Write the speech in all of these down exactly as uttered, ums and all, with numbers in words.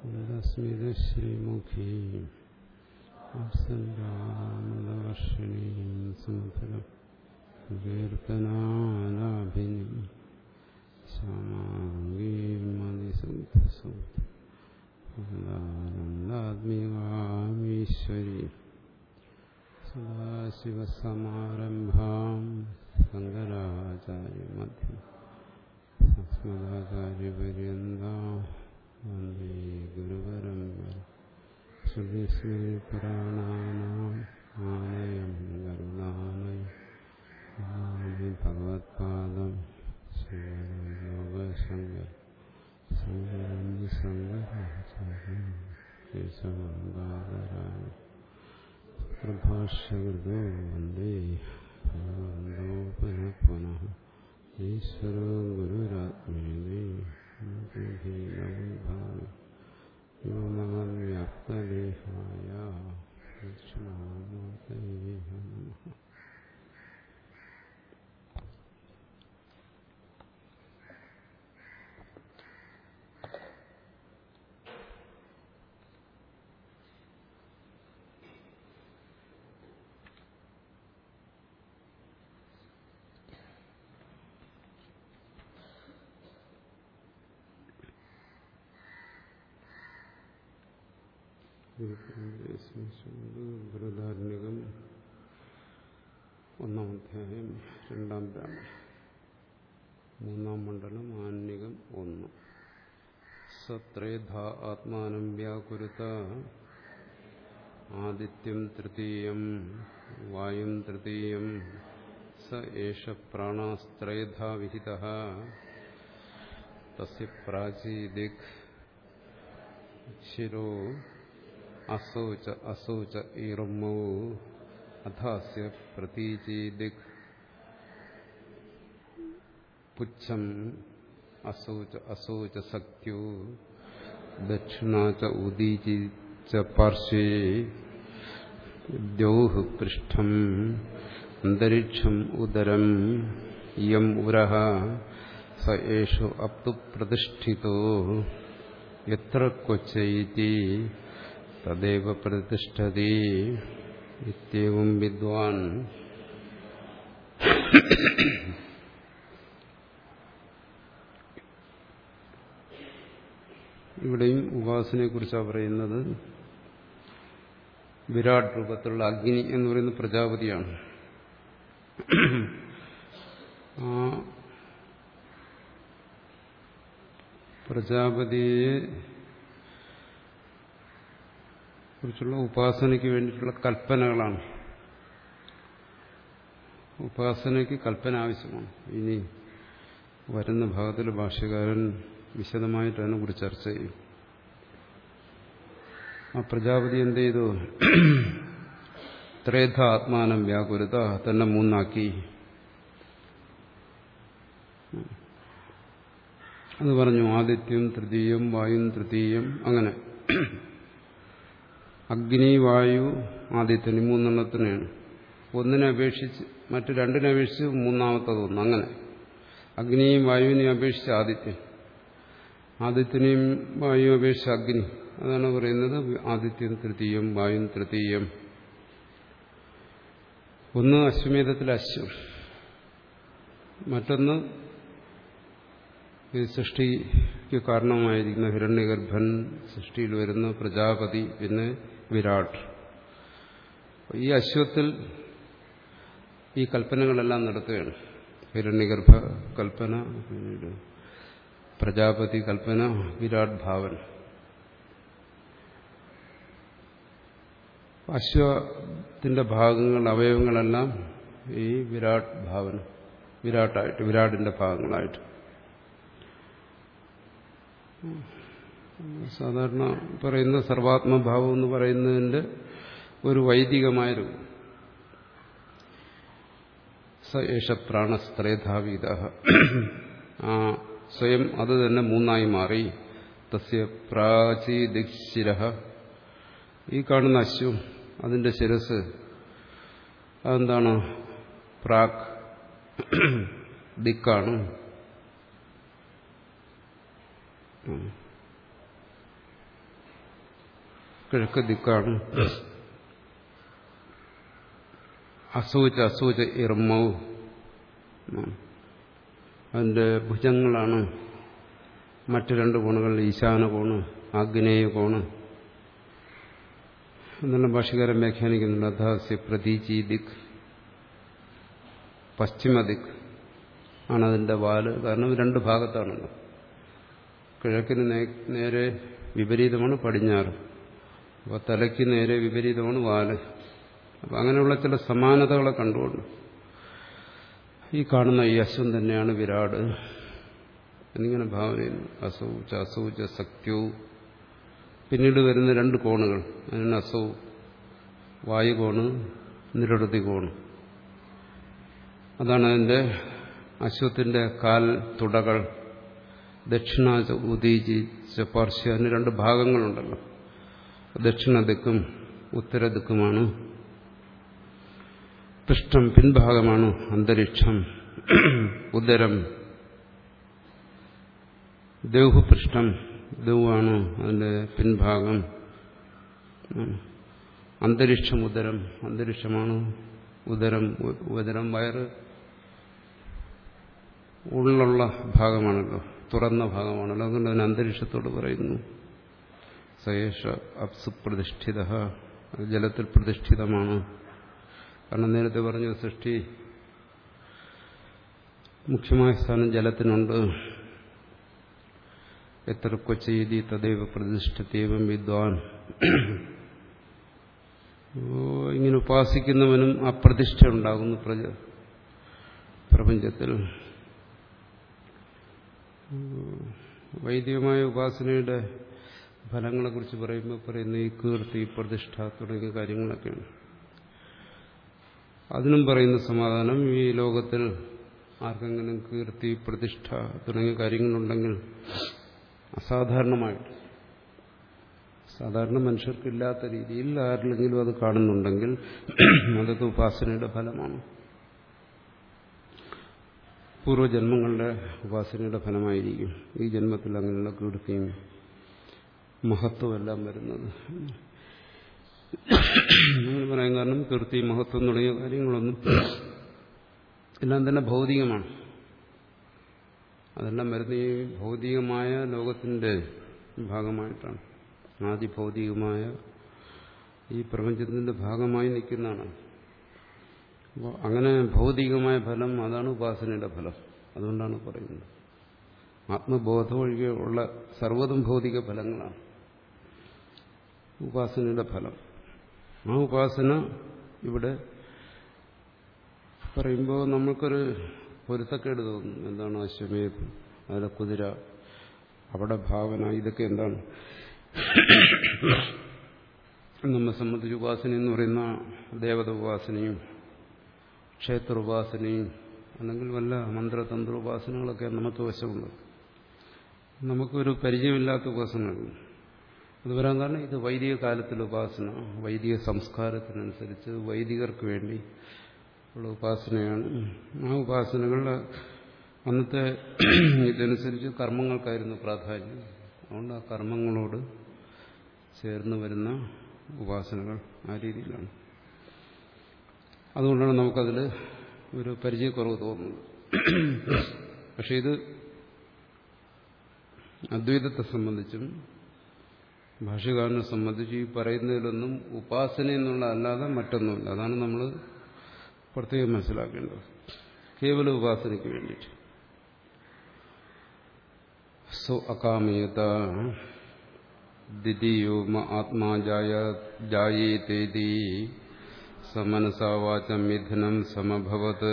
സ്മിതശ്രീമുഖീ അപ്സരാമദവർഷിണീം സുമധുരം കീർത്തനാലാഭിനീം ശ്യാമാംഗീം അതിസുഗ്ധസൗന്ദര്യാനന്ദാത്മികാമീശ്വരീം സദാശിവസമാരംഭാം ശങ്കരാചാര്യമധ്യം അസ്മദാചാര്യപര്യന്താം വന്ദേ ഗുരുപരമ്പര ശ്രുതിസ്മൃതിപുരാണാനാം ആലയം കരുണാലയം നമാമി ഭഗവത്പാദം ശ്രീയോഗശങ്കർ ശങ്കരം ശങ്കരാചാര്യം കേശവന്ദാതരായ പ്രഭാഷ്യകൃതോ വന്ദേ ഭഗവന്തോ പുനഃ പുനഃ ഈശ്വരോ ഗുരുരാത്മേതി വ്യോമവ്യാപ്തദേഹായ ദക്ഷിണാമൂർത്തയേ നമഃ. ബൃഹദാരണ്യകം ഒന്നാം അധ്യായം രണ്ടാം ബ്രാഹ്മണം മൂന്നാം മണ്ഡലം ആന്യകം ഒന്ന്. സത്രേധ ആത്മാനം വ്യാകുരുത ആദിത്യം തൃതീയം വായും തൃതീയം സ ഏഷ പ്രാണാസ്ത്രേധ വിഹിതഃ തസ്യ പ്രാചീ ദിക് ശിരോ അസൗച അസൗച ഈർമൗ അഥാസ്യ പ്രതീചി ദിക് പുച്ഛം അസൗച അസൗച സഖ്യോ ദക്ഷിണാ ച ഉദീചി ച പാർശ്വേ ദ്യൗഃ പൃഷ്ഠം അന്തരിക്ഷം ഉദരം യം ഉരഃ സ ഏഷു അപ്തു പ്രതിഷ്ഠിതോ യത്ര ക്വചൈതി തദേവ പ്രതിഷ്ഠതി ഇത്യേവം വിദ്വാൻ. ഇവിടെയും ഉപാസനയെ കുറിച്ചാണ് പറയുന്നത്. വിരാട് രൂപത്തിലുള്ള അഗ്നി എന്ന് പറയുന്ന പ്രജാപതിയാണ്. ആ പ്രജാപതിയെ കുറിച്ചുള്ള ഉപാസനയ്ക്ക് വേണ്ടിയിട്ടുള്ള കൽപ്പനകളാണ്. ഉപാസനയ്ക്ക് കൽപ്പന ആവശ്യമാണ്. ഇനി വരുന്ന ഭാഗത്തിൽ ഭാഷ്യകാരൻ വിശദമായിട്ട് അതിനെക്കുറിച്ച് ചർച്ച ചെയ്യും. ആ പ്രജാപതി എന്ത് ചെയ്തു? ത്രേധ ആത്മാനം വ്യാകുരുത, തന്നെ മൂന്നാക്കി. അത് പറഞ്ഞു. ആദിത്യം തൃതീയം വായു തൃതീയം. അങ്ങനെ അഗ്നി വായു ആദിത്യന് മൂന്നെണ്ണത്തിനാണ്. ഒന്നിനെ അപേക്ഷിച്ച് മറ്റു രണ്ടിനെ അപേക്ഷിച്ച് മൂന്നാമത്തത് ഒന്ന്. അങ്ങനെ അഗ്നിയും വായുവിനെയും അപേക്ഷിച്ച് ആദിത്യൻ, ആദിത്യനെയും വായു അപേക്ഷിച്ച് അഗ്നി. അതാണ് പറയുന്നത് ആദിത്യം തൃതീയം വായു തൃതീയം. ഒന്ന് അശ്വമേധത്തിലെ അശ്വം, മറ്റൊന്ന് ഈ സൃഷ്ടിക്ക് കാരണമായിരിക്കുന്ന ഹിരണ്യഗർഭൻ, സൃഷ്ടിയിൽ വരുന്ന പ്രജാപതി, പിന്നെ വിരാട്. ഈ അശ്വത്തിൽ ഈ കൽപ്പനകളെല്ലാം നടത്തുകയാണ്. ഹിരണ്യഗർഭ കൽപ്പന, പിന്നീട് പ്രജാപതി കൽപ്പന, വിരാട് ഭാവൻ. അശ്വത്തിന്റെ ഭാഗങ്ങൾ, അവയവങ്ങളെല്ലാം ഈ വിരാട് ഭാവൻ, വിരാട്ടായിട്ട്, വിരാടിന്റെ ഭാഗങ്ങളായിട്ട്. സാധാരണ പറയുന്ന സർവാത്മഭാവം എന്ന് പറയുന്നതിന്റെ ഒരു വൈദികമായ രൂപം. സ ഏഷ പ്രാണസ്ത്രേധാവീത, ആ സ്വയം അത് തന്നെ മൂന്നായി മാറി. തസ്യ പ്രാചീ ദിക്ശിരഃ, ഈ കാണുന്ന അശ്വം, അതിന്റെ ശിരസ് അതെന്താണ്? പ്രാക് ദിക്കാണ്. കിഴക്ക് ദിക്കാണ്. അസൂച അസൂച ഇർമ്മവും അതിൻ്റെ ഭുജങ്ങളാണ് മറ്റു രണ്ട് കോണുകൾ, ഈശാന കോണ്, ആഗ്നേയ കോണ് എന്നെല്ലാം ഭാഷകാരൻ വ്യാഖ്യാനിക്കുന്നുണ്ട്. അധാസ്യ പ്രതീചി ദിക്, പശ്ചിമ ദിക് ആണതിൻ്റെ വാല്. കാരണം രണ്ട് ഭാഗത്താണല്ലോ. കിഴക്കിന് നേരെ വിപരീതമാണ് പടിഞ്ഞാറ്, അപ്പോൾ തലയ്ക്ക് നേരെ വിപരീതമാണ് വാല്. അപ്പം അങ്ങനെയുള്ള ചില സമാനതകളെ കണ്ടുകൊണ്ട് ഈ കാണുന്ന ഈ അശ്വം തന്നെയാണ് വിരാട് എന്നിങ്ങനെ ഭാവന ചെയ്യുന്നു. അസൗച അസൗച സക്ത്യൗ. പിന്നീട് വരുന്ന രണ്ട് കോണുകൾ, അതിനാണ് അസൗ വായുകോണ്, നിരടുതി കോണ്. അതാണ് അതിൻ്റെ അശ്വത്തിന്റെ കാൽ തുടകൾ. ദക്ഷിണ ഉദീചി പാർശ്വ, അതിന് രണ്ട് ഭാഗങ്ങളുണ്ടല്ലോ. ദക്ഷിണ ദിക്കും ഉത്തര ദിക്കുമാണ്. പൃഷ്ഠം പിൻഭാഗമാണ് അന്തരീക്ഷം. ഉദരം ദേഹു പൃഷ്ഠം, ദേവാണ് അതിന്റെ പിൻഭാഗം. അന്തരീക്ഷം ഉദരം, അന്തരീക്ഷമാണ് ഉദരം. ഉദരം വയറ് ഉള്ളുള്ള ഭാഗമാണല്ലോ, തുറന്ന ഭാഗമാണല്ലോ. അതുകൊണ്ട് തന്നെ അന്തരീക്ഷത്തോട് പറയുന്നു. സയേഷ അപ്സു പ്രതിഷ്ഠിത, ജലത്തിൽ പ്രതിഷ്ഠിതമാണ്. കാരണം നേരത്തെ പറഞ്ഞു സൃഷ്ടി മുഖ്യമായ സ്ഥാനം ജലത്തിനുണ്ട്. എത്ര കൊച്ചീതി തദൈവ പ്രതിഷ്ഠിതേവം വിദ്വാൻ. ഇങ്ങനെ ഉപാസിക്കുന്നവനും ആ പ്രതിഷ്ഠ ഉണ്ടാകുന്നു പ്രപഞ്ചത്തിൽ. വൈദികമായ ഉപാസനയുടെ ഫലങ്ങളെക്കുറിച്ച് പറയുമ്പോൾ പറയുന്ന ഈ കീർത്തി, പ്രതിഷ്ഠ തുടങ്ങിയ കാര്യങ്ങളൊക്കെയാണ്. അതിനും പറയുന്ന സമാധാനം, ഈ ലോകത്തിൽ ആർക്കെങ്കിലും കീർത്തി, പ്രതിഷ്ഠ തുടങ്ങിയ കാര്യങ്ങളുണ്ടെങ്കിൽ അസാധാരണമായിട്ട്, സാധാരണ മനുഷ്യർക്കില്ലാത്ത രീതിയിൽ ആരിലെങ്കിലും അത് കാണുന്നുണ്ടെങ്കിൽ അതൊക്കെ ഉപാസനയുടെ ഫലമാണ്. പൂർവ്വജന്മങ്ങളുടെ ഉപാസനയുടെ ഫലമായിരിക്കും ഈ ജന്മത്തിൽ അങ്ങനെയുള്ള കീർത്തിയും മഹത്വമെല്ലാം വരുന്നത്. അങ്ങനെ പറയാൻ കാരണം കീർത്തി, മഹത്വം തുടങ്ങിയ കാര്യങ്ങളൊന്നും എല്ലാം തന്നെ ഭൗതികമാണ്. അതെല്ലാം വരുന്ന ഈ ഭൗതികമായ ലോകത്തിന്റെ ഭാഗമായിട്ടാണ്. ആദിഭൗതികമായ ഈ പ്രപഞ്ചത്തിന്റെ ഭാഗമായി നിൽക്കുന്നതാണ്. അപ്പോൾ അങ്ങനെ ഭൗതികമായ ഫലം, അതാണ് ഉപാസനയുടെ ഫലം. അതുകൊണ്ടാണ് പറയുന്നത് ആത്മബോധം ഒഴികെ ഉള്ള സർവ്വതും ഭൗതിക ഫലങ്ങളാണ് ഉപാസനയുടെ ഫലം. ആ ഉപാസന ഇവിടെ പറയുമ്പോൾ നമ്മൾക്കൊരു പൊരുത്തക്കേട് തോന്നും. എന്താണ് അശ്വമേധം, അതിലെ കുതിര, അവിടെ ഭാവന, ഇതൊക്കെ എന്താണ്? നമ്മെ സംബന്ധിച്ച് ഉപാസന എന്ന് പറയുന്ന ദേവത ഉപാസനയും ക്ഷേത്ര ഉപാസനയും അല്ലെങ്കിൽ വല്ല മന്ത്രതന്ത്ര ഉപാസനകളൊക്കെ നമുക്ക് വശമുണ്ട്. നമുക്കൊരു പരിചയമില്ലാത്ത ഉപാസനകൾ. അത് വരാൻ കാരണം ഇത് വൈദിക കാലത്തിലെ ഉപാസന, വൈദിക സംസ്കാരത്തിനനുസരിച്ച് വൈദികർക്ക് വേണ്ടി ഉള്ള ഉപാസനയാണ്. ആ ഉപാസനകൾ അന്നത്തെ ഇതനുസരിച്ച് കർമ്മങ്ങൾക്കായിരുന്നു പ്രാധാന്യം. അതുകൊണ്ട് ആ കർമ്മങ്ങളോട് ചേർന്ന് വരുന്ന ഉപാസനകൾ ആ രീതിയിലാണ്. അതുകൊണ്ടാണ് നമുക്കതിൽ ഒരു പരിചയക്കുറവ് തോന്നുന്നത്. പക്ഷെ ഇത് അദ്വൈതത്തെ സംബന്ധിച്ചും ഭാഷ്യകാരനെ സംബന്ധിച്ച് ഈ പറയുന്നതിലൊന്നും ഉപാസന എന്നുള്ള അല്ലാതെ മറ്റൊന്നുമില്ല. അതാണ് നമ്മൾ പ്രത്യേകം മനസ്സിലാക്കേണ്ടത്. കേവല ഉപാസനയ്ക്ക് വേണ്ടിയിട്ട് സോ അകാമയത ദ്വിതീയോ ആത്മാ ജായേതേതി സമനസാ വാചം മിഥുനം സമഭവത്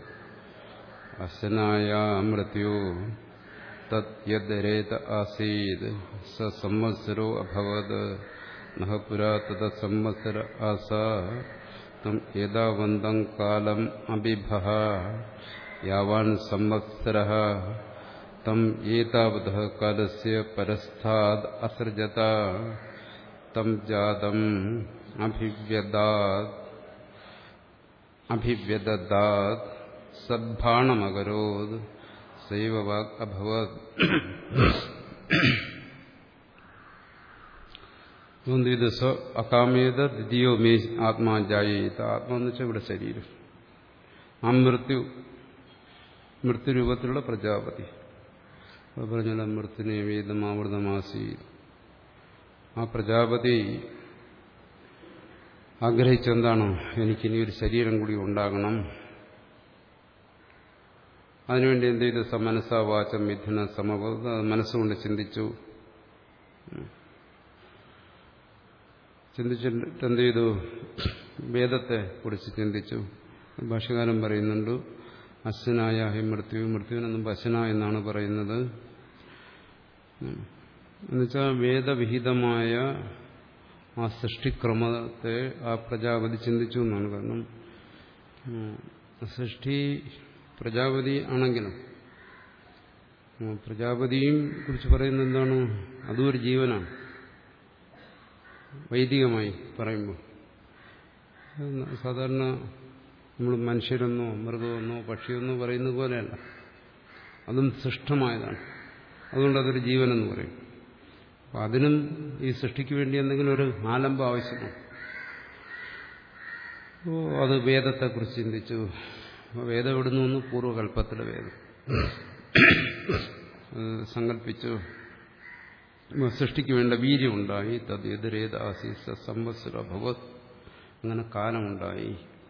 അശനായ മൃത്യു തത് യദ്രേത ആസീത് സ സംവത്സരോ അഭവത് നഹ പുരാ തത സംവത്സര ആസാ തം ഏതാവന്തം കാലം അബിഭഃ യാവാൻ സംവത്സരഃ തം ഏതാവതഃ കാലസ്യ പരസ്ഥാദ് അസൃജത തം ജാതം അഭിവ്യദാത് അഭിവ്യദദാത് സദ്ഭാണമകരോത് സൈവ വാക് അഭവത്. ഇത് സ്വ അകാമേത ദ്വിതീയോ മേ ആത്മാ ജായേത. ആത്മാന്ന് വെച്ചാൽ ഇവിടെ ശരീരം. ആ മൃത്യു മൃത്യുരൂപത്തിലുള്ള പ്രജാപതി അത് പറഞ്ഞാൽ മൃത്യുനെ വേദമാവൃതമാസി. ആ പ്രജാപതി ആഗ്രഹിച്ചെന്താണോ, എനിക്കിനി ഒരു ശരീരം കൂടി ഉണ്ടാകണം. അതിനുവേണ്ടി എന്ത് ചെയ്തു? സമനസാ വാചം മിഥുന സമബോധ, മനസ്സുകൊണ്ട് ചിന്തിച്ചു. ചിന്തിച്ചിട്ട് എന്ത് ചെയ്തു? വേദത്തെ കുറിച്ച് ചിന്തിച്ചു. ഭാഷ്യകാരൻ പറയുന്നുണ്ട്, അശ്വനായ ഹി മൃത്യു, മൃത്യുവിനൊന്നും അശ്വന എന്നാണ് പറയുന്നത്. എന്നുവെച്ചാൽ വേദവിഹിതമായ ആ സൃഷ്ടിക്രമത്തെ ആ പ്രജാപതി ചിന്തിച്ചു എന്നാണ്. കാരണം സൃഷ്ടി പ്രജാപതി ആണെങ്കിലും പ്രജാപതിയും കുറിച്ച് പറയുന്നത് എന്താണ്? അതും ഒരു ജീവനാണ്. വൈദികമായി പറയുമ്പോൾ സാധാരണ നമ്മൾ മനുഷ്യരെന്നോ മൃഗമെന്നോ പക്ഷിയെന്നോ പറയുന്നത് പോലെയല്ല, അതും സൃഷ്ടമായതാണ്. അതുകൊണ്ട് അതൊരു ജീവനെന്ന് പറയും. അപ്പം അതിനും ഈ സൃഷ്ടിക്ക് വേണ്ടി എന്തെങ്കിലും ഒരു ആലംബം ആവശ്യമാണ്. അപ്പോൾ അത് വേദത്തെക്കുറിച്ച് ചിന്തിച്ചു. വേദം എവിടുന്ന് വന്നു? പൂർവ്വകൽപ്പത്തിലെ വേദം സങ്കല്പിച്ചു. സൃഷ്ടിക്ക് വേണ്ട വീര്യമുണ്ടായി. തത് എതിരേതാസി സംവത്സര ഭവത്, അങ്ങനെ കാലമുണ്ടായി.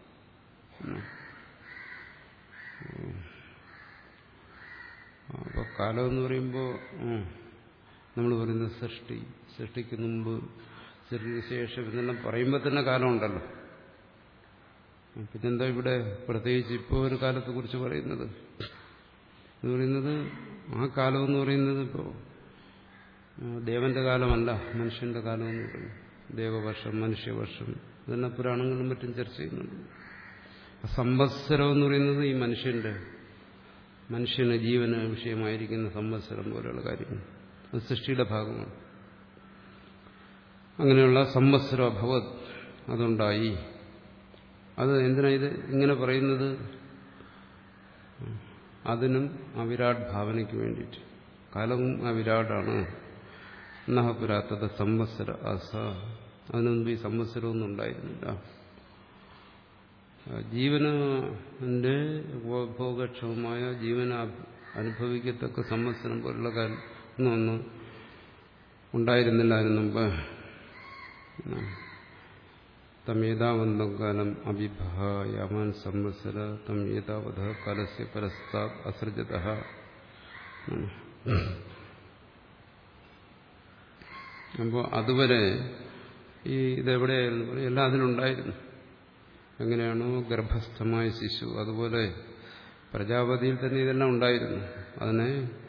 അപ്പോൾ കാലം എന്ന് പറയുമ്പോൾ നമ്മൾ പറയുന്നത് സൃഷ്ടി, സൃഷ്ടിക്ക് മുമ്പ്, സൃഷ്ടിക്ക് ശേഷം എന്നെല്ലാം പറയുമ്പോൾ തന്നെ കാലമുണ്ടല്ലോ. പിന്നെന്താ ഇവിടെ പ്രത്യേകിച്ച് ഇപ്പോൾ ഒരു കാലത്തെക്കുറിച്ച് പറയുന്നത് എന്ന് പറയുന്നത്? ആ കാലം എന്ന് പറയുന്നത് ഇപ്പോൾ ദേവന്റെ കാലമല്ല, മനുഷ്യന്റെ കാലം എന്ന് പറയുന്നത്. ദേവവർഷം, മനുഷ്യവർഷം, ഇതെല്ലാം പുരാണങ്ങളും മറ്റും ചർച്ച ചെയ്യുന്നുണ്ട്. സംവത്സരം എന്ന് പറയുന്നത് ഈ മനുഷ്യന്റെ മനുഷ്യന് ജീവന് വിഷയമായിരിക്കുന്ന സംവത്സരം പോലെയുള്ള കാര്യങ്ങൾ, അത് സൃഷ്ടിയുടെ ഭാഗമാണ്. അങ്ങനെയുള്ള സംവത്സര ഭവത് അതുണ്ടായി. അത് എന്തിനാ ഇത് ഇങ്ങനെ പറയുന്നത്? അതിനും ആ വിരാട് ഭാവനയ്ക്ക് വേണ്ടിയിട്ട്. കാലവും ആ വിരാടാണ്. നഹപുരാത്തത സംവത്സര അസ, അതിനൊന്നും ഈ സംവത്സരമൊന്നും ഉണ്ടായിരുന്നില്ല. ജീവനന്റെ ഉപഭോഗക്ഷമമായ ജീവന അനുഭവിക്കത്തക്ക സംവത്സരം പോലുള്ള കാര്യം ഒന്നും ഉണ്ടായിരുന്നില്ല അതിന് മുമ്പ്. തം ഏതാവന്തം കാലം അഭിഭഹ യാമാൻ സംവത്സര തം ഏതാവധ കാലസ്യ പരസ്താത് അസൃജതഃ. അപ്പോൾ അതുവരെ ഈ ഇതെവിടെയായിരുന്നു? എല്ലാം അതിലുണ്ടായിരുന്നു. എങ്ങനെയാണോ ഗർഭസ്ഥമായ ശിശു, അതുപോലെ പ്രജാപതിയിൽ തന്നെ ഇതെല്ലാം ഉണ്ടായിരുന്നു. അതിനെ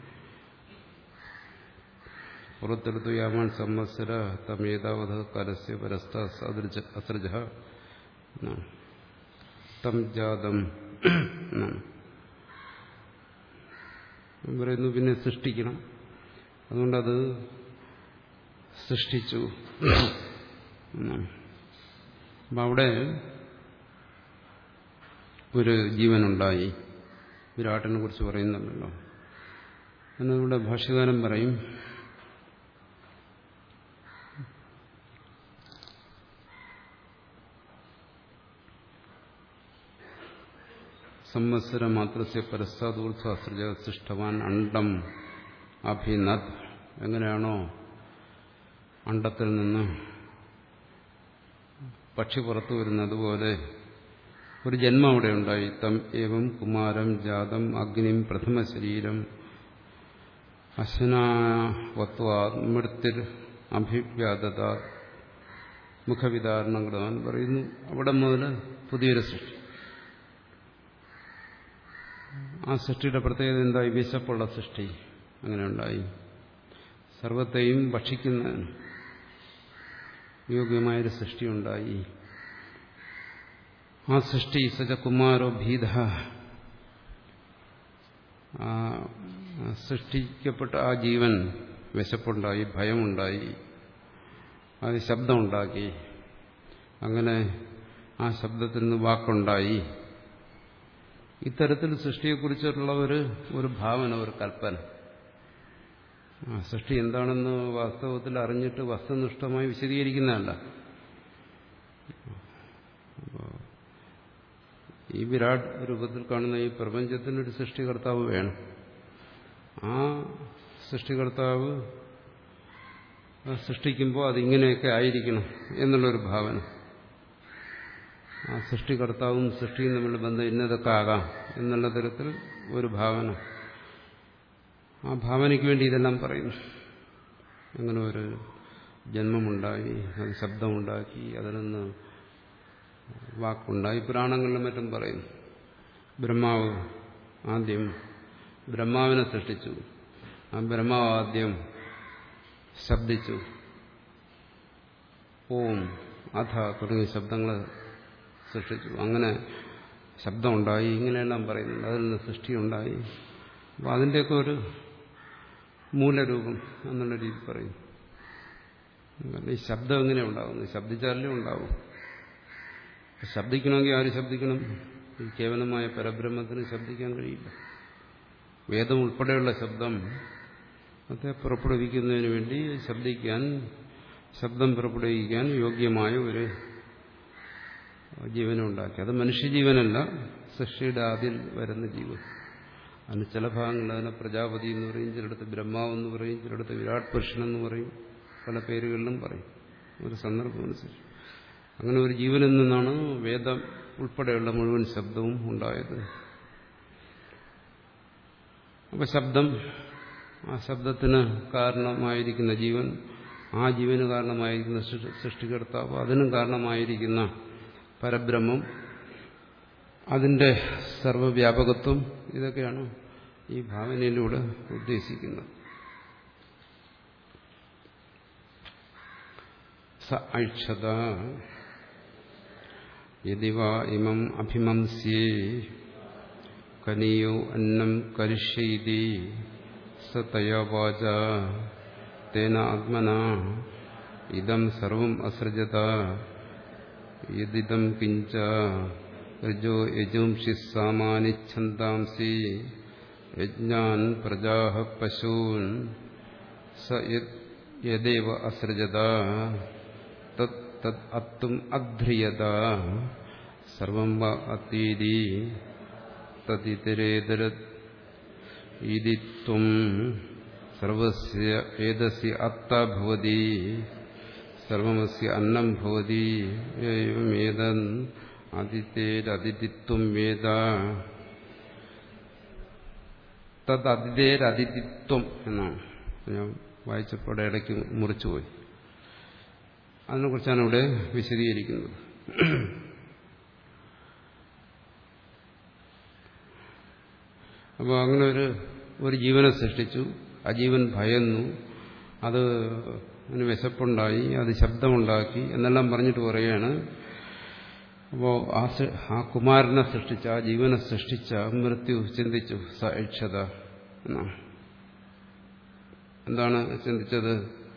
പുറത്തെടുത്തു. യാമാൻ സംവത്സര തം ഏതാവധ കാലസ്യ പരസ്ത അസൃജ തം ജാതം പറയുന്നു. പിന്നെ സൃഷ്ടിക്കണം, അതുകൊണ്ടത് സൃഷ്ടിച്ചു. അപ്പം അവിടെ ഒരു ജീവനുണ്ടായി. വിരാട്ടിനെ കുറിച്ച് പറയുന്നുണ്ടല്ലോ. എന്നിവിടെ ഭാഷ്യകാരൻ പറയും, സംവത്സര മാത്രസ്യ പരസ്താദൂർധ്വസൃജ സൃഷ്ടവാൻ അണ്ഡം അഭിനദ്. എങ്ങനെയാണോ അണ്ഡത്തിൽ നിന്ന് പക്ഷി പുറത്തു വരുന്നതുപോലെ ഒരു ജന്മം അവിടെ ഉണ്ടായി. തം ഏവം കുമാരം ജാതം അഗ്നിം പ്രഥമ ശരീരം അശ്വനാവത്വാ മൃത്യുർ അഭിവ്യാദത മുഖവിധാരണം കൃതവാൻ പറയുന്നു. അവിടെ മുതൽ പുതിയൊരു സൃഷ്ടി. ആ സൃഷ്ടിയുടെ പ്രത്യേകത എന്തായി? വിശപ്പുള്ള സൃഷ്ടി അങ്ങനെ ഉണ്ടായി. സർവത്തെയും ഭക്ഷിക്കുന്നതിന് യോഗ്യമായൊരു സൃഷ്ടി ഉണ്ടായി. ആ സൃഷ്ടി സജ കുമാരോ ഭീത, ആ സൃഷ്ടിക്കപ്പെട്ട ആ ജീവൻ വിശപ്പുണ്ടായി, ഭയമുണ്ടായി, അത് ശബ്ദമുണ്ടാക്കി. അങ്ങനെ ആ ശബ്ദത്തിൽ നിന്ന് വാക്കുണ്ടായി. ഇത്തരത്തിൽ സൃഷ്ടിയെക്കുറിച്ചുള്ള ഒരു ഒരു ഭാവന, ഒരു കൽപ്പന. ആ സൃഷ്ടി എന്താണെന്ന് വാസ്തവത്തിൽ അറിഞ്ഞിട്ട് വസ്തുനിഷ്ഠമായി വിശദീകരിക്കുന്നതല്ല. അപ്പോൾ ഈ വിരാട് രൂപത്തിൽ കാണുന്ന ഈ പ്രപഞ്ചത്തിനൊരു സൃഷ്ടികർത്താവ് വേണം. ആ സൃഷ്ടികർത്താവ് സൃഷ്ടിക്കുമ്പോൾ അതിങ്ങനെയൊക്കെ ആയിരിക്കണം എന്നുള്ളൊരു ഭാവന, ആ സൃഷ്ടികർത്താവും സൃഷ്ടിയും തമ്മിലുള്ള ബന്ധം ഇന്നതൊക്കെ ആകാം എന്നുള്ള തരത്തിൽ ഒരു ഭാവന, ആ ഭാവനയ്ക്ക് വേണ്ടി ഇതെല്ലാം പറയുന്നു. അങ്ങനെ ഒരു ജന്മമുണ്ടായി, അത് ശബ്ദമുണ്ടാക്കി, അതിൽ നിന്ന് വാക്കുണ്ടായി. പുരാണങ്ങളിലും മറ്റും പറയുന്നു. ബ്രഹ്മാവ് ആദ്യം ബ്രഹ്മാവിനെ സൃഷ്ടിച്ചു, ആ ബ്രഹ്മാവ് ആദ്യം ശബ്ദിച്ചു, ഓം അഥ തുടങ്ങിയ ശബ്ദങ്ങൾ സൃഷ്ടിച്ചു. അങ്ങനെ ശബ്ദമുണ്ടായി, ഇങ്ങനെയെല്ലാം പറയുന്നുണ്ട്. അതിൽ നിന്ന് സൃഷ്ടിയുണ്ടായി. അപ്പോൾ അതിൻ്റെയൊക്കെ ഒരു മൂലരൂപം എന്നുള്ള രീതി പറയും. ഈ ശബ്ദം എങ്ങനെ ഉണ്ടാകുന്നു? ശബ്ദിച്ചാലേ ഉണ്ടാവും. ശബ്ദിക്കണമെങ്കിൽ ആര് ശബ്ദിക്കണം? ഈ കേവലമായ പരബ്രഹ്മത്തിന് ശബ്ദിക്കാൻ കഴിയില്ല. വേദം ഉൾപ്പെടെയുള്ള ശബ്ദം അത് പുറപ്പെടുവിക്കുന്നതിന് വേണ്ടി ശബ്ദിക്കാൻ, ശബ്ദം പുറപ്പെടുവിക്കാൻ യോഗ്യമായ ഒരു ജീവനുണ്ടാക്കി. അത് മനുഷ്യജീവനല്ല, സൃഷ്ടിയുടെ ആദ്യം വരുന്ന ജീവൻ. അതിന് ചില ഭാഗങ്ങളിൽ അതിനെ പ്രജാപതി എന്ന് പറയും, ചിലയിടത്ത് ബ്രഹ്മാവ് എന്ന് പറയും, ചിലയിടത്ത് വിരാട് പുരുഷൻ എന്ന് പറയും, പല പേരുകളിലും പറയും ഒരു സന്ദർഭം അനുസരിച്ച്. അങ്ങനെ ഒരു ജീവനിൽ നിന്നാണ് വേദം ഉൾപ്പെടെയുള്ള മുഴുവൻ ശബ്ദവും ഉണ്ടായത്. അപ്പോൾ ശബ്ദം, ആ ശബ്ദത്തിന് കാരണമായിരിക്കുന്ന ജീവൻ, ആ ജീവന് കാരണമായിരിക്കുന്ന സൃഷ്ടികർത്താവ്, അതിനും കാരണമായിരിക്കുന്ന പരബ്രഹ്മം, അതിൻ്റെ സർവവ്യാപകത്വം, ഇതൊക്കെയാണ് ഈ ഭാവനയിലൂടെ ഉദ്ദേശിക്കുന്നത്. സ ഐക്ഷത യദിവാ ഇമം അഭിമംസ്യേ കനീയോ അന്നം കരിഷ്യൈതി സ തയാ വാച തേന ആത്മനാ ഇദം സർവം അസൃജത യദിദം കിഞ്ച ഋജോ യജുംഷി സാമാനി ഛന്ദാംസി യജ്ഞാൻ പ്രജാഃ പശൂൻ സ യദേവ അസൃജത തത് തത് അത്തും അധ്രിയത സർവം വ അത്തീതി തദിതരേതരത് ഇതി ത്വം സർവസ്യ ഏതസ്യ അത്ത ഭവതി സർവമസ്യ അന്നം ഭവതി ഏവമേതൻ അതിഥേരതിഥിത്വം വേദ തത് അതിഥേരതിഥിത്വം എന്നാണ് ഞാൻ വായിച്ചപ്പോൾ ഇടയ്ക്ക് മുറിച്ചുപോയി. അതിനെക്കുറിച്ചാണ് ഇവിടെ വിശദീകരിക്കുന്നത്. അപ്പോൾ അങ്ങനെ ഒരു ഒരു ജീവനെ സൃഷ്ടിച്ചു, ആ ജീവൻ ഭയന്നു, അത് അതിന് വിശപ്പുണ്ടായി, അത് ശബ്ദമുണ്ടാക്കി എന്നെല്ലാം പറഞ്ഞിട്ട് പറയുകയാണ്. അപ്പോൾ ആ ആ കുമാരനെ സൃഷ്ടിച്ച, ആ ജീവനെ സൃഷ്ടിച്ച മൃത്യു ചിന്തിച്ചു. സ ഐക്ഷത എന്നാണ്. എന്താണ് ചിന്തിച്ചത്?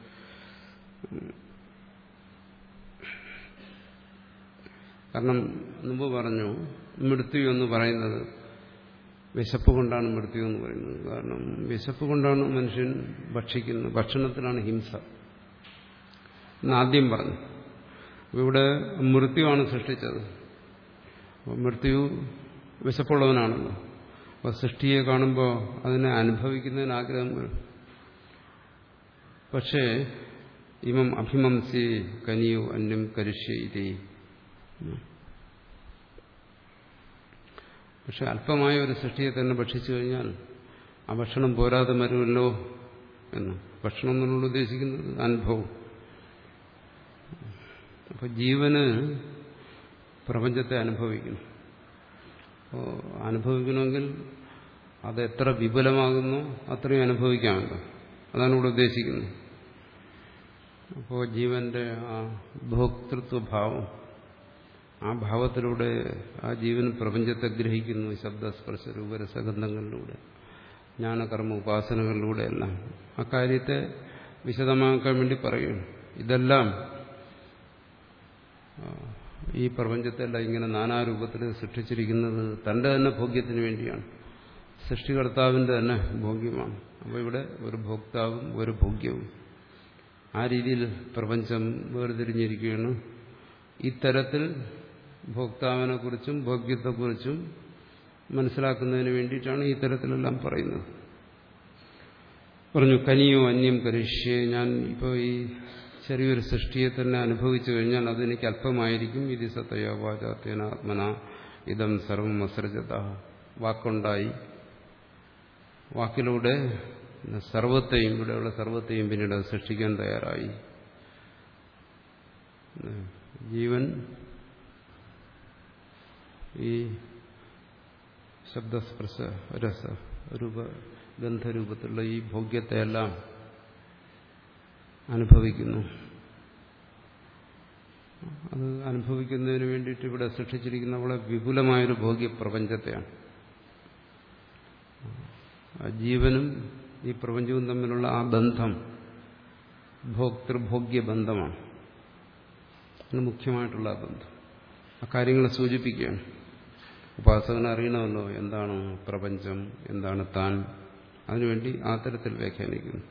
കാരണം മുമ്പ് പറഞ്ഞു, മൃത്യു എന്ന് പറയുന്നത് വിശപ്പ് കൊണ്ടാണ് മൃത്യു എന്ന് പറയുന്നത്. കാരണം വിശപ്പ് കൊണ്ടാണ് മനുഷ്യൻ ഭക്ഷിക്കുന്നത്, ഭക്ഷണത്തിലാണ് ഹിംസ എന്നാദ്യം പറഞ്ഞു. ഇവിടെ മൃത്യുവാണ് സൃഷ്ടിച്ചത്. മൃത്യു വിശപ്പുള്ളവനാണല്ലോ. അപ്പോൾ സൃഷ്ടിയെ കാണുമ്പോൾ അതിനെ അനുഭവിക്കുന്നതിന് ആഗ്രഹം വരും. പക്ഷേ ഇമം അഭിമംസി കനിയോ അന്യം കരിഷ്യൈതി. പക്ഷെ അല്പമായ ഒരു സൃഷ്ടിയെ തന്നെ ഭക്ഷിച്ചു കഴിഞ്ഞാൽ ആ ഭക്ഷണം പോരാതെ വരുമല്ലോ എന്ന്. ഭക്ഷണം എന്നുള്ള ഉദ്ദേശിക്കുന്നത് അനുഭവം. അപ്പൊ ജീവന് പ്രപഞ്ചത്തെ അനുഭവിക്കണം. അപ്പോൾ അനുഭവിക്കണമെങ്കിൽ അത് എത്ര വിപുലമാകുന്നു അത്രയും അനുഭവിക്കാമല്ലോ. അതാണ് ഇവിടെ ഉദ്ദേശിക്കുന്നത്. അപ്പോൾ ജീവന്റെ ആ ഭോക്തൃത്വഭാവം, ആ ഭാവത്തിലൂടെ ആ ജീവൻ പ്രപഞ്ചത്തെ ഗ്രഹിക്കുന്നു. ശബ്ദസ്പർശ രൂപരസഗന്ധങ്ങളിലൂടെ, ജ്ഞാനകർമ്മ ഉപാസനകളിലൂടെയെല്ലാം ആ കാര്യത്തെ വിശദമാക്കാൻ വേണ്ടി പറയുന്നു. ഇതെല്ലാം ഈ പ്രപഞ്ചത്തെല്ലാം ഇങ്ങനെ നാനാരൂപത്തിൽ സൃഷ്ടിച്ചിരിക്കുന്നത് തന്റെ തന്നെ ഭോഗ്യത്തിന് വേണ്ടിയാണ്. സൃഷ്ടികർത്താവിന്റെ തന്നെ ഭോഗ്യമാണ്. അപ്പോൾ ഇവിടെ ഒരു ഭോക്താവും ഒരു ഭോഗ്യവും ആ രീതിയിൽ പ്രപഞ്ചം വേർതിരിഞ്ഞിരിക്കുകയാണ്. ഇത്തരത്തിൽ ഭോക്താവിനെ കുറിച്ചും ഭോഗ്യത്തെക്കുറിച്ചും മനസ്സിലാക്കുന്നതിന് വേണ്ടിയിട്ടാണ് ഈ തരത്തിലെല്ലാം പറയുന്നത്. പറഞ്ഞു കനിയോ അന്യം കരിഷ്യേ, ഞാൻ ഇപ്പോൾ ഈ ചെറിയൊരു സൃഷ്ടിയെ തന്നെ അനുഭവിച്ചു കഴിഞ്ഞാൽ അതെനിക്ക് അല്പമായിരിക്കും. ഇത് സത്തയോ വാചാത്യേന ആത്മന ഇതം സർവം അസൃജത. വാക്കുണ്ടായി, വാക്കിലൂടെ സർവത്തെയും ഇവിടെയുള്ള സർവത്തെയും പിന്നീട് അത് സൃഷ്ടിക്കാൻ തയ്യാറായി. ജീവൻ ഈ ശബ്ദസ്പർശ രസ രൂപ ഗന്ധരൂപത്തിലുള്ള ഈ ഭോഗ്യത്തെയെല്ലാം അനുഭവിക്കുന്നു. അത് അനുഭവിക്കുന്നതിന് വേണ്ടിയിട്ട് ഇവിടെ സൃഷ്ടിച്ചിരിക്കുന്ന വളരെ വിപുലമായൊരു ഭോഗ്യപ്രപഞ്ചത്തെയാണ്. ജീവനും ഈ പ്രപഞ്ചവും തമ്മിലുള്ള ആ ബന്ധം ഭോക്തൃഭോഗ്യ ബന്ധമാണ്. അത് മുഖ്യമായിട്ടുള്ള ബന്ധം. ആ കാര്യങ്ങളെ സൂചിപ്പിക്കുകയാണ്. ഉപാസകന് അറിയണമല്ലോ എന്താണ് പ്രപഞ്ചം, എന്താണ് താൻ. അതിനുവേണ്ടി ആ തരത്തിൽ വ്യാഖ്യാനിക്കുന്നു.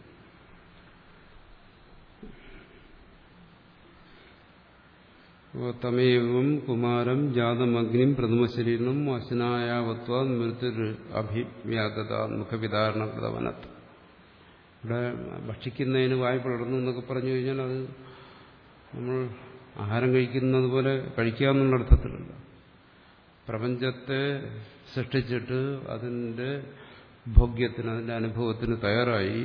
തമേവം കുമാരം ജാതമഗ്നിം പ്രഥമശരീരം അശനായാവത്വ മൃത്യുർ അഭിവ്യാതത മുഖവിധാരണകൃതവനത്ത്. ഇവിടെ ഭക്ഷിക്കുന്നതിന് വായ്പ പിളർന്നു എന്നൊക്കെ പറഞ്ഞു കഴിഞ്ഞാൽ അത് നമ്മൾ ആഹാരം കഴിക്കുന്നത് പോലെ കഴിക്കാമെന്നുള്ള അർത്ഥത്തിലല്ല. പ്രപഞ്ചത്തെ സൃഷ്ടിച്ചിട്ട് അതിൻ്റെ ഭോഗ്യത്തിന്, അതിൻ്റെ അനുഭവത്തിന് തയ്യാറായി.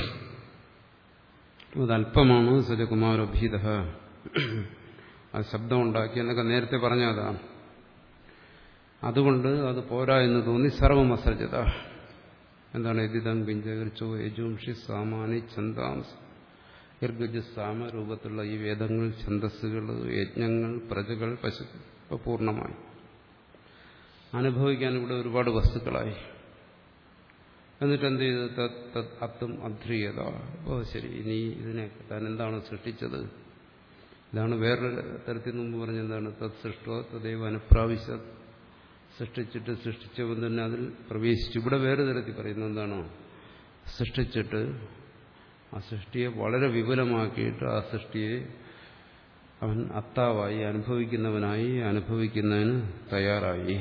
അതല്പമാണ് സജകുമാരോഭീത. അത് ശബ്ദമുണ്ടാക്കി എന്നൊക്കെ നേരത്തെ പറഞ്ഞതാണ്. അതുകൊണ്ട് അത് പോരാ എന്ന് തോന്നി സർവമസർജത. എന്താണ് എതിദം പിഞ്ചോ യജുംഷി സാമാനി ഛന്ദാംസ് യർഗജസാമ രൂപത്തിലുള്ള ഈ വേദങ്ങൾ, ഛന്ദസ്സുകൾ, യജ്ഞങ്ങൾ, പ്രജകൾ, പശു പൂർണ്ണമായി അനുഭവിക്കാൻ ഇവിടെ ഒരുപാട് വസ്തുക്കളായി. എന്നിട്ട് എന്ത് ചെയ്ത് തത് അത്തും അധ്രീയത. അപ്പോൾ ശരി, ഇനി ഇതിനെ താൻ എന്താണ് സൃഷ്ടിച്ചത്? ഇതാണ് വേറൊരു തരത്തിൽ മുമ്പ് പറഞ്ഞെന്താണ് തത് സൃഷ്ടോ തദൈവ അനുപ്രാവശ്യ. സൃഷ്ടിച്ചിട്ട് സൃഷ്ടിച്ചവൻ തന്നെ അതിൽ പ്രവേശിച്ചു. ഇവിടെ വേറെ തരത്തിൽ പറയുന്നത് എന്താണോ, സൃഷ്ടിച്ചിട്ട് ആ സൃഷ്ടിയെ വളരെ വിപുലമാക്കിയിട്ട് ആ സൃഷ്ടിയെ അവൻ അത്താവായി, അനുഭവിക്കുന്നവനായി, അനുഭവിക്കുന്നതിന് തയ്യാറായി.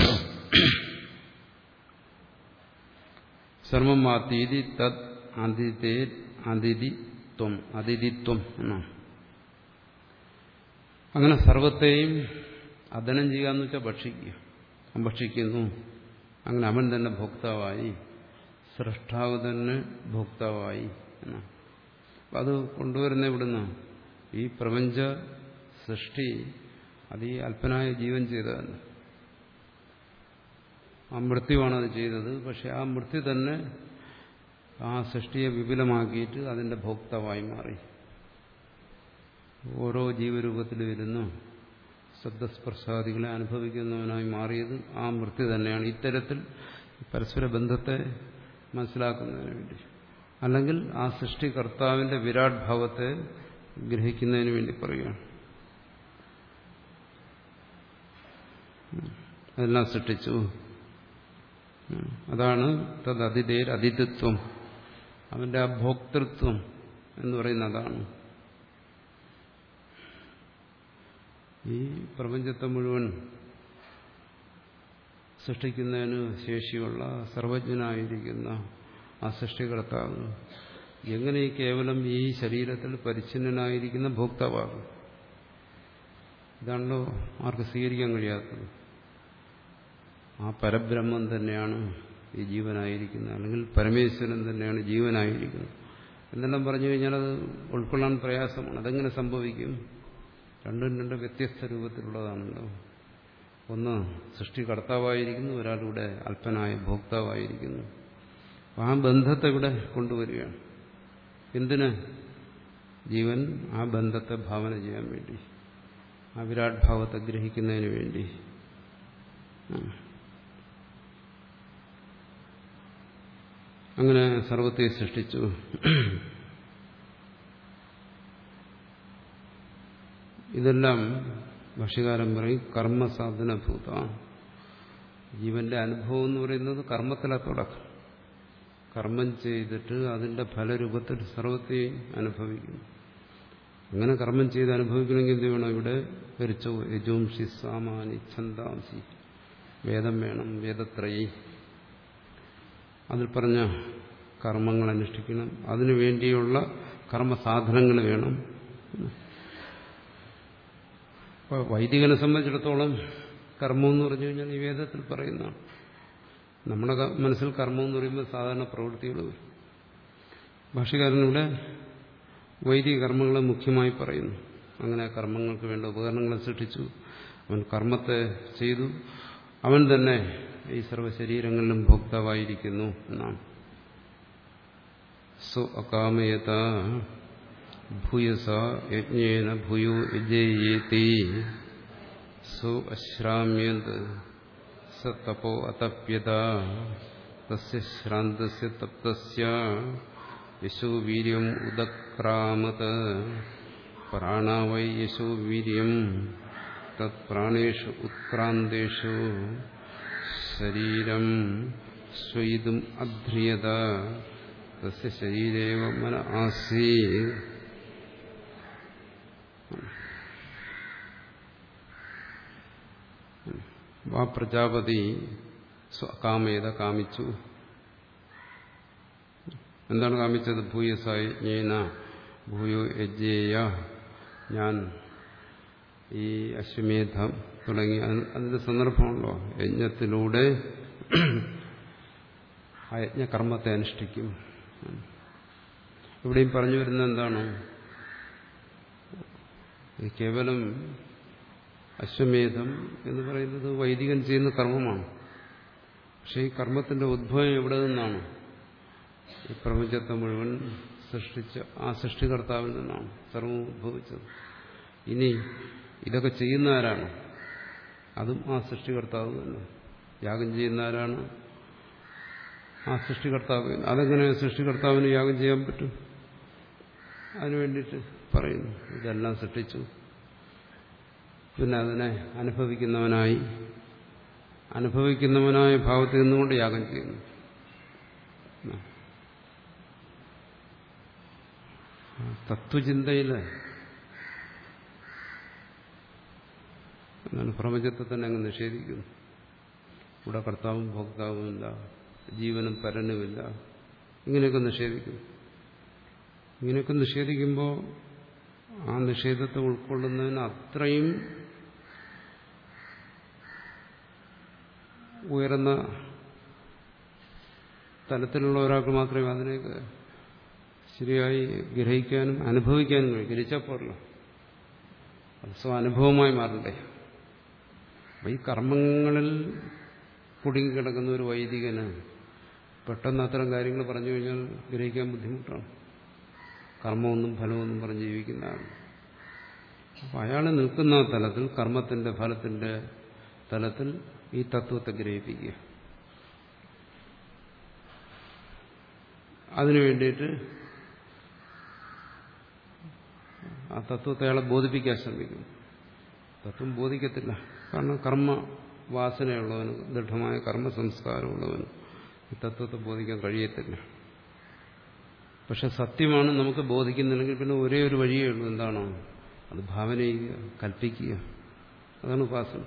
സർവം അതീതി തത് അതിഥേ അതിഥിത്വം അതിഥിത്വം എന്നാണ്. അങ്ങനെ സർവത്തെയും അദനം ചെയ്യാന്ന് വെച്ചാൽ ഭക്ഷിക്കുക. അവൻ ഭക്ഷിക്കുന്നു. അങ്ങനെ അവൻ തന്നെ ഭോക്താവായി, സൃഷ്ടാവ് തന്നെ ഭോക്താവായി എന്നാണ്. അത് കൊണ്ടുവരുന്ന ഇവിടുന്ന് ഈ പ്രപഞ്ച സൃഷ്ടി അത് ഈ അല്പനായ ജീവൻ ചെയ്തതല്ല. ആ മൃത്യുവാണത് ചെയ്തത്. പക്ഷെ ആ മൃത്യു തന്നെ ആ സൃഷ്ടിയെ വിപുലമാക്കിയിട്ട് അതിൻ്റെ ഭോക്താവായി മാറി. ഓരോ ജീവരൂപത്തിലും ഇരുന്ന് ശബ്ദസ്പർശാദികളെ അനുഭവിക്കുന്നവനായി മാറിയത് ആ മൃത്യു തന്നെയാണ്. ഇത്തരത്തിൽ പരസ്പര ബന്ധത്തെ മനസ്സിലാക്കുന്നതിന് വേണ്ടി, അല്ലെങ്കിൽ ആ സൃഷ്ടികർത്താവിന്റെ വിരാട് ഭാവത്തെ ഗ്രഹിക്കുന്നതിന് വേണ്ടി പറയുകയാണ്. അതെല്ലാം സൃഷ്ടിച്ചു. അതാണ് തത് അതിഥേർ അതിഥിത്വം. അവന്റെ ആ ഭോക്തൃത്വം എന്ന് പറയുന്ന അതാണ്. ഈ പ്രപഞ്ചത്തെ മുഴുവൻ സൃഷ്ടിക്കുന്നതിന് ശേഷിയുള്ള സർവജ്ഞനായിരിക്കുന്ന ആ സൃഷ്ടികർത്താവ് എങ്ങനെ ഈ കേവലം ഈ ശരീരത്തിൽ പരിച്ഛിന്നനായിരിക്കുന്ന ഭോക്താവാകും? ഇതാണല്ലോ ആർക്ക് സ്വീകരിക്കാൻ കഴിയാത്തത്. ആ പരബ്രഹ്മം തന്നെയാണ് ഈ ജീവനായിരിക്കുന്നത്, അല്ലെങ്കിൽ പരമേശ്വരൻ തന്നെയാണ് ജീവനായിരിക്കുന്നത് എന്നെല്ലാം പറഞ്ഞു കഴിഞ്ഞാൽ അത് ഉൾക്കൊള്ളാൻ പ്രയാസമാണ്. അതെങ്ങനെ സംഭവിക്കും? രണ്ടും രണ്ട് വ്യത്യസ്ത രൂപത്തിലുള്ളതാണല്ലോ. ഒന്ന് സൃഷ്ടികർത്താവായിരിക്കുന്നു, ഒരാളിവിടെ അല്പനായ ഭോക്താവായിരിക്കുന്നു. ആ ബന്ധത്തെ ഇവിടെ കൊണ്ടുവരികയാണ്. എന്തിന്? ജീവൻ ആ ബന്ധത്തെ ഭാവന ചെയ്യാൻ വേണ്ടി, ആ വിരാട് ഭാവത്തെ ഗ്രഹിക്കുന്നതിന് വേണ്ടി. അങ്ങനെ സർവത്തെ സൃഷ്ടിച്ചു. ഇതെല്ലാം ഭാഷ്യകാരൻ പറയും കർമ്മസാധനഭൂത. ജീവന്റെ അനുഭവം എന്ന് പറയുന്നത് കർമ്മത്തിലാണ് തുടക്കം. കർമ്മം ചെയ്തിട്ട് അതിന്റെ ഫലരൂപത്തിൽ സർവത്തെയും അനുഭവിക്കുന്നു. അങ്ങനെ കർമ്മം ചെയ്ത് അനുഭവിക്കണമെങ്കിൽ എന്ത് വേണം? ഇവിടെ വരിച്ചോ യജോംഷി സാമാനി ഛന്ദാംസി, വേദം വേണം, വേദത്രയി. അതിൽ പറഞ്ഞ കർമ്മങ്ങൾ അനുഷ്ഠിക്കണം, അതിനു വേണ്ടിയുള്ള കർമ്മസാധനങ്ങൾ വേണം. അപ്പോൾ വൈദികനെ സംബന്ധിച്ചിടത്തോളം കർമ്മം എന്ന് പറഞ്ഞു കഴിഞ്ഞാൽ ഈ വേദത്തിൽ പറയുന്നതാണ്. നമ്മുടെ മനസ്സിൽ കർമ്മം എന്ന് പറയുമ്പോൾ സാധാരണ പ്രവൃത്തികൾ വരും. ഭാഷ്യകാരനിവിടെ വൈദിക കർമ്മങ്ങളെ മുഖ്യമായി പറയുന്നു. അങ്ങനെ കർമ്മങ്ങൾക്ക് വേണ്ട ഉപകരണങ്ങളെ സൃഷ്ടിച്ചു, അവൻ കർമ്മത്തെ ചെയ്തു, അവൻ തന്നെ ഈ സർവ്വശരീരങ്ങളിലും ഭോക്താവായിരിക്കുന്നു എന്നാണ്. സോ അകാമയത ഭൂയസ യജ്ഞേന ഭൂയോ യജേയേതി സോ അശ്രാമ്യത് സ തപോ അതപ്യത തസ്യ ശ്രാന്തസ്യ തപ്തസ്യ യശോ വീര്യം ഉദക്രാമത് പ്രാണാവൈ യശോ വീര്യം തത് പ്രാണേഷു ഉത്ക്രാന്തേഷു ശരീരം സ്വയിതും അധ്രിയത തസ്യ ശരീരേവ മന ആസീ. ആ പ്രജാപതി കാമേത കാമിച്ചു. എന്താണ് കാമിച്ചത്? ഭൂയസായി ജ്ഞേന ഭൂയോ യജ്ഞേയ, ഞാൻ ഈ അശ്വമേധം തുടങ്ങി അതിന്റെ സന്ദർഭമുണ്ടോ? യജ്ഞത്തിലൂടെ ആ യജ്ഞകർമ്മത്തെ അനുഷ്ഠിക്കും. ഇവിടെയും പറഞ്ഞു വരുന്നത് എന്താണ്? കേവലം അശ്വമേധം എന്ന് പറയുന്നത് വൈദികൻ ചെയ്യുന്ന കർമ്മമാണ്. പക്ഷെ ഈ കർമ്മത്തിന്റെ ഉദ്ഭവം എവിടെ നിന്നാണ്? ഈ പ്രപഞ്ചത്തെ മുഴുവൻ സൃഷ്ടിച്ച ആ സൃഷ്ടികർത്താവിൽ നിന്നാണ് സർവ്വം ഉദ്ഭവിച്ചത്. ഇനി ഇതൊക്കെ ചെയ്യുന്ന ആരാണ്? അതും ആ സൃഷ്ടികർത്താവ് തന്നെ. യാഗം ചെയ്യുന്ന ആരാണ്? ആ സൃഷ്ടികർത്താവ്. അതെങ്ങനെ സൃഷ്ടികർത്താവിന് യാഗം ചെയ്യാൻ പറ്റും? അതിനു വേണ്ടിയിട്ട് പറയുന്നു, ഇതെല്ലാം സൃഷ്ടിച്ചു, പിന്നെ അതിനെ അനുഭവിക്കുന്നവനായി അനുഭവിക്കുന്നവനായ ഭാവത്തിൽ നിന്നുകൊണ്ട് യാഗം ചെയ്യുന്നു. തത്വചിന്തയിൽ എന്നാണ് പ്രപഞ്ചത്തെ തന്നെ അങ്ങ് നിഷേധിക്കുന്നു. ഇവിടെ കർത്താവും ഭോക്താവുമില്ല, ജീവനും പരനുമില്ല, ഇങ്ങനെയൊക്കെ നിഷേധിക്കുന്നു. ഇങ്ങനെയൊക്കെ നിഷേധിക്കുമ്പോൾ ആ നിഷേധത്തെ ഉൾക്കൊള്ളുന്നതിന് അത്രയും ഉയർന്ന തലത്തിലുള്ള ഒരാൾക്ക് മാത്രമേ അതിനെയൊക്കെ ശരിയായി ഗ്രഹിക്കാനും അനുഭവിക്കാനും കഴിയും. ഗ്രഹിച്ചാൽ പോരല്ലോ, അത് സ്വാനുഭവമായി മാറണ്ടേ. അപ്പം ഈ കർമ്മങ്ങളിൽ കുടുങ്ങിക്കിടക്കുന്ന ഒരു വൈദികന് പെട്ടെന്ന് അത്തരം കാര്യങ്ങൾ പറഞ്ഞു കഴിഞ്ഞാൽ ഗ്രഹിക്കാൻ ബുദ്ധിമുട്ടാണ്. കർമ്മമൊന്നും ഫലമൊന്നും പറഞ്ഞ് ജീവിക്കുന്നതാണ്. അപ്പം അയാൾ നിൽക്കുന്ന തലത്തിൽ, കർമ്മത്തിന്റെ ഫലത്തിന്റെ തലത്തിൽ ഈ തത്വത്തെ ഗ്രഹിപ്പിക്കുക. അതിനു വേണ്ടിയിട്ട് ആ തത്വത്തെ അയാളെ ബോധിപ്പിക്കാൻ ശ്രമിക്കും. തത്വം ബോധിക്കത്തില്ല. കാരണം കർമ്മ വാസനയുള്ളവന്, ദൃഢമായ കർമ്മ സംസ്കാരമുള്ളവന് ഈ തത്വത്തെ ബോധിക്കാൻ കഴിയത്തില്ല. പക്ഷെ സത്യമാണ് നമുക്ക് ബോധിക്കുന്നില്ലെങ്കിൽ പിന്നെ ഒരേ ഒരു വഴിയേ ഉള്ളൂ. എന്താണോ? അത് ഭാവന ചെയ്യുക, കൽപ്പിക്കുക. അതാണ് ഉപാസന.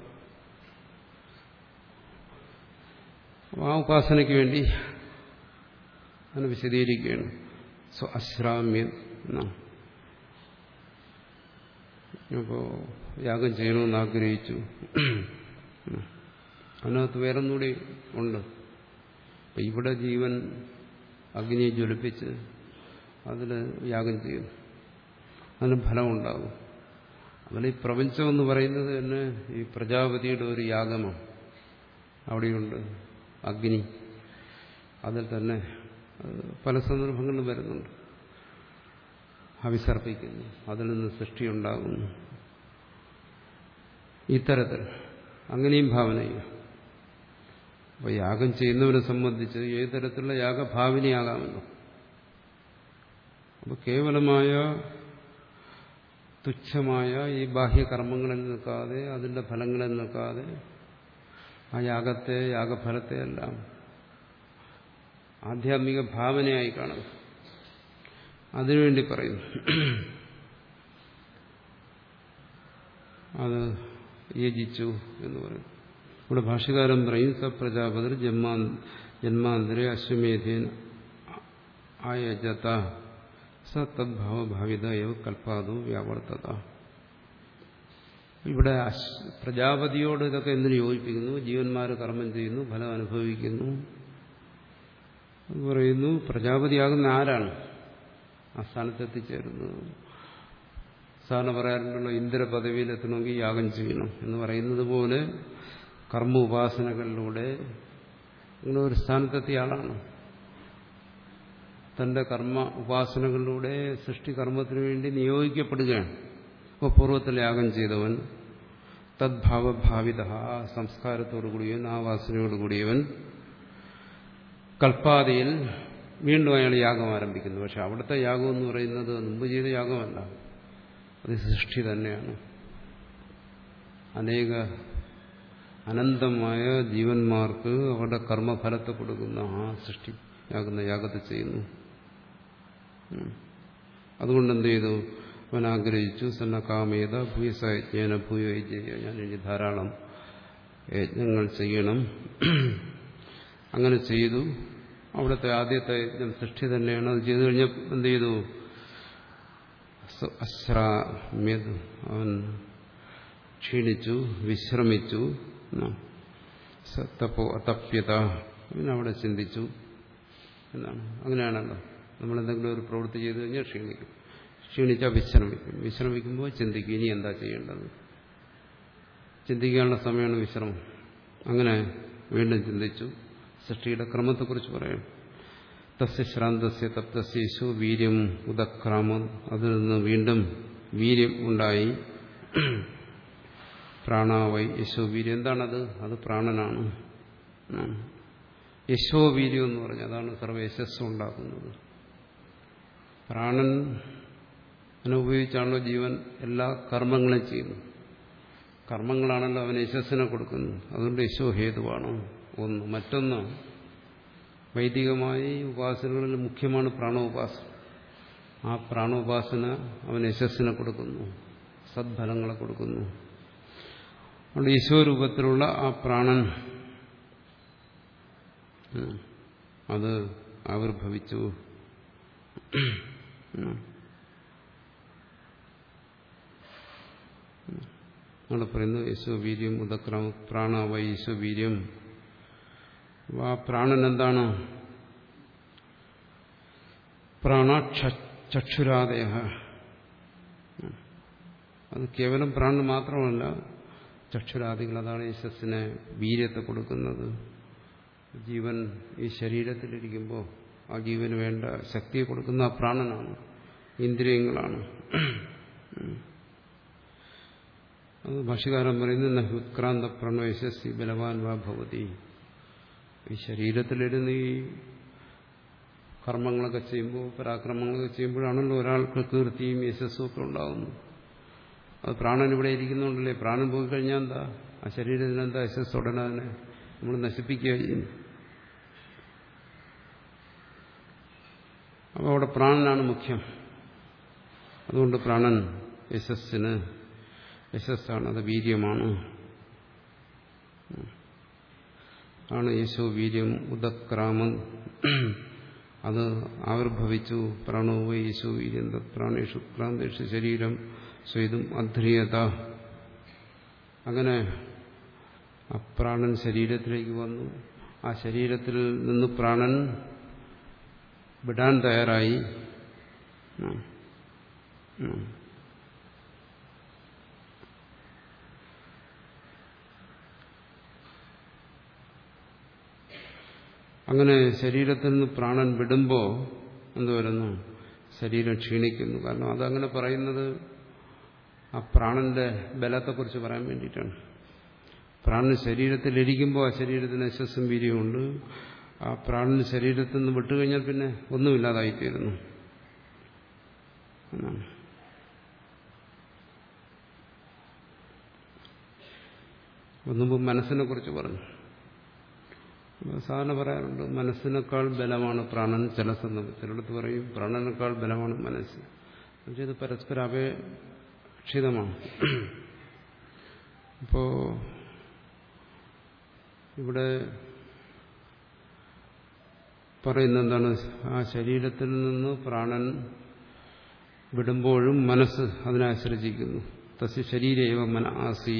ആ ഉപാസനയ്ക്ക് വേണ്ടി അതിനെ വിശദീകരിക്കുകയാണ്. സ്വ അശ്രാമ്യം എന്നാണ്. അപ്പോൾ യാഗം ചെയ്യണമെന്ന് ആഗ്രഹിച്ചു. അതിനകത്ത് വേറൊന്നുകൂടി ഉണ്ട്. അപ്പം ഇവിടെ ജീവൻ അഗ്നിയെ ജ്വലിപ്പിച്ച് അതിൽ യാഗം ചെയ്യും, അതിന് ഫലമുണ്ടാകും. അതിൽ ഈ പ്രപഞ്ചമെന്ന് പറയുന്നത് തന്നെ ഈ പ്രജാപതിയുടെ ഒരു യാഗമാണ്. അവിടെയുണ്ട് അഗ്നി. അതിൽ തന്നെ പല സന്ദർഭങ്ങളിലും വരുന്നുണ്ട്. ഹവിസർപ്പിക്കുന്നു, അതിൽ നിന്ന് സൃഷ്ടിയുണ്ടാകുന്നു. ഇത്തരത്തിൽ അങ്ങനെയും ഭാവന ചെയ്യുക. അപ്പോൾ യാഗം ചെയ്യുന്നവരെ സംബന്ധിച്ച് ഏത് തരത്തിലുള്ള യാഗഭാവനയാകാമല്ലോ. അപ്പോൾ കേവലമായ തുച്ഛമായ ഈ ബാഹ്യകർമ്മങ്ങളിൽ നിൽക്കാതെ, അതിൻ്റെ ഫലങ്ങളിൽ നിൽക്കാതെ ആ യാഗത്തെ യാഗഫലത്തെ എല്ലാം ആധ്യാത്മിക ഭാവനയായി കാണുക. അതിനുവേണ്ടി പറയുന്നു. അത് യജിച്ചു എന്ന് പറയും. ഇവിടെ ഭാഷ്യകാരൻ പറയും സ പ്രജാപതിർ ജന്മാ ജന്മാന്തരെ അശ്വമേധേൻ ആയജത സ തദ്ഭാവഭാവിത യവ കൽപ്പാതു വ്യാവർത്തത. ഇവിടെ പ്രജാപതിയോട് ഇതൊക്കെ എന്തിനു യോജിപ്പിക്കുന്നു? ജീവന്മാർ കർമ്മം ചെയ്യുന്നു, ഫലം അനുഭവിക്കുന്നു. അത് പറയുന്നു പ്രജാപതിയാകുന്ന ആരാണ് ആ സ്ഥാനത്തെത്തിച്ചേരുന്നത്? സാധാരണ പറയാറുണ്ടല്ലോ ഇന്ദ്രപദവിയിലെത്തണമെങ്കിൽ യാഗം ചെയ്യണം എന്ന് പറയുന്നത് പോലെ കർമ്മ ഉപാസനകളിലൂടെ ഇങ്ങനെ ഒരു സ്ഥാനത്തെത്തിയ ആളാണ്. തന്റെ കർമ്മ ഉപാസനകളിലൂടെ സൃഷ്ടികർമ്മത്തിനു വേണ്ടി നിയോഗിക്കപ്പെടുകയാണ്. അപ്പോൾ പൂർവ്വത്തിൽ യാഗം ചെയ്തവൻ തദ്ഭാവഭാവിത ആ സംസ്കാരത്തോടു കൂടിയവൻ, ആ വാസനയോടു കൂടിയവൻ കൽപ്പാതിയിൽ വീണ്ടും അയാൾ യാഗം ആരംഭിക്കുന്നു. പക്ഷെ അവിടുത്തെ യാഗം എന്ന് പറയുന്നത് മുമ്പ് ചെയ്ത യാഗമല്ല, അത് സൃഷ്ടി തന്നെയാണ്. അനേക അനന്തമായ ജീവന്മാർക്ക് അവരുടെ കർമ്മഫലത്തെ കൊടുക്കുന്ന ആ സൃഷ്ടിയാകുന്ന യാഗത്തെ ചെയ്യുന്നു. അതുകൊണ്ട് എന്ത് ചെയ്തു? അവൻ ആഗ്രഹിച്ചു സന്ന കാമേത ഭൂയസയജ്ഞേന ഭൂയോ യജ്ഞ, ഞാൻ ഇനി ധാരാളം യജ്ഞങ്ങൾ ചെയ്യണം. അങ്ങനെ ചെയ്തു. അവിടുത്തെ ആദ്യത്തെ യജ്ഞം സൃഷ്ടി തന്നെയാണ്. അത് ചെയ്തു കഴിഞ്ഞപ്പോൾ എന്ത് ചെയ്തു? അശ്രാമ്യത്, അവൻ ക്ഷീണിച്ചു, വിശ്രമിച്ചു. സത്തപ്പോ അതപ്യത, അവനവിടെ ചിന്തിച്ചു എന്നാണ്. അങ്ങനെയാണല്ലോ നമ്മളെന്തെങ്കിലും ഒരു പ്രവൃത്തി ചെയ്തു കഴിഞ്ഞാൽ ക്ഷീണിക്കും. ക്ഷീണിച്ചാൽ വിശ്രമിക്കും. വിശ്രമിക്കുമ്പോൾ ചിന്തിക്കും ഇനി എന്താ ചെയ്യേണ്ടത്. ചിന്തിക്കാനുള്ള സമയമാണ് വിശ്രമം. അങ്ങനെ വീണ്ടും ചിന്തിച്ചു. സൃഷ്ടിയുടെ ക്രമത്തെക്കുറിച്ച് പറയണം. തസ്യ ശ്രാന്തസ്യ തപ്തസ്യേശു വീര്യം ഉദക്രാമം, അതിൽ നിന്ന് വീണ്ടും വീര്യം ഉണ്ടായി. പ്രാണാവൈ യശോ വീര്യം. എന്താണത്? അത് പ്രാണനാണ്. യശോ വീര്യം എന്ന് പറഞ്ഞാൽ അതാണ് സർവ്വ യശസ്സും ഉണ്ടാക്കുന്നത്. പ്രാണൻ ഉപയോഗിച്ചാണല്ലോ ജീവൻ എല്ലാ കർമ്മങ്ങളും ചെയ്യുന്നു. കർമ്മങ്ങളാണല്ലോ അവന് യശസ്സിനെ കൊടുക്കുന്നത്. അതുകൊണ്ട് യശോ ഹേതുവാണ് ഒന്ന്. മറ്റൊന്ന്, വൈദികമായി ഉപാസനകളിൽ മുഖ്യമാണ് പ്രാണോപാസന. ആ പ്രാണോപാസന അവന് യശസ്സിനെ കൊടുക്കുന്നു, സദ്ഫലങ്ങളെ കൊടുക്കുന്നു. അതുകൊണ്ട് ഈശ്വരൂപത്തിലുള്ള ആ പ്രാണൻ അത് ആവിർഭവിച്ചു. അവിടെ പറയുന്നു യശോവീര്യം ഉദക്രാമ പ്രാണാവ യശോവീര്യം. ആ പ്രാണൻ എന്താണ്? പ്രാണാക്ഷുരാദയ. അത് കേവലം പ്രാണൻ മാത്രമല്ല, ചക്ഷുരാദികൾ. അതാണ് യശസ്സിനെ വീര്യത്തെ കൊടുക്കുന്നത്. ജീവൻ ഈ ശരീരത്തിലിരിക്കുമ്പോൾ ആ ജീവന് വേണ്ട ശക്തിയെ കൊടുക്കുന്ന ആ പ്രാണനാണ്, ഇന്ദ്രിയങ്ങളാണ്. അത് ഭാഷ്യകാരൻ പറയുന്നത് ഉത്ക്രാന്ത പ്രണോ യശസ്സി ബലവാൻ വാ ഭവതി. ഈ ശരീരത്തിലിരുന്ന് ഈ കർമ്മങ്ങളൊക്കെ ചെയ്യുമ്പോൾ, പരാക്രമങ്ങളൊക്കെ ചെയ്യുമ്പോഴാണല്ലോ ഒരാൾക്ക് കീർത്തിയും യശസ്സും ഒക്കെ ഉണ്ടാകുന്നു. അത് പ്രാണൻ ഇവിടെ ഇരിക്കുന്നുണ്ടല്ലേ. പ്രാണൻ പോയി കഴിഞ്ഞാൽ എന്താ? ആ ശരീരത്തിനെന്താ യശസ്? ഉടനെ അതിനെ നമ്മൾ നശിപ്പിക്കുക ചെയ്യുന്നു. അപ്പോൾ അവിടെ പ്രാണനാണ് മുഖ്യം. അതുകൊണ്ട് പ്രാണൻ യശസ്സിന് യശസ്സാണ്, അത് വീര്യമാണ്. ആണ് യേശോ വീര്യം ഉദക്രാമം. അത് ആവിർഭവിച്ചു. പ്രാണോവ യേശോ വീര്യം തത്പ്രാണേഷു ക്രാന്തേഷു ശരീരം സ്വൈതും അധ്രിയത. അങ്ങനെ ആ പ്രാണൻ ശരീരത്തിലേക്ക് വന്നു. ആ ശരീരത്തിൽ നിന്ന് പ്രാണൻ വിടാൻ തയ്യാറായി. അങ്ങനെ ശരീരത്തിൽ നിന്ന് പ്രാണൻ വിടുമ്പോൾ എന്ത് വരുന്നു? ശരീരം ക്ഷീണിക്കുന്നു. കാരണം അതങ്ങനെ പറയുന്നത് ആ പ്രാണന്റെ ബലത്തെക്കുറിച്ച് പറയാൻ വേണ്ടിയിട്ടാണ്. പ്രാണൻ ശരീരത്തിലിരിക്കുമ്പോൾ ആ ശരീരത്തിന് യശസ്സും വീര്യമുണ്ട്. ആ പ്രാണൻ ശരീരത്തിൽ നിന്ന് വിട്ടുകഴിഞ്ഞാൽ പിന്നെ ഒന്നുമില്ലാതായിത്തീരുന്നു എന്നാണ്. മുമ്പ് മനസ്സിനെ കുറിച്ച് പറഞ്ഞു. സാധാരണ പറയാറുണ്ട് മനസ്സിനേക്കാൾ ബലമാണ് പ്രാണൻ. ചില സന്ദർഭം ചിലടത്ത് പറയും പ്രാണനേക്കാൾ ബലമാണ് മനസ്സ്. പക്ഷെ ഇത് പരസ്പര അപേക്ഷിതമാണ്. ഇപ്പോ ഇവിടെ പറയുന്ന എന്താണ്, ആ ശരീരത്തിൽ നിന്ന് പ്രാണൻ വിടുമ്പോഴും മനസ്സ് അതിനെ ആശ്രയിച്ചിരിക്കുന്നു. തസ്യ ശരീരേവ മന ആസി.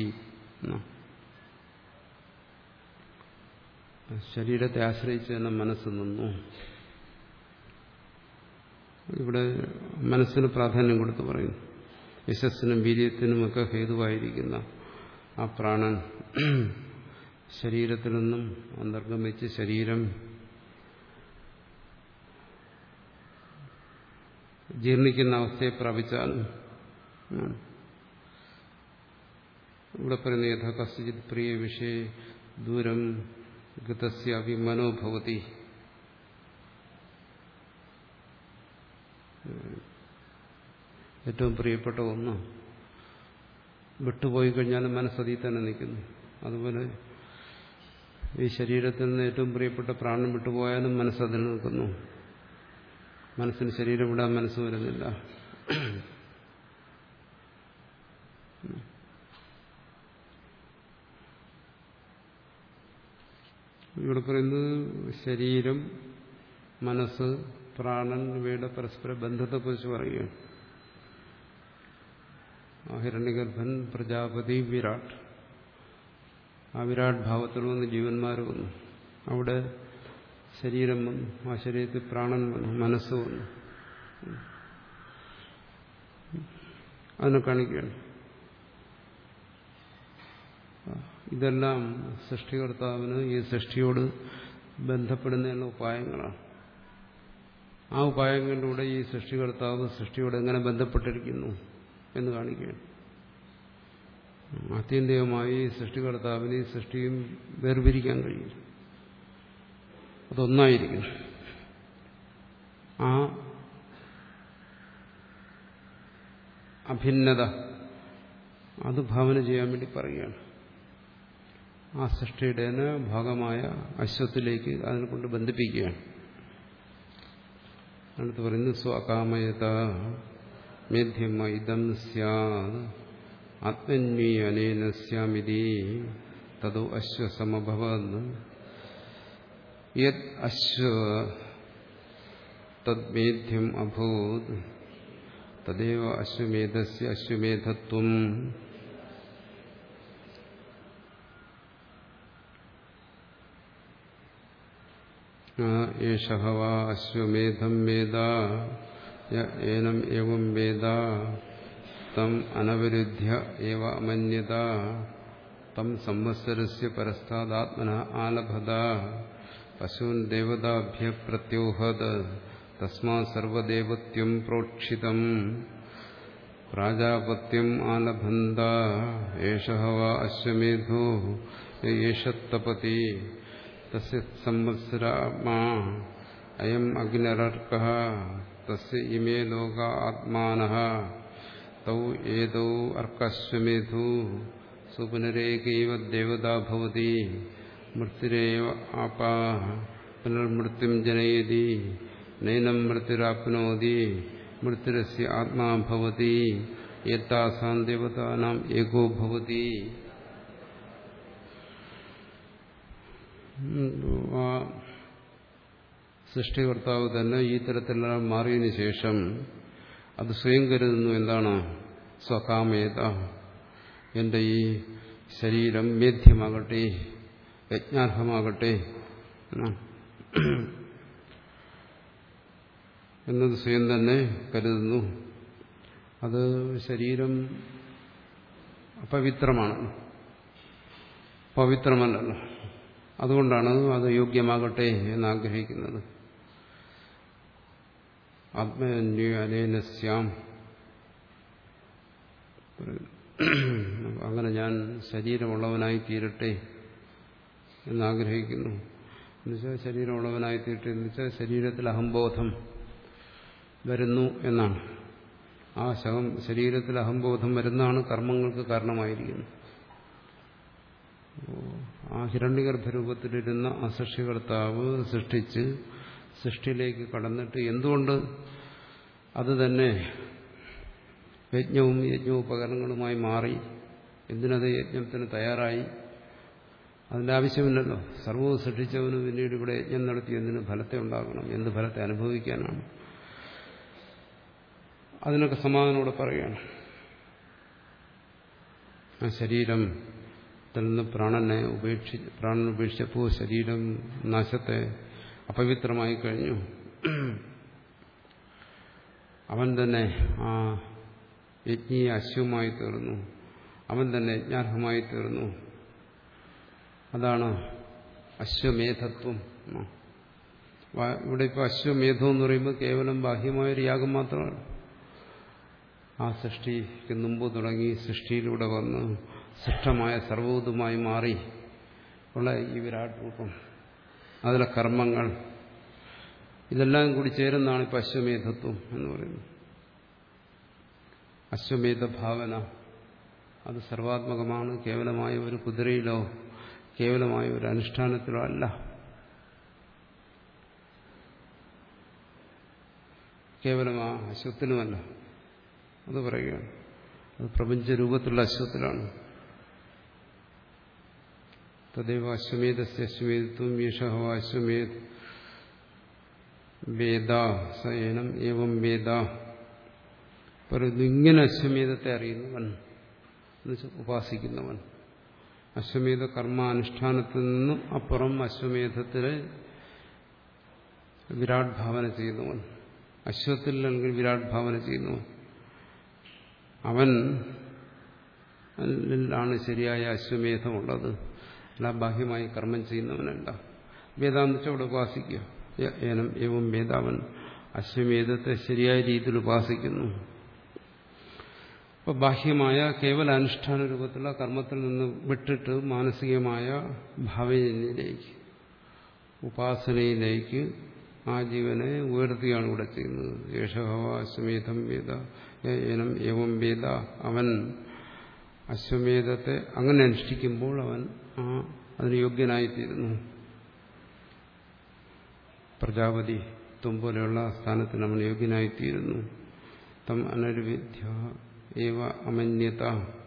ശരീരത്തെ ആശ്രയിച്ച് തന്നെ മനസ്സ് നിന്നു. ഇവിടെ മനസ്സിന് പ്രാധാന്യം കൊടുത്ത് പറയുന്നു. യശസ്സിനും വീര്യത്തിനുമൊക്കെ ഹേതുവായിരിക്കുന്ന ആ പ്രാണൻ ശരീരത്തിൽ നിന്നും അന്തർഗമിച്ച് ശരീരം ജീർണിക്കുന്ന അവസ്ഥയെ പ്രാപിച്ചാലും ഇവിടെ പറയുന്ന യഥാ കസ്യചിത് പ്രിയ വിഷയ ദൂരം ഗതസ്യാപി മനോഭവതി. ഏറ്റവും പ്രിയപ്പെട്ട ഒന്ന് വിട്ടുപോയി കഴിഞ്ഞാലും മനസ്സതിൽ തന്നെ നിൽക്കുന്നു. അതുപോലെ ഈ ശരീരത്തിൽ നിന്ന് ഏറ്റവും പ്രിയപ്പെട്ട പ്രാണൻ വിട്ടുപോയാലും മനസ്സതിൽ നിൽക്കുന്നു. മനസ്സിന് ശരീരം വിടാൻ മനസ്സ് വരുന്നില്ല. ഇവിടെ പറയുന്നത് ശരീരം, മനസ്സ്, പ്രാണൻ ഇവയുടെ പരസ്പര ബന്ധത്തെക്കുറിച്ച് പറയുകയാണ്. ഹിരണ്യഗർഭൻ, പ്രജാപതി, വിരാട്. ആ വിരാട് ഭാവത്തിൽ വന്ന് ജീവന്മാർ വന്നു. അവിടെ ശരീരം വന്നു, ആ ശരീരത്തിൽ പ്രാണൻ വന്നു, മനസ്സ് വന്നു. അതിനെ കാണിക്കുകയാണ്. ഇതെല്ലാം സൃഷ്ടികർത്താവിന് ഈ സൃഷ്ടിയോട് ബന്ധപ്പെടുന്നതിനുള്ള ഉപായങ്ങളാണ്. ആ ഉപായങ്ങളിലൂടെ ഈ സൃഷ്ടികർത്താവ് സൃഷ്ടിയോട് എങ്ങനെ ബന്ധപ്പെട്ടിരിക്കുന്നു എന്ന് കാണിക്കുകയാണ്. ആത്യന്തികമായി സൃഷ്ടികർത്താവിന് ഈ സൃഷ്ടിയും വേർപിരിക്കാൻ കഴിയില്ല. അതൊന്നായിരിക്കും. ആ അഭിന്നത അത് ഭാവന ചെയ്യാൻ വേണ്ടി പറയുകയാണ്. ആ സൃഷ്ടിയുടെ ഭാഗമായ അശ്വത്തിലേക്ക് അതിനെ കൊണ്ട് ബന്ധിപ്പിക്കുകയാണ്. അടുത്ത് പറയുന്നത് സ്വകാമയത മേധ്യമ ഇതം സ്യാത് ആത്മന്വീ അനേന സ്യാമിതി തദോ അശ്വസമഭവത് യത് അശ്വ തദ്മേധ്യം അഭൂത് തദേവ അശ്വമേധസ്യ അശ്വമേധത്വം. ഏഷഃ വാ അശ്വമേധം വേദ ഏനം ഏവം വേദ തം അനവരുദ്ധ്യ ഏവ അമന്യത തം സംവത്സരസ്യ പരസ്താദാത്മനഃ ആലഭത പശൂൻ ദേവതാഭ്യ പ്രത്യോഹത് തസ്മാത് സർവദേവത്വം പ്രോക്ഷിതം പ്രാജാപത്യം ആലഭന്ത. ഏഷഃ വാ അശ്വമേധോ യേഷത്തപതി തസ്യ സംവത്സരാത്മാ അയം അഗ്നിരർക്കഃ തസ്യ ഇമേ ലോകാ ആത്മാനഃ തൗ ഏതൗ അർക്കശ്വമേധു സുപുനരേകൈവ ദേവതാ ഭവതി മൃത്യുരേവ ആപാ പുനർമൃത്യും ജനയതി നൈനം മൃത്യുരാപ്നോതി മൃത്യുരസ്യ ആത്മാ ഭവതി യത്താസാം ദേവതാനാം ഏകോ ഭവതി. ആ സൃഷ്ടികർത്താവ് തന്നെ ഈ തരത്തിലെല്ലാം മാറിയതിനു ശേഷം അത് സ്വയം കരുതുന്നു. എന്താണ്? സ്വകാമേത, എന്റെ ഈ ശരീരം മേധ്യമാകട്ടെ, യജ്ഞാർഹമാകട്ടെ എന്നത് സ്വയം തന്നെ കരുതുന്നു. അത് ശരീരം അപവിത്രമാണ്, പവിത്രമല്ലല്ലോ. അതുകൊണ്ടാണ് അത് യോഗ്യമാകട്ടെ എന്നാഗ്രഹിക്കുന്നത്. ആത്മന്യ അനേനസ്യാം, അങ്ങനെ ഞാൻ ശരീരമുള്ളവനായി തീരട്ടെ എന്നാഗ്രഹിക്കുന്നു. എന്നുവെച്ചാൽ ശരീരമുള്ളവനായി തീരട്ടെ എന്ന് വെച്ചാൽ ശരീരത്തിൽ അഹംബോധം വരുന്നു എന്നാണ്. ആ ശകം ശരീരത്തിൽ അഹംബോധം വരുന്നതാണ് കർമ്മങ്ങൾക്ക് കാരണമായിരിക്കുന്നത്. ആ ഹിരണ്യഗർഭരൂപത്തിലിരുന്ന ആ സൃഷ്ടികർത്താവ് സൃഷ്ടിച്ച് സൃഷ്ടിയിലേക്ക് കടന്നിട്ട് എന്തുകൊണ്ട് അത് തന്നെ യജ്ഞവും യജ്ഞോപകരണങ്ങളുമായി മാറി, എന്തിനത് യജ്ഞത്തിന് തയ്യാറായി? അതിൻ്റെ ആവശ്യമില്ലല്ലോ. സർവ്വവും സൃഷ്ടിച്ചവന് പിന്നീട് ഇവിടെ യജ്ഞം നടത്തി എന്തിന് ഫലത്തെ ഉണ്ടാക്കണം? എന്ത് ഫലത്തെ അനുഭവിക്കാനാണ്? അതിനൊക്കെ സമാധാനത്തോടെ പറയുകയാണ്. ആ ശരീരത്തിൽ നിന്ന് പ്രാണനെ ഉപേക്ഷി പ്രാണൻ ഉപേക്ഷിച്ചപ്പോൾ ശരീരം നാശത്തെ അപവിത്രമായി കഴിഞ്ഞു. അവൻ തന്നെ ആ യജ്ഞീയ അശ്വമായി തീർന്നു. അവൻ തന്നെ യജ്ഞാർഹമായി തീർന്നു. അതാണ് അശ്വമേധത്വം. ഇവിടെ ഇപ്പോൾ അശ്വമേധം എന്ന് പറയുമ്പോൾ കേവലം ബാഹ്യമായൊരു യാഗം മാത്രമല്ല. ആ സൃഷ്ടിക്ക് മുമ്പ് തുടങ്ങി സൃഷ്ടിയിലൂടെ വന്ന് സൃഷ്ടമായ സർവ്വതുമായി മാറി ഉള്ള ഈ വിരാട് രൂപം, അതിലെ കർമ്മങ്ങൾ, ഇതെല്ലാം കൂടി ചേരുന്നതാണ് ഇപ്പോൾ അശ്വമേധത്വം എന്ന് പറയുന്നത്. അശ്വമേധ ഭാവന അത് സർവാത്മകമാണ്. കേവലമായ ഒരു കുതിരയിലോ കേവലമായ ഒരു അനുഷ്ഠാനത്തിലോ അല്ല. കേവലം ആ അശ്വത്തിനുമല്ല. അത് പറയുകയാണ്. അത് പ്രപഞ്ചരൂപത്തിലുള്ള അശ്വത്തിലാണ്. തദൈവ അശ്വമേധസ്യ അശ്വമേധത്വം യേശഃ അശ്വമേധ വേദ സയേനം ഏവം വേദ. പറയുന്നു, ഇങ്ങനെ അശ്വമേധത്തെ അറിയുന്നവൻ, ഉപാസിക്കുന്നവൻ, അശ്വമേധ കർമാനുഷ്ഠാനത്തിൽ നിന്നും അപ്പുറം അശ്വമേധത്തിലെ വിരാട് ഭാവന ചെയ്യുന്നവൻ, അശ്വത്തിൽ അല്ലെങ്കിൽ വിരാട് ഭാവന ചെയ്യുന്നവൻ, അവൻ ാണ് ശരിയായ അശ്വമേധമുള്ളത്. അല്ല ബാഹ്യമായി കർമ്മം ചെയ്യുന്നവനല്ല. വേദാന്തിച്ച് അവിടെ ഉപാസിക്കുക. ഏനം ഏവം വേദാവൻ അശ്വമേധത്തെ ശരിയായ രീതിയിൽ ഉപാസിക്കുന്നു. അപ്പോൾ ബാഹ്യമായ കേവല അനുഷ്ഠാന രൂപത്തിലുള്ള കർമ്മത്തിൽ നിന്ന് വിട്ടിട്ട് മാനസികമായ ഭാവനയിലേക്ക്, ഉപാസനയിലേക്ക് ആ ജീവനെ ഉയർത്തുകയാണ് ഇവിടെ ചെയ്യുന്നത്. യേശഃ അശ്വമേധം വേദ ഏനം ഏവം വേദ. അവൻ അശ്വമേധത്തെ അങ്ങനെ അനുഷ്ഠിക്കുമ്പോൾ അവൻ ആ അതിന് യോഗ്യനായിത്തീരുന്നു. പ്രജാപതി ത്വം പോലെയുള്ള സ്ഥാനത്തിന് അവൻ യോഗ്യനായിത്തീരുന്നു. തം അനർവിദ്യ ഏവ അമന്യത.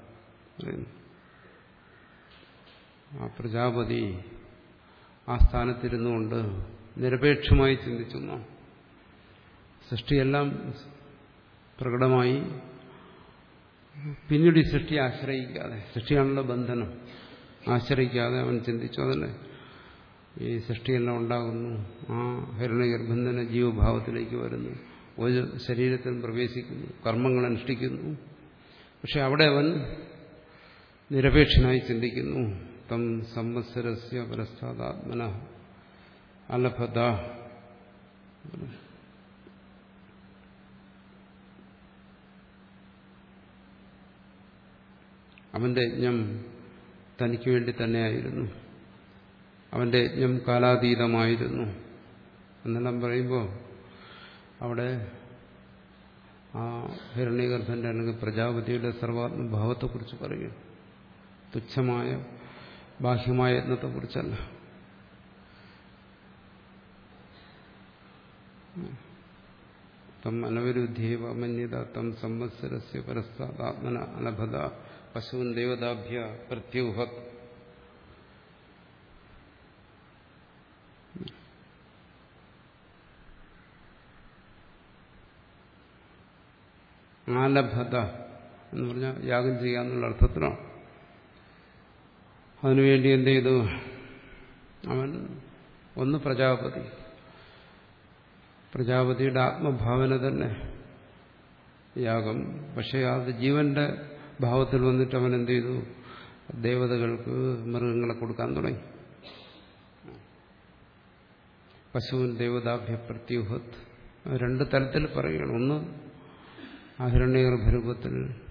ആ പ്രജാപതി ആ സ്ഥാനത്തിരുന്നുകൊണ്ട് നിരപേക്ഷമായി ചിന്തിച്ചു. സൃഷ്ടിയെല്ലാം പ്രകടമായി പിന്നീട് ഈ സൃഷ്ടിയെ ആശ്രയിക്കാതെ, സൃഷ്ടിയാണല്ലോ ബന്ധനം, ആശ്രയിക്കാതെ അവൻ ചിന്തിച്ചു. അതല്ലേ ഈ സൃഷ്ടിയെല്ലാം ഉണ്ടാകുന്നു, ആ ഹിരണ്യഗർഭൻ തന്നെ ജീവഭാവത്തിലേക്ക് വരുന്നു, ഒരു ശരീരത്തിൽ പ്രവേശിക്കുന്നു, കർമ്മങ്ങൾ അനുഷ്ഠിക്കുന്നു. പക്ഷെ അവിടെ അവൻ നിരപേക്ഷനായി ചിന്തിക്കുന്നു. തം സംവത്സരസ്യ പരസ്ഥാദാത്മന അലഭത. അവന്റെ യജ്ഞം തനിക്ക് വേണ്ടി തന്നെയായിരുന്നു. അവന്റെ യജ്ഞം കാലാതീതമായിരുന്നു എന്നെല്ലാം പറയുമ്പോൾ അവിടെ ആ ഹിരണ്യഗർഭന്റെ അല്ലെങ്കിൽ പ്രജാപതിയുടെ സർവാത്മഭാവത്തെക്കുറിച്ച് പറയുക, തുച്ഛമായ ബാഹ്യമായ യത്നത്തെക്കുറിച്ചല്ല. തം അനവരുദ്ധേവ അമന്യത തം സംവത്സരസ്യ പരസ്ഥാത്മന അനഭത പശുവിൻ ദേവതാഭ്യ പ്രത്യൂഹത്. ആലഭത എന്ന് പറഞ്ഞാൽ യാഗം ചെയ്യാന്നുള്ള അർത്ഥത്തിലാണ്. അതിനുവേണ്ടി എന്ത് ചെയ്തു? അവൻ ഒന്ന് പ്രജാപതി, പ്രജാപതിയുടെ ആത്മഭാവന തന്നെ യാഗം. പക്ഷെ അത് ജീവന്റെ ഭാവത്തിൽ വന്നിട്ട് അവൻ എന്ത് ചെയ്തു? ദേവതകൾക്ക് മൃഗങ്ങളെ കൊടുക്കാൻ തുടങ്ങി. പശുവിൻ ദേവതാഭ്യ പ്രത്യൂഹത്. രണ്ട് തരത്തിൽ പറയുകയാണ്. ഒന്ന് ആ ഹിരണ്യഗർഭരൂപത്തിൽ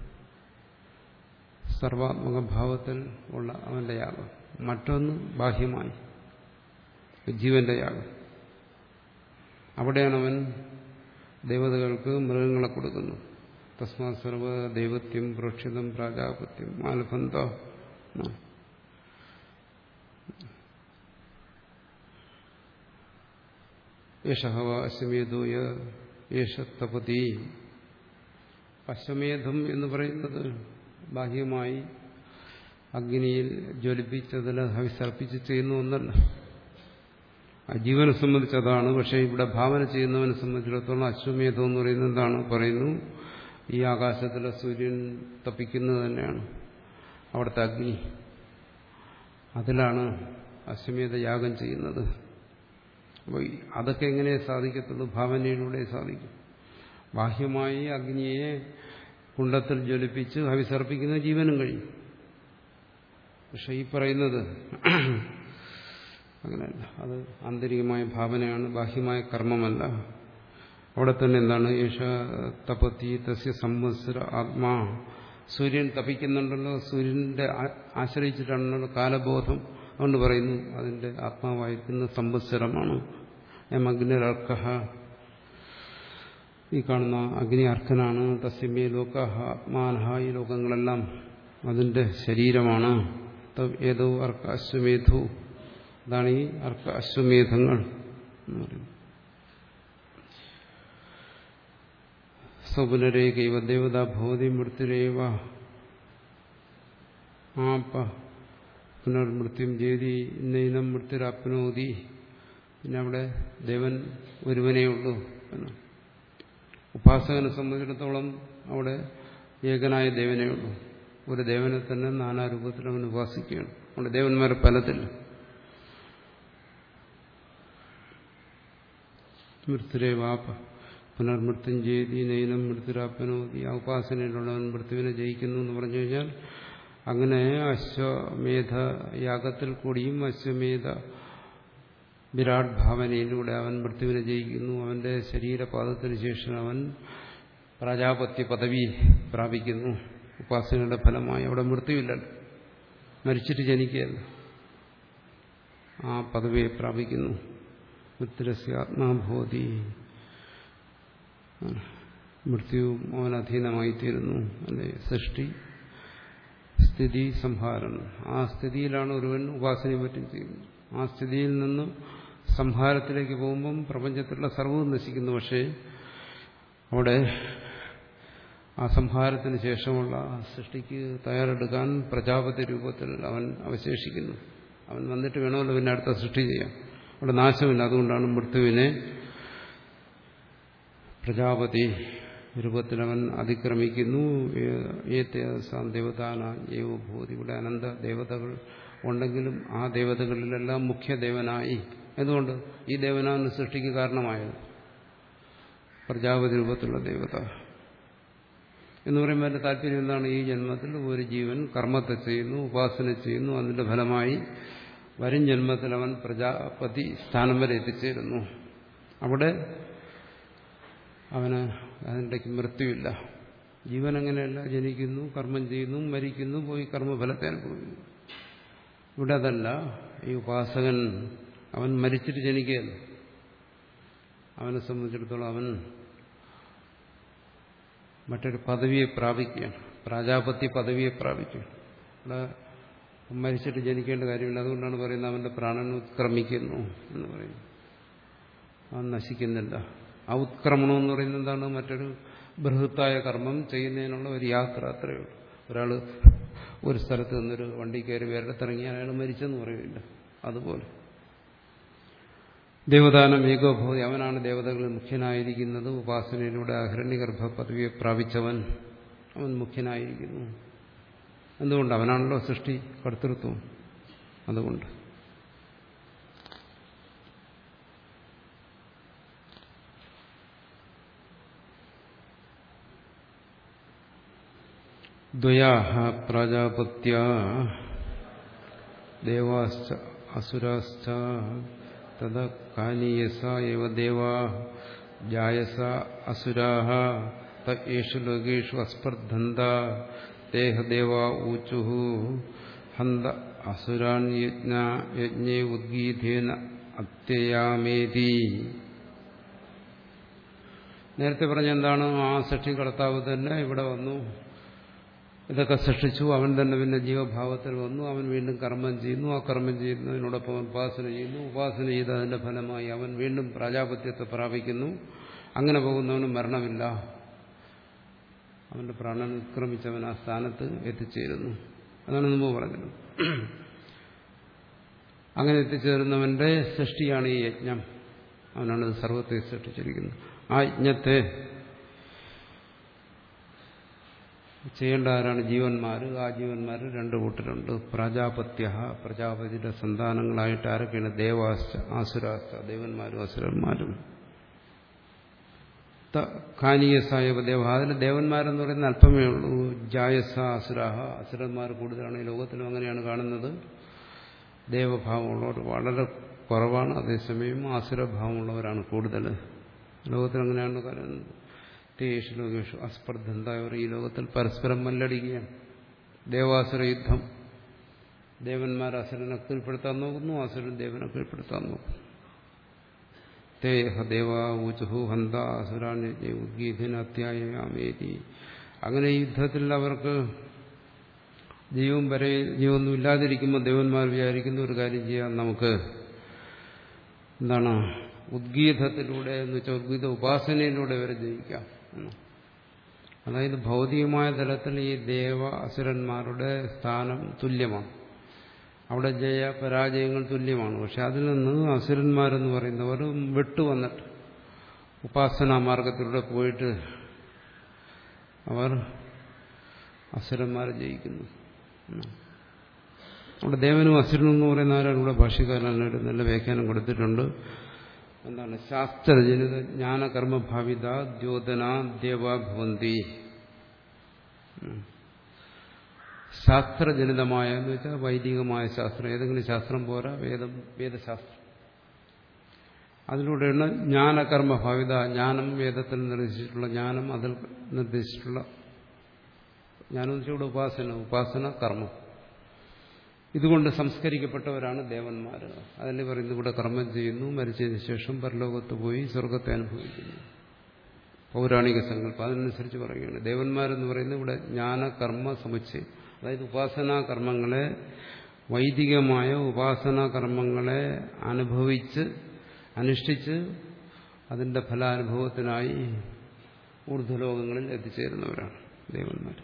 സർവാത്മക ഭാവത്തിൽ ഉള്ള അവന്റെ യാഗം, മറ്റൊന്ന് ബാഹ്യമായി ജീവന്റെ യാഗം. അവിടെയാണ് അവൻ ദേവതകൾക്ക് മൃഗങ്ങളെ കൊടുക്കുന്നു. തസ്മാ സർവ ദൈവത്യം പ്രോക്ഷിതം പ്രാജാപത്യം ആലഭന്ത. യേശഹവ അശ്വമേധോയ യേശ തപതി. അശ്വമേധം എന്ന് പറയുന്നത് ബാഹ്യമായി അഗ്നിയിൽ ജ്വലിപ്പിച്ചതിൽ ഹവിസർപ്പിച്ച് ചെയ്യുന്ന ഒന്നല്ല. ജീവനെ സംബന്ധിച്ച് അതാണ്. പക്ഷേ ഇവിടെ ഭാവന ചെയ്യുന്നവനെ സംബന്ധിച്ചിടത്തോളം അശ്വമേധം എന്ന് പറയുന്നത് എന്താണ് പറയുന്നു? ഈ ആകാശത്തിലെ സൂര്യൻ തപ്പിക്കുന്നത് തന്നെയാണ് അവിടുത്തെ അഗ്നി. അതിലാണ് അശ്വമേധ യാഗം ചെയ്യുന്നത്. അപ്പോൾ അതൊക്കെ എങ്ങനെ സാധിക്കത്തുള്ളൂ? ഭാവനയിലൂടെ സാധിക്കും. ബാഹ്യമായി അഗ്നിയെ കുണ്ടത്തിൽ ജ്വലിപ്പിച്ച് ഹവിസർപ്പിക്കുന്ന ജീവനും കഴിയും. പക്ഷെ ഈ പറയുന്നത് അങ്ങനെയല്ല. അത് ആന്തരികമായ ഭാവനയാണ്, ബാഹ്യമായ കർമ്മമല്ല. അവിടെ തന്നെ എന്താണ്? യേശ തപതി തസ്യ സംവത്സര ആത്മാ. സൂര്യൻ തപിക്കുന്നുണ്ടല്ലോ, സൂര്യന്റെ ആശ്രയിച്ചിട്ടാണല്ലോ കാലബോധം. അതുകൊണ്ട് പറയുന്നു അതിന്റെ ആത്മാവായിരിക്കുന്ന സംവത്സരമാണ്. എം അഗ്നിരർക്ക, ഈ കാണുന്ന അഗ്നി അർക്കനാണ്. തസ്യമേ ലോക ആത്മാനഹ, ഈ ലോകങ്ങളെല്ലാം അതിന്റെ ശരീരമാണ്. ഏതോ അർക്ക അശ്വമേധു, അതാണ് ഈ അർക്ക അശ്വമേധങ്ങൾ എന്ന് പറയുന്നത്. സ്വപുനരേകൈവ ദേവതാ ഭവതി മൃത്യുരേവ ആപ പുനർമൃത്യും ജേതി നൈനം മൃത്യുരാപ്നോതി. പിന്നെ അവിടെ ദേവൻ ഒരുവനേ ഉള്ളൂ എന്ന്. ഉപാസകനെ സംബന്ധിച്ചിടത്തോളം അവിടെ ഏകനായ ദേവനേ ഉള്ളൂ. ഒരു ദേവനെ തന്നെ നാനാരൂപത്തിൽ അവൻ ഉപാസിക്കുകയാണ്. അവിടെ ദേവന്മാരെ പലതില്ല. മൃത്യുരേവാപ പുനർമൃത്യും ജയിതി നൈനം മൃത്യുരാപ്പനോതി. ആ ഉപാസനയിലുള്ളവൻ മൃത്യുവിനെ ജയിക്കുന്നു എന്ന് പറഞ്ഞു കഴിഞ്ഞാൽ അങ്ങനെ അശ്വമേധ യാഗത്തിൽ കൂടിയും അശ്വമേധ വിരാട് ഭാവനയിലൂടെ അവൻ മൃത്യുവിനെ ജയിക്കുന്നു. അവന്റെ ശരീരപാദത്തിന് ശേഷം അവൻ പ്രജാപത്യ പദവി പ്രാപിക്കുന്നു. ഉപാസനയുടെ ഫലമായി അവിടെ മൃത്യുവില്ലല്ലോ, മരിച്ചിട്ട് ജനിക്കുകയല്ല, ആ പദവിയെ പ്രാപിക്കുന്നു. മൃത്യുരസ്യ ആത്മാഭൂതി, മൃത്യുവും അവൻ അധീനമായിത്തീരുന്നു. അല്ലെ, സൃഷ്ടി സ്ഥിതി സംഹാരണം. ആ സ്ഥിതിയിലാണ് ഒരുവൻ ഉപാസനയെ പറ്റും ചെയ്യുന്നത്. ആ സ്ഥിതിയിൽ നിന്ന് സംഹാരത്തിലേക്ക് പോകുമ്പം പ്രപഞ്ചത്തിലുള്ള സർവ്വവും നശിക്കുന്നു. പക്ഷേ അവിടെ ആ സംഹാരത്തിന് ശേഷമുള്ള സൃഷ്ടിക്ക് തയ്യാറെടുക്കാൻ പ്രജാപതി രൂപത്തിൽ അവൻ അവശേഷിക്കുന്നു. അവൻ വന്നിട്ട് വേണമല്ലോ പിന്നെ അടുത്ത സൃഷ്ടി ചെയ്യാം. അവിടെ നാശമില്ല. അതുകൊണ്ടാണ് മൃത്യുവിനെ പ്രജാപതി രൂപത്തിൽ അവൻ അതിക്രമിക്കുന്നു. ദേവതാന ഏവഭൂതി. ഇവിടെ അനന്ത ദേവതകൾ ഉണ്ടെങ്കിലും ആ ദേവതകളിലെല്ലാം മുഖ്യദേവനായി. എന്തുകൊണ്ട്? ഈ ദേവനാണ് സൃഷ്ടിക്ക് കാരണമായത്, പ്രജാപതി രൂപത്തിലുള്ള ദേവത എന്ന് പറയുമ്പോൾ അതിന്റെ താല്പര്യം എന്താണ്? ഈ ജന്മത്തിൽ ഒരു ജീവൻ കർമ്മത്തെ ചെയ്യുന്നു, ഉപാസന ചെയ്യുന്നു. അതിന്റെ ഫലമായി വരും ജന്മത്തിൽ അവൻ പ്രജാപതി സ്ഥാനം വരെ എത്തിച്ചേരുന്നു. അവിടെ അവന് അതിൻ്റെ മൃത്യുവില്ല. ജീവൻ അങ്ങനെയല്ല, ജനിക്കുന്നു, കർമ്മം ചെയ്യുന്നു, മരിക്കുന്നു, പോയി കർമ്മഫലത്തെ അനുഭവിക്കുന്നു. ഇവിടെ അതല്ല. ഈ ഉപാസകൻ അവൻ മരിച്ചിട്ട് ജനിക്കുകയല്ല. അവനെ സംബന്ധിച്ചിടത്തോളം അവൻ മറ്റൊരു പദവിയെ പ്രാപിക്കുകയാണ്, പ്രജാപത്യ പദവിയെ പ്രാപിക്കുകയാണ്. അവിടെ മരിച്ചിട്ട് ജനിക്കേണ്ട കാര്യമില്ല. അതുകൊണ്ടാണ് പറയുന്നത് അവന്റെ പ്രാണൻ ഉത്ക്രമിക്കുന്നു എന്ന് പറയുന്നു. അവൻ നശിക്കുന്നില്ല. ആ ഉത്ക്രമണം എന്ന് പറയുന്നത് എന്താണ്? മറ്റൊരു ബൃഹത്തായ കർമ്മം ചെയ്യുന്നതിനുള്ള ഒരു യാത്ര, അത്രയേ ഉള്ളൂ. ഒരാൾ ഒരു സ്ഥലത്ത് നിന്നൊരു വണ്ടി കയറി വേറിടത്തിറങ്ങി അയാൾ മരിച്ചെന്ന് പറയില്ല. അതുപോലെ ദേവദാനം ഏകോഭൂതി, അവനാണ് ദേവതകളിൽ മുഖ്യനായിരിക്കുന്നത്. ഉപാസനയിലൂടെ അഹിരണ്യഗർഭ പദവിയെ പ്രാപിച്ചവൻ അവൻ മുഖ്യനായിരിക്കുന്നു. എന്തുകൊണ്ട്? അവനാണല്ലോ സൃഷ്ടി കർത്തൃത്വം. അതുകൊണ്ട് ദ്വയാഹ പ്രജാപത്യ ദേവാശ്ച അസുരാശ്ച തദ കാനീയസ ഏവ ദേവാ ജായസ അസുരാഹ തേഷു ലോകേഷു അസ്പർദ്ധന്ത തേഹ ദേവാ ഊചുഃ ഹന്ത അസുരാൻ യജ്ഞേ ഉദ്ഗീതേന അത്യയാമേതി. നേരത്തെ പറഞ്ഞ എന്താണ്? ആ സൃഷ്ടികർത്താവ് തന്നെ ഇവിടെ വന്നു ഇതൊക്കെ സൃഷ്ടിച്ചു. അവൻ തന്നെ പിന്നെ ജീവഭാവത്തിൽ വന്നു. അവൻ വീണ്ടും കർമ്മം ചെയ്യുന്നു. ആ കർമ്മം ചെയ്യുന്നതിനോടൊപ്പം ഉപാസന ചെയ്യുന്നു. ഉപാസന ചെയ്ത് അതിന്റെ ഫലമായി അവൻ വീണ്ടും പ്രജാപത്യത്തെ പ്രാപിക്കുന്നു. അങ്ങനെ പോകുന്നവന് മരണമില്ല. അവന്റെ പ്രാണൻ നിഷ്ക്രമിച്ചവൻ ആ സ്ഥാനത്ത് എത്തിച്ചേരുന്നു. അതാണ് മുമ്പ് പറഞ്ഞത്. അങ്ങനെ എത്തിച്ചേരുന്നവന്റെ സൃഷ്ടിയാണ് ഈ യജ്ഞം. അവനാണ് സർവത്തെ സൃഷ്ടിച്ചിരിക്കുന്നത്. ആ യജ്ഞത്തെ ചെയ്യേണ്ട ആരാണ്? ജീവന്മാര്. ആ ജീവന്മാര് രണ്ടു കൂട്ടരുണ്ട്. പ്രജാപത്യ, പ്രജാപതിയുടെ സന്താനങ്ങളായിട്ട് ആരൊക്കെയാണ്? ദേവാശ്ച, ആസുരാശ്ച, ദേവന്മാരും അസുരന്മാരും. ഖാനീയസായ ദേവ, അതിൽ ദേവന്മാരെന്ന് പറയുന്ന അല്പമേ ഉള്ളൂ. ജായസ അസുരാഹ, അസുരന്മാർ കൂടുതലാണ്. ഈ ലോകത്തിലും അങ്ങനെയാണ് കാണുന്നത്. ദേവഭാവമുള്ളവർ വളരെ കുറവാണ്. അതേസമയം ആസുരഭാവമുള്ളവരാണ് കൂടുതൽ. ലോകത്തിൽ അങ്ങനെയാണ് കാണുന്നത്. തേഷു ലോകേഷു അസ്പർദ്ധന്തായവർ ഈ ലോകത്തിൽ പരസ്പരം മല്ലടിക്കുകയാണ്. ദേവാസുര യുദ്ധം. ദേവന്മാർ അസുരനെ കീഴ്പ്പെടുത്താൻ നോക്കുന്നു, അസുരൻ ദേവനെ കീഴ്പ്പെടുത്താൻ നോക്കുന്നു. തേഹ ദേവ ഊചുഹു ഹന്ത അസുരാന്യത്യായമേതി. അങ്ങനെ ഈ യുദ്ധത്തിൽ അവർക്ക് ജീവൻ വരെ ജീവൊന്നും ഇല്ലാതിരിക്കുമ്പോൾ ദേവന്മാർ വിചാരിക്കുന്ന ഒരു കാര്യം ചെയ്യാൻ, നമുക്ക് എന്താണ് ഉദ്ഗീതത്തിലൂടെ എന്ന് വെച്ചാൽ ഉദ്ഗീത ഉപാസനയിലൂടെ വരെ ജയിക്കാം. അതായത് ഭൗതികമായ തലത്തിൽ ഈ ദേവ അസുരന്മാരുടെ സ്ഥാനം തുല്യമാണ്. അവിടെ ജയ പരാജയങ്ങൾ തുല്യമാണ്. പക്ഷെ അതിൽ നിന്ന് അസുരന്മാരെന്ന് പറയുന്നവർ വിട്ടുവന്നിട്ട് ഉപാസനാ മാർഗത്തിലൂടെ പോയിട്ട് അവർ അസുരന്മാരെ ജയിക്കുന്നു. അവിടെ ദേവനും അസുരനും എന്ന് പറയുന്ന ആരാണ്? ഇവിടെ ഭാഷ്യക്കാരനായിട്ട് നല്ല വ്യാഖ്യാനം കൊടുത്തിട്ടുണ്ട്. എന്താണ്? ശാസ്ത്രജനിത ജ്ഞാനകർമ്മഭാവിത ദ്യോതന ദേവ ഭവന്തി. ശാസ്ത്രജനിതമായ എന്ന് വെച്ചാൽ വൈദികമായ ശാസ്ത്രം. ഏതെങ്കിലും ശാസ്ത്രം പോരാ, വേദം വേദശാസ്ത്രം. അതിലൂടെയാണ് ജ്ഞാനകർമ്മഭാവിത, ജ്ഞാനം വേദത്തിൽ നിർദ്ദേശിച്ചിട്ടുള്ള ജ്ഞാനം, അതിൽ നിർദ്ദേശിച്ചിട്ടുള്ള ജ്ഞാനം എന്ന് വെച്ചാൽ ഇവിടെ ഉപാസന, ഉപാസന കർമ്മം. ഇതുകൊണ്ട് സംസ്കരിക്കപ്പെട്ടവരാണ് ദേവന്മാർ. അതല്ലേ പറയുന്നത്, ഇവിടെ കർമ്മം ചെയ്യുന്നു, മരിച്ചതിന് ശേഷം പരലോകത്ത് പോയി സ്വർഗത്തെ അനുഭവിക്കുന്നു. പൗരാണിക സങ്കല്പം അതിനനുസരിച്ച് പറയുകയാണ്. ദേവന്മാരെന്ന് പറയുന്നത് ഇവിടെ ജ്ഞാനകർമ്മ സമുച്ചയം. അതായത് ഉപാസനാ കർമ്മങ്ങളെ, വൈദികമായ ഉപാസനാ കർമ്മങ്ങളെ അനുഭവിച്ച് അനുഷ്ഠിച്ച് അതിന്റെ ഫലാനുഭവത്തിനായി ഊർധ്വലോകങ്ങളിൽ എത്തിച്ചേരുന്നവരാണ് ദേവന്മാർ.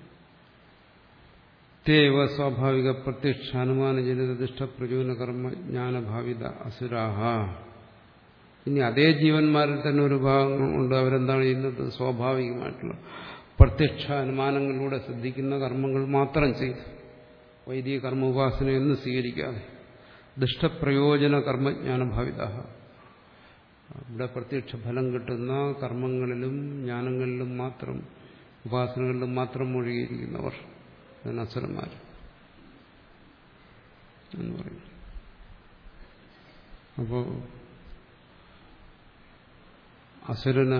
തേവ സ്വാഭാവിക പ്രത്യക്ഷ അനുമാനജനിതദിഷ്ട പ്രചോദന കർമ്മ ജ്ഞാനഭാവിത അസുരാഹ. ഇനി അതേ ജീവന്മാരിൽ തന്നെ ഒരു ഭാഗം ഉണ്ട്. അവരെന്താണ് ചെയ്യുന്നത്? സ്വാഭാവികമായിട്ടുള്ള പ്രത്യക്ഷ അനുമാനങ്ങളിലൂടെ ശ്രദ്ധിക്കുന്ന കർമ്മങ്ങൾ മാത്രം ചെയ്ത് വൈദിക കർമ്മോപാസനയൊന്നും സ്വീകരിക്കാതെ ദുഷ്ടപ്രയോജന കർമ്മജ്ഞാനഭാവിത. ഇവിടെ പ്രത്യക്ഷ ഫലം കിട്ടുന്ന കർമ്മങ്ങളിലും ജ്ഞാനങ്ങളിലും മാത്രം, ഉപാസനകളിലും മാത്രം മുഴുകിയിരിക്കുന്നവർ അസുരന്മാർ എന്ന് പറയും. അപ്പോ അസുരന്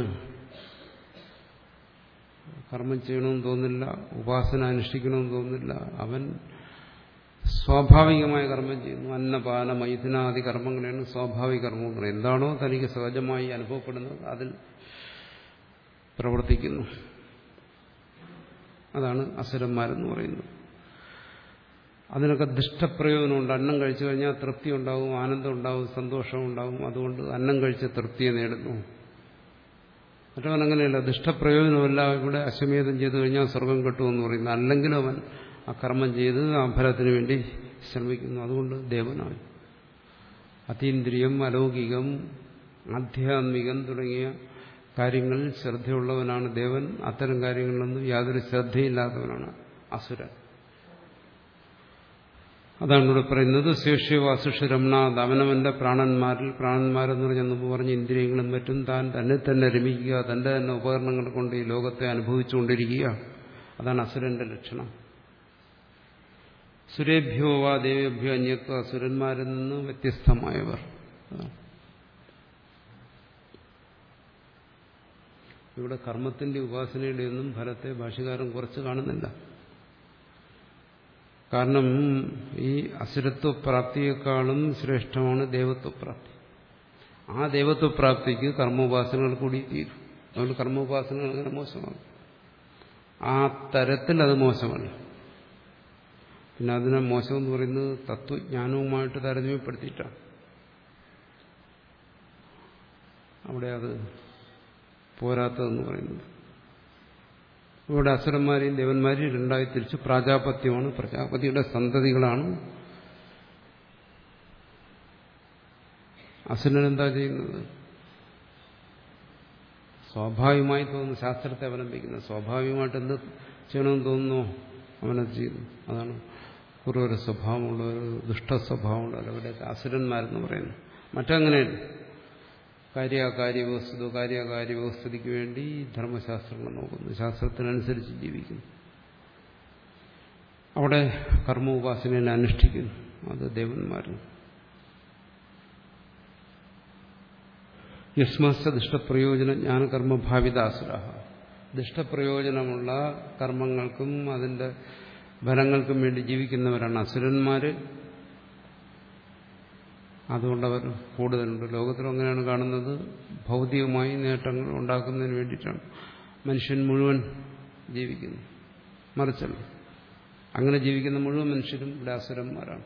കർമ്മം ചെയ്യണമെന്ന് തോന്നില്ല, ഉപാസന അനുഷ്ഠിക്കണമെന്ന് തോന്നില്ല. അവൻ സ്വാഭാവികമായ കർമ്മം ചെയ്യുന്നു. അന്നപാന മൈഥുനാദി കർമ്മങ്ങളാണ് സ്വാഭാവിക കർമ്മം എന്ന് പറയുന്നത്. എന്താണോ തനിക്ക് സഹജമായി അനുഭവപ്പെടുന്നത് അതിൽ പ്രവർത്തിക്കുന്നു. അതാണ് അസുരന്മാരെന്ന് പറയുന്നത്. അതിനൊക്കെ ദുഷ്ടപ്രയോജനമുണ്ട്. അന്നം കഴിച്ചു കഴിഞ്ഞാൽ തൃപ്തി ഉണ്ടാവും, ആനന്ദം ഉണ്ടാവും, സന്തോഷം ഉണ്ടാവും. അതുകൊണ്ട് അന്നം കഴിച്ച് തൃപ്തിയെ നേടുന്നു. മറ്റവൻ അങ്ങനെയല്ല, ദുഷ്ടപ്രയോജനമല്ല. ഇവിടെ അശ്വമേധം ചെയ്തു കഴിഞ്ഞാൽ സ്വർഗം കിട്ടുമെന്ന് പറയുന്നു. അല്ലെങ്കിലും അവൻ ആ കർമ്മം ചെയ്ത് ആ ഫലത്തിന് വേണ്ടി ശ്രമിക്കുന്നു. അതുകൊണ്ട് ദേവനായി. അതീന്ദ്രിയം, അലൗകികം, ആധ്യാത്മികം തുടങ്ങിയ കാര്യങ്ങളിൽ ശ്രദ്ധയുള്ളവനാണ് ദേവൻ. അത്തരം കാര്യങ്ങളിലൊന്നും യാതൊരു ശ്രദ്ധയില്ലാത്തവനാണ് അസുരൻ. അതാണ് ഇവിടെ പറയുന്നത്. ശേഷ്യോ അസുഷരംനാഥ്, അവനവന്റെ പ്രാണന്മാരിൽ, പ്രാണന്മാരെന്ന് പറഞ്ഞാൽ മുമ്പ് പറഞ്ഞ ഇന്ദ്രിയങ്ങളും മറ്റും താൻ തന്നെ തന്നെ രമിക്കുക, തന്റെ തന്നെ ഉപകരണങ്ങൾ കൊണ്ട് ഈ ലോകത്തെ അനുഭവിച്ചുകൊണ്ടിരിക്കുക. അതാണ് അസുരന്റെ ലക്ഷണം. സുരേഭ്യോ വാ ദേവേഭ്യോ അന്യത്വ, അസുരന്മാരിൽ നിന്ന് വ്യത്യസ്തമായവർ. ഇവിടെ കർമ്മത്തിന്റെ ഉപാസനയുടെ ഒന്നും ഫലത്തെ ഭാഷ്യകാരൻ കുറച്ച് കാണുന്നില്ല. കാരണം ഈ അസുരത്വപ്രാപ്തിയെക്കാളും ശ്രേഷ്ഠമാണ് ദേവത്വപ്രാപ്തി. ആ ദേവത്വപ്രാപ്തിക്ക് കർമ്മോപാസനകൾ കൂടി തീരും. അതുകൊണ്ട് കർമ്മോപാസനകൾ അങ്ങനെ മോശമാണ്. ആ തരത്തിൽ അത് മോശമല്ല. പിന്നെ അതിനെ മോശമെന്ന് പറയുന്നത് തത്വജ്ഞാനവുമായിട്ട് താരതമ്യപ്പെടുത്തിയിട്ടാണ്. അവിടെ അത് പോരാത്തതെന്ന് പറയുന്നത്. ഇവിടെ അസുരന്മാരെയും ദേവന്മാരെയും രണ്ടായി തിരിച്ചു. പ്രാജാപത്യമാണ്, പ്രജാപതിയുടെ സന്തതികളാണ്. അസുരൻ എന്താ ചെയ്യുന്നത്? സ്വാഭാവികമായി തോന്നുന്നു, ശാസ്ത്രത്തെ അവലംബിക്കുന്നത് സ്വാഭാവികമായിട്ട് എന്ത് ചെയ്യണമെന്ന് തോന്നുന്നു അവനത് ചെയ്യുന്നു. അതാണ് കുറവൊരു സ്വഭാവമുള്ളവർ, ദുഷ്ടസ്വഭാവമുള്ളവർ അവരൊക്കെ അസുരന്മാരെന്ന് പറയുന്നു. മറ്റങ്ങനെയല്ല. കാര്യാകാര്യ വ്യവസ്ഥിതോ കാര്യാകാര്യ വ്യവസ്ഥിതിക്ക് വേണ്ടി ധർമ്മശാസ്ത്രങ്ങൾ നോക്കുന്നു, ശാസ്ത്രത്തിനനുസരിച്ച് ജീവിക്കുന്നു. അവിടെ കർമ്മ ഉപാസനയെ അനുഷ്ഠിക്കുന്നു. അത് ദേവന്മാരാണ്. യസ്മാശ്ച ദുഷ്ടപ്രയോജന ജ്ഞാനകർമ്മഭാവിതാസുര. ദുഷ്ടപ്രയോജനമുള്ള കർമ്മങ്ങൾക്കും അതിന്റെ ഫലങ്ങൾക്കും വേണ്ടി ജീവിക്കുന്നവരാണ് അസുരന്മാര്. അതുകൊണ്ടവർ കൂടുതലുണ്ട്. ലോകത്തിൽ അങ്ങനെയാണ് കാണുന്നത്. ഭൗതികമായി നേട്ടങ്ങൾ ഉണ്ടാക്കുന്നതിന് വേണ്ടിയിട്ടാണ് മനുഷ്യൻ മുഴുവൻ ജീവിക്കുന്നത്. മറിച്ചല്ല, അങ്ങനെ ജീവിക്കുന്ന മുഴുവൻ മനുഷ്യരും ഇവിടെ അസുരന്മാരാണ്.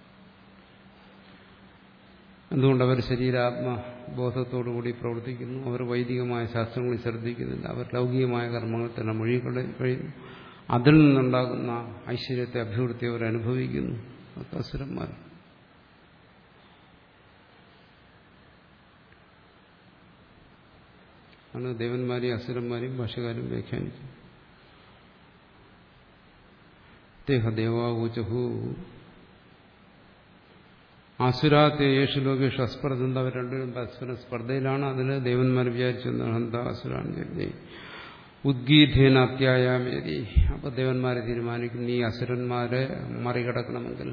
എന്തുകൊണ്ടവർ ശരീരാത്മബോധത്തോടുകൂടി പ്രവർത്തിക്കുന്നു. അവർ വൈദികമായ ശാസ്ത്രങ്ങളിൽ ശ്രദ്ധിക്കുന്നില്ല. അവർ ലൗകികമായ കർമ്മങ്ങൾ തന്നെ മുഴുകി കഴിയുന്നു. അതിൽ നിന്നുണ്ടാകുന്ന ഐശ്വര്യത്തെ, അഭിവൃദ്ധി അവർ അനുഭവിക്കുന്നു. അതൊക്കെ അസുരന്മാരാണ്. ആണ് ദേവന്മാരെയും അസുരന്മാരെയും ഭാഷകാരും വ്യാഖ്യാനിക്കും. ദേവദേവാചഹു ആസുരാത്തെ യേശു ലോകേഷു അസ്പർദ്ധ. അവർ രണ്ടുപേരും പരസ്പരം സ്പർദ്ധയിലാണ്. അതിൽ ദേവന്മാർ വിചാരിച്ചു ഹന്ത അസുരാൻ ഉദ്ഗീതേന അത്യായാമേരി. അപ്പൊ ദേവന്മാരെ തീരുമാനിക്കുന്നു, ഈ അസുരന്മാരെ മറികടക്കണമെങ്കിൽ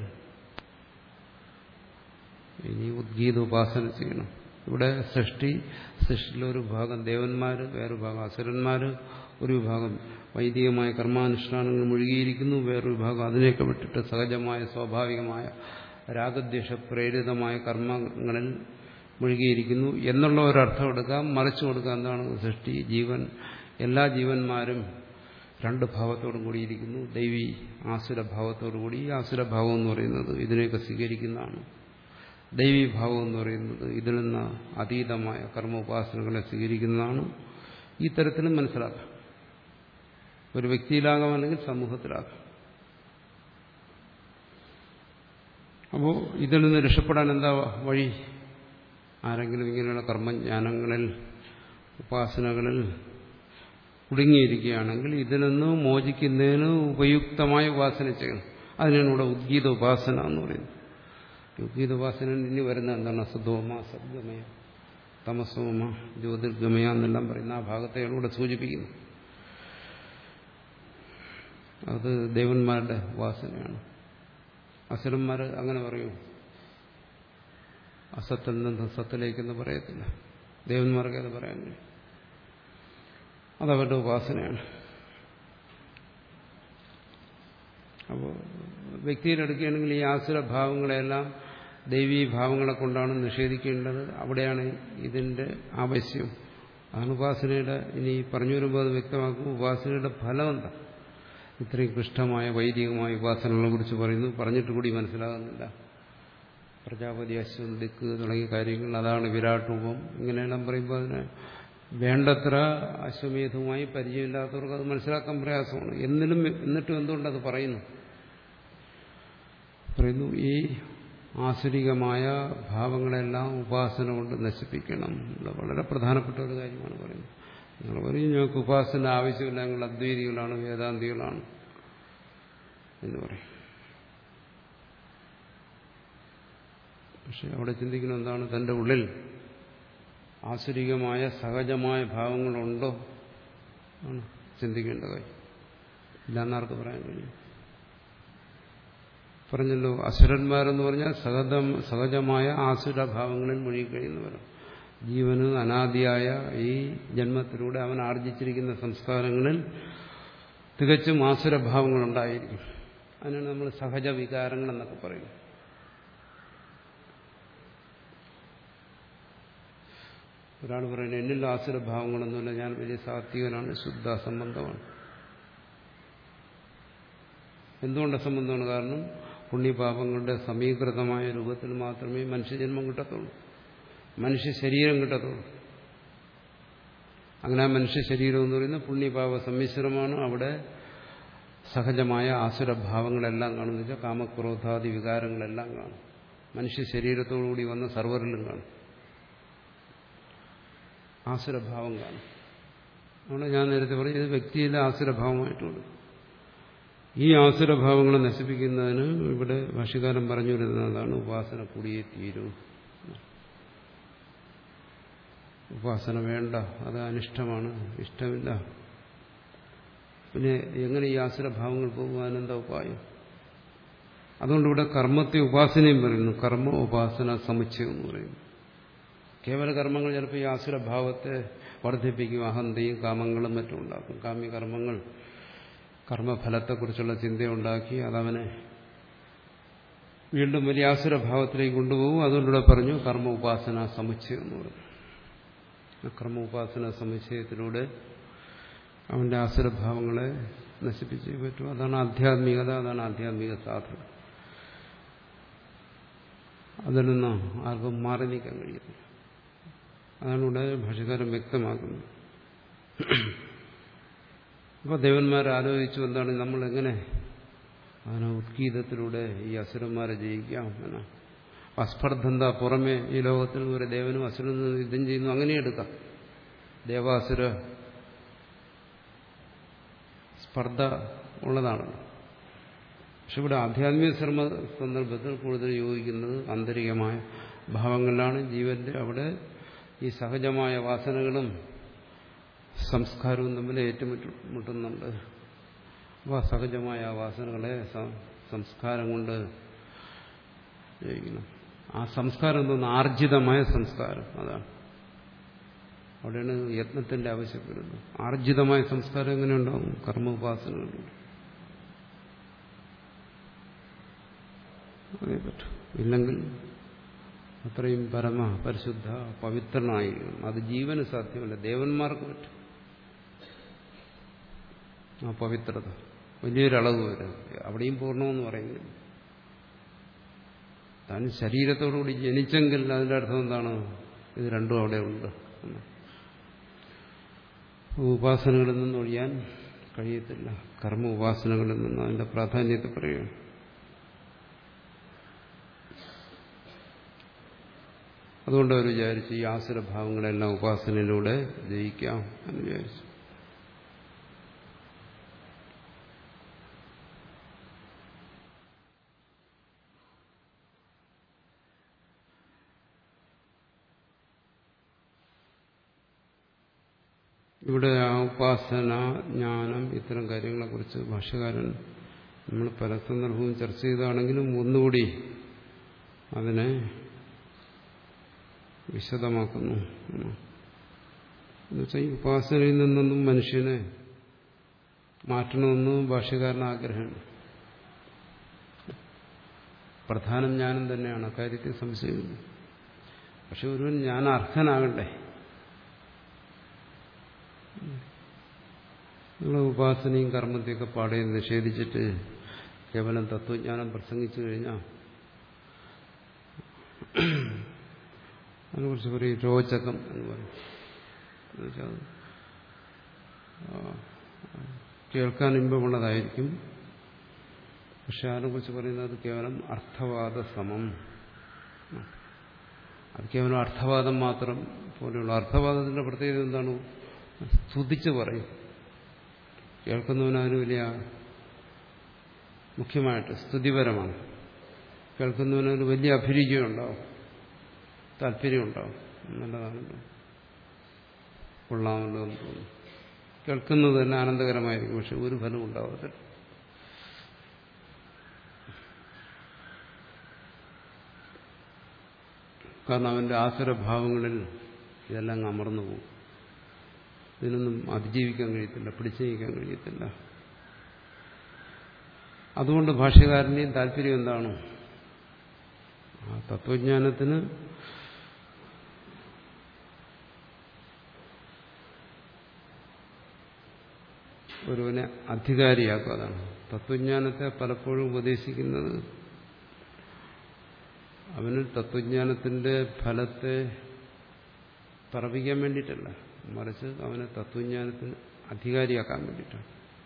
ഇനി ഉദ്ഗീത ഉപാസന ചെയ്യണം. ഇവിടെ സൃഷ്ടി സൃഷ്ടിയിലൊരു ഭാഗം ദേവന്മാര്, വേറൊരു ഭാഗം അസുരന്മാര്. ഒരു വിഭാഗം വൈദികമായ കർമാനുഷ്ഠാനങ്ങൾ മുഴുകിയിരിക്കുന്നു, വേറൊരു വിഭാഗം അതിനെയൊക്കെ വിട്ടിട്ട് സഹജമായ സ്വാഭാവികമായ രാഗദ്വേഷ പ്രേരിതമായ കർമ്മങ്ങളിൽ മുഴുകിയിരിക്കുന്നു എന്നുള്ള ഒരർത്ഥം എടുക്കാം. മറിച്ചു കൊടുക്കാം. എന്താണ് സൃഷ്ടി, ജീവൻ, എല്ലാ ജീവന്മാരും രണ്ട് ഭാവത്തോടും കൂടിയിരിക്കുന്നു. ദൈവി ആസുരഭാവത്തോടു കൂടി. ഈ ആസുരഭാവം എന്ന് പറയുന്നത് ഇതിനെയൊക്കെ സ്വീകരിക്കുന്നതാണ്. ദൈവീഭാവം എന്ന് പറയുന്നത് ഇതിൽ നിന്ന് അതീതമായ കർമ്മ ഉപാസനകളെ സ്വീകരിക്കുന്നതാണ്. ഈ തരത്തിലും മനസ്സിലാക്കാം. ഒരു വ്യക്തിയിലാകാം, അല്ലെങ്കിൽ സമൂഹത്തിലാകാം. അപ്പോൾ ഇതിൽ നിന്ന് രക്ഷപ്പെടാൻ എന്താ വഴി? ആരെങ്കിലും ഇങ്ങനെയുള്ള കർമ്മജ്ഞാനങ്ങളിൽ, ഉപാസനകളിൽ കുടുങ്ങിയിരിക്കുകയാണെങ്കിൽ ഇതിൽ നിന്ന് മോചിക്കുന്നതിന് ഉപയുക്തമായ ഉപാസന ചെയ്യണം. അതിനാണ് ഇവിടെ ഉദ്ഗീത ഉപാസന എന്ന് പറയുന്നത്. ഉദ്ഗീത ഉപാസന ഇനി വരുന്ന എന്താണ്? സദ്ഗമ, സദ്ഗമയ, തമസോമ, ജ്യോതിർഗമയ എന്നെല്ലാം പറയുന്ന ആ ഭാഗത്തെയാണ് ഇവിടെ സൂചിപ്പിക്കുന്നത്. അത് ദേവന്മാരുടെ ഉപാസനയാണ്. അസുരന്മാർ അങ്ങനെ പറയൂ, അസത്തിൽ നിന്ന് സത്തിലേക്കെന്ന് പറയത്തില്ല. ദേവന്മാർക്ക് അത് പറയാൻ കഴിയും. അതവരുടെ ഉപാസനയാണ്. അപ്പോൾ വ്യക്തിയിലെടുക്കുകയാണെങ്കിൽ ഈ ആസുരഭാവങ്ങളെല്ലാം ദൈവീ ഭാവങ്ങളെ കൊണ്ടാണ് നിഷേധിക്കേണ്ടത്. അവിടെയാണ് ഇതിന്റെ ആവശ്യം. അതാണ് ഉപാസനയുടെ, ഇനി പറഞ്ഞു വരുമ്പോൾ അത് വ്യക്തമാക്കും. ഉപാസനയുടെ ഫലം എന്താ? ഇത്രയും ക്ലിഷ്ടമായ വൈദികമായ ഉപാസനകളെ കുറിച്ച് പറയുന്നു. പറഞ്ഞിട്ട് കൂടി മനസ്സിലാകുന്നില്ല. പ്രജാപതി, അശ്വൻ, ദിക്ക് തുടങ്ങിയ കാര്യങ്ങൾ, അതാണ് വിരാട് രൂപം, ഇങ്ങനെയെല്ലാം പറയുമ്പോൾ അതിനെ വേണ്ടത്ര അശ്വമേധവുമായി പരിചയമില്ലാത്തവർക്ക് അത് മനസ്സിലാക്കാൻ പ്രയാസമാണ്. എന്നിലും എന്നിട്ടും എന്തുകൊണ്ടത് പറയുന്നു? പറയുന്നു ഈ ആസുരികമായ ഭാവങ്ങളെല്ലാം ഉപാസന കൊണ്ട് നശിപ്പിക്കണം. വളരെ പ്രധാനപ്പെട്ട ഒരു കാര്യമാണ് പറയുന്നത്. നിങ്ങൾ പറയും ഞങ്ങൾക്ക് ഉപാസന ആവശ്യമില്ല, ഞങ്ങൾ അദ്വൈതികളാണ്, വേദാന്തികളാണ് എന്ന് പറയും. പക്ഷെ അവിടെ ചിന്തിക്കുന്ന എന്താണ്? തന്റെ ഉള്ളിൽ ആസുരികമായ സഹജമായ ഭാവങ്ങളുണ്ടോ ആണ് ചിന്തിക്കേണ്ട കാര്യം. ഇല്ലാന്നാർക്ക് പറയാൻ കഴിയും? പറഞ്ഞല്ലോ, അസുരന്മാരെന്ന് പറഞ്ഞാൽ സഹജം സഹജമായ ആസുരഭാവങ്ങളിൽ മുഴുകിക്കഴിയുന്നവരാണ്. ജീവന് അനാദിയായ ഈ ജന്മത്തിലൂടെ അവൻ ആർജിച്ചിരിക്കുന്ന സംസ്കാരങ്ങളിൽ തികച്ചും ആസുരഭാവങ്ങളുണ്ടായിരിക്കും. അതിനാണ് നമ്മൾ സഹജ വികാരങ്ങൾ എന്നൊക്കെ പറയുന്നത്. ഒരാൾ പറയുന്നത് എന്നിൽ ആസുരഭാവങ്ങളൊന്നുമില്ല, ഞാൻ വലിയ സാത്വികനാണ്, ശുദ്ധ സംബന്ധമാണ്. എന്തുകൊണ്ട് അസംബന്ധമാണ്? കാരണം പുണ്യപാപങ്ങളുടെ സമീകൃതമായ രൂപത്തിൽ മാത്രമേ മനുഷ്യജന്മം കിട്ടത്തുള്ളൂ, മനുഷ്യ ശരീരം കിട്ടത്തുള്ളൂ. അങ്ങനെ ആ മനുഷ്യ ശരീരം എന്ന് പറയുന്നത് പുണ്യപാപ സമ്മിശ്രമാണ്. അവിടെ സഹജമായ ആസുരഭാവങ്ങളെല്ലാം കാണുന്നില്ല, കാമക്രോധാദി വികാരങ്ങളെല്ലാം കാണും. മനുഷ്യ ശരീരത്തോടുകൂടി വന്ന സർവരിലും കാണും, ആസുരഭാവം കാണും. അതുകൊണ്ട് ഞാൻ നേരത്തെ പറഞ്ഞു ഇത് വ്യക്തിയിലെ ആസുരഭാവമായിട്ടുണ്ട്. ഈ ആസുരഭാവങ്ങളെ നശിപ്പിക്കുന്നതിന് ഇവിടെ ഭാഷ്യകാരൻ പറഞ്ഞു വരുന്നതാണ് ഉപാസന കൂടിയേ തീരൂ. ഉപാസന വേണ്ട, അത് അനിഷ്ടമാണ്, ഇഷ്ടമില്ല. പിന്നെ എങ്ങനെ ഈ ആസുരഭാവങ്ങൾ പോകുവാൻ എന്താ ഉപായം? അതുകൊണ്ട് ഇവിടെ കർമ്മത്തെ ഉപാസനയും പറയുന്നു. കർമ്മ ഉപാസന സമുച്ചയം എന്ന് പറയുന്നു. കേവല കർമ്മങ്ങൾ ചിലപ്പോൾ ഈ ആസുരഭാവത്തെ വർദ്ധിപ്പിക്കും, അഹന്തയും കാമങ്ങളും മറ്റും ഉണ്ടാക്കും. കാമ്യകർമ്മങ്ങൾ കർമ്മഫലത്തെക്കുറിച്ചുള്ള ചിന്തയുണ്ടാക്കി അതവനെ വീണ്ടും വലിയ ആസുരഭാവത്തിലേക്ക് കൊണ്ടുപോകും. അതുകൊണ്ടിവിടെ പറഞ്ഞു കർമ്മ ഉപാസന സമുച്ചയം എന്ന് പറഞ്ഞു. കർമ്മ ഉപാസന സമുച്ചയത്തിലൂടെ അവന്റെ ആസുരഭാവങ്ങളെ നശിപ്പിച്ചേ പറ്റും. അതാണ് ആധ്യാത്മികത, അതാണ് ആധ്യാത്മിക സാധന. അതിൽ നിന്ന് ആർക്കും മാറി നീക്കാൻ കഴിയുന്നു. അതാണ് ഇവിടെ ഭാഷ്യകാരൻ വ്യക്തമാക്കുന്നത്. അപ്പോൾ ദേവന്മാരെ ആലോചിച്ചു എന്താണ് നമ്മൾ എങ്ങനെ അതിനെ ഉത്കീതത്തിലൂടെ ഈ അസുരന്മാരെ ജയിക്കാം എന്നാണ്. അസ്പർദ്ധന്ത പുറമെ ഈ ലോകത്തിൽ ഒരു ദേവനും അസുരനും യുദ്ധം ചെയ്യുന്നു, അങ്ങനെ എടുക്കാം. ദേവാസുര സ്പർദ്ധ ഉള്ളതാണല്ലോ. പക്ഷെ ഇവിടെ ആധ്യാത്മിക ശ്രമ സന്ദർഭത്തിൽ കൂടുതൽ യോജിക്കുന്നത് ആന്തരികമായ ഭാവങ്ങളിലാണ്. ജീവന്റെ അവിടെ ഈ സഹജമായ വാസനകളും സംസ്കാരവും തമ്മിൽ ഏറ്റുമുട്ടുന്നുണ്ട്. അപ്പോൾ സഹജമായ വാസനകളെ സംസ്കാരം കൊണ്ട് ജയിക്കണം. ആ സംസ്കാരം എന്തോന്ന്? ആർജിതമായ സംസ്കാരം. അതാണ് അവിടെയാണ് യത്നത്തിന്റെ ആവശ്യപ്പെടുന്നത്. ആർജിതമായ സംസ്കാരം എങ്ങനെ ഉണ്ടാവും? കർമ്മോപാസനകളുണ്ട്, അതേ പറ്റും. ഇല്ലെങ്കിൽ അത്രയും പരമ പരിശുദ്ധ പവിത്രനായിരിക്കണം. അത് ജീവന് സാധ്യമല്ല, ദേവന്മാർക്ക് പറ്റും. ആ പവിത്രത വലിയൊരളവ് വരെ അവിടെയും പൂർണ്ണമെന്ന് പറയുന്നില്ല. താൻ ശരീരത്തോടുകൂടി ജനിച്ചെങ്കിൽ അതിൻ്റെ അർത്ഥം എന്താണ്? ഇത് രണ്ടും അവിടെ ഉണ്ട്. ഉപാസനകളിൽ നിന്ന് ഒഴിയാൻ കഴിയത്തില്ല. കർമ്മ ഉപാസനകളിൽ നിന്ന് അതിന്റെ പ്രാധാന്യത്തെ പറയുകയാണ്. അതുകൊണ്ട് അവർ വിചാരിച്ചു ഈ ആസുരഭാവങ്ങളെല്ലാം ഉപാസനയിലൂടെ ജയിക്കാം എന്ന് വിചാരിച്ചു. ഇവിടെ ആ ഉപാസന, ജ്ഞാനം, ഇത്തരം കാര്യങ്ങളെക്കുറിച്ച് ഭാഷ്യകാരൻ നമ്മൾ പല സന്ദർഭവും ചർച്ച ചെയ്താണെങ്കിലും ഒന്നുകൂടി അതിനെ വിശദമാക്കുന്നു. എന്നുവെച്ചാൽ ഈ ഉപാസനയിൽ നിന്നൊന്നും മനുഷ്യനെ മാറ്റണമെന്ന് ഭാഷ്യകാരന് ആഗ്രഹമുണ്ട്. പ്രധാനം ജ്ഞാനം തന്നെയാണ്, അക്കാര്യത്തിൽ സംശയമില്ല. പക്ഷെ ഒരുവൻ ജ്ഞാന അർഹനാകണ്ടേ? നിങ്ങൾ ഉപാസനയും കർമ്മത്തെയൊക്കെ പാടെ നിഷേധിച്ചിട്ട് കേവലം തത്വജ്ഞാനം പ്രസംഗിച്ചു കഴിഞ്ഞാൽ അതിനെക്കുറിച്ച് പറയും രോചകം എന്ന് പറയും. എന്നുവെച്ചാൽ കേൾക്കാൻ ഇമ്പമുള്ളതായിരിക്കും, പക്ഷെ അതിനെക്കുറിച്ച് പറയുന്നത് കേവലം അർത്ഥവാദ സമം. അത് കേവലം അർത്ഥവാദം മാത്രം പോലെയുള്ള. അർത്ഥവാദത്തിന്റെ പ്രത്യേകത എന്താണ്? സ്തുതിച്ച് പറയും. കേൾക്കുന്നവനതിന് വലിയ മുഖ്യമായിട്ട് സ്തുതിപരമാണ്. കേൾക്കുന്നവനൊരു വലിയ അഭിരുചിയും ഉണ്ടാവും, താല്പര്യം ഉണ്ടാവും. നല്ലതാണല്ലോ, കൊള്ളാമല്ലോ എന്ന് തോന്നും. കേൾക്കുന്നത് തന്നെ ആനന്ദകരമായിരിക്കും, പക്ഷെ ഒരു ഫലം ഉണ്ടാവത്തില്ല. കാരണം അവന്റെ ആസുരഭാവങ്ങളിൽ ഇതെല്ലാം അമർന്നു പോകും. ഇതിനൊന്നും അതിജീവിക്കാൻ കഴിയത്തില്ല, പിടിച്ചു നീക്കാൻ കഴിയത്തില്ല. അതുകൊണ്ട് ഭാഷ്യകാരന്റെയും താല്പര്യം എന്താണ്? ആ തത്വജ്ഞാനത്തിന് ഒരുവനെ അധികാരിയാക്കുക. അതാണ് തത്വജ്ഞാനത്തെ പലപ്പോഴും ഉപദേശിക്കുന്നത് അവന് തത്വജ്ഞാനത്തിന്റെ ഫലത്തെ പറപ്പിക്കാൻ വേണ്ടിയിട്ടല്ല, മറിച്ച് അവനെ തത്വജ്ഞാനത്തിന് അധികാരിയാക്കാൻ വേണ്ടിയിട്ടാണ്.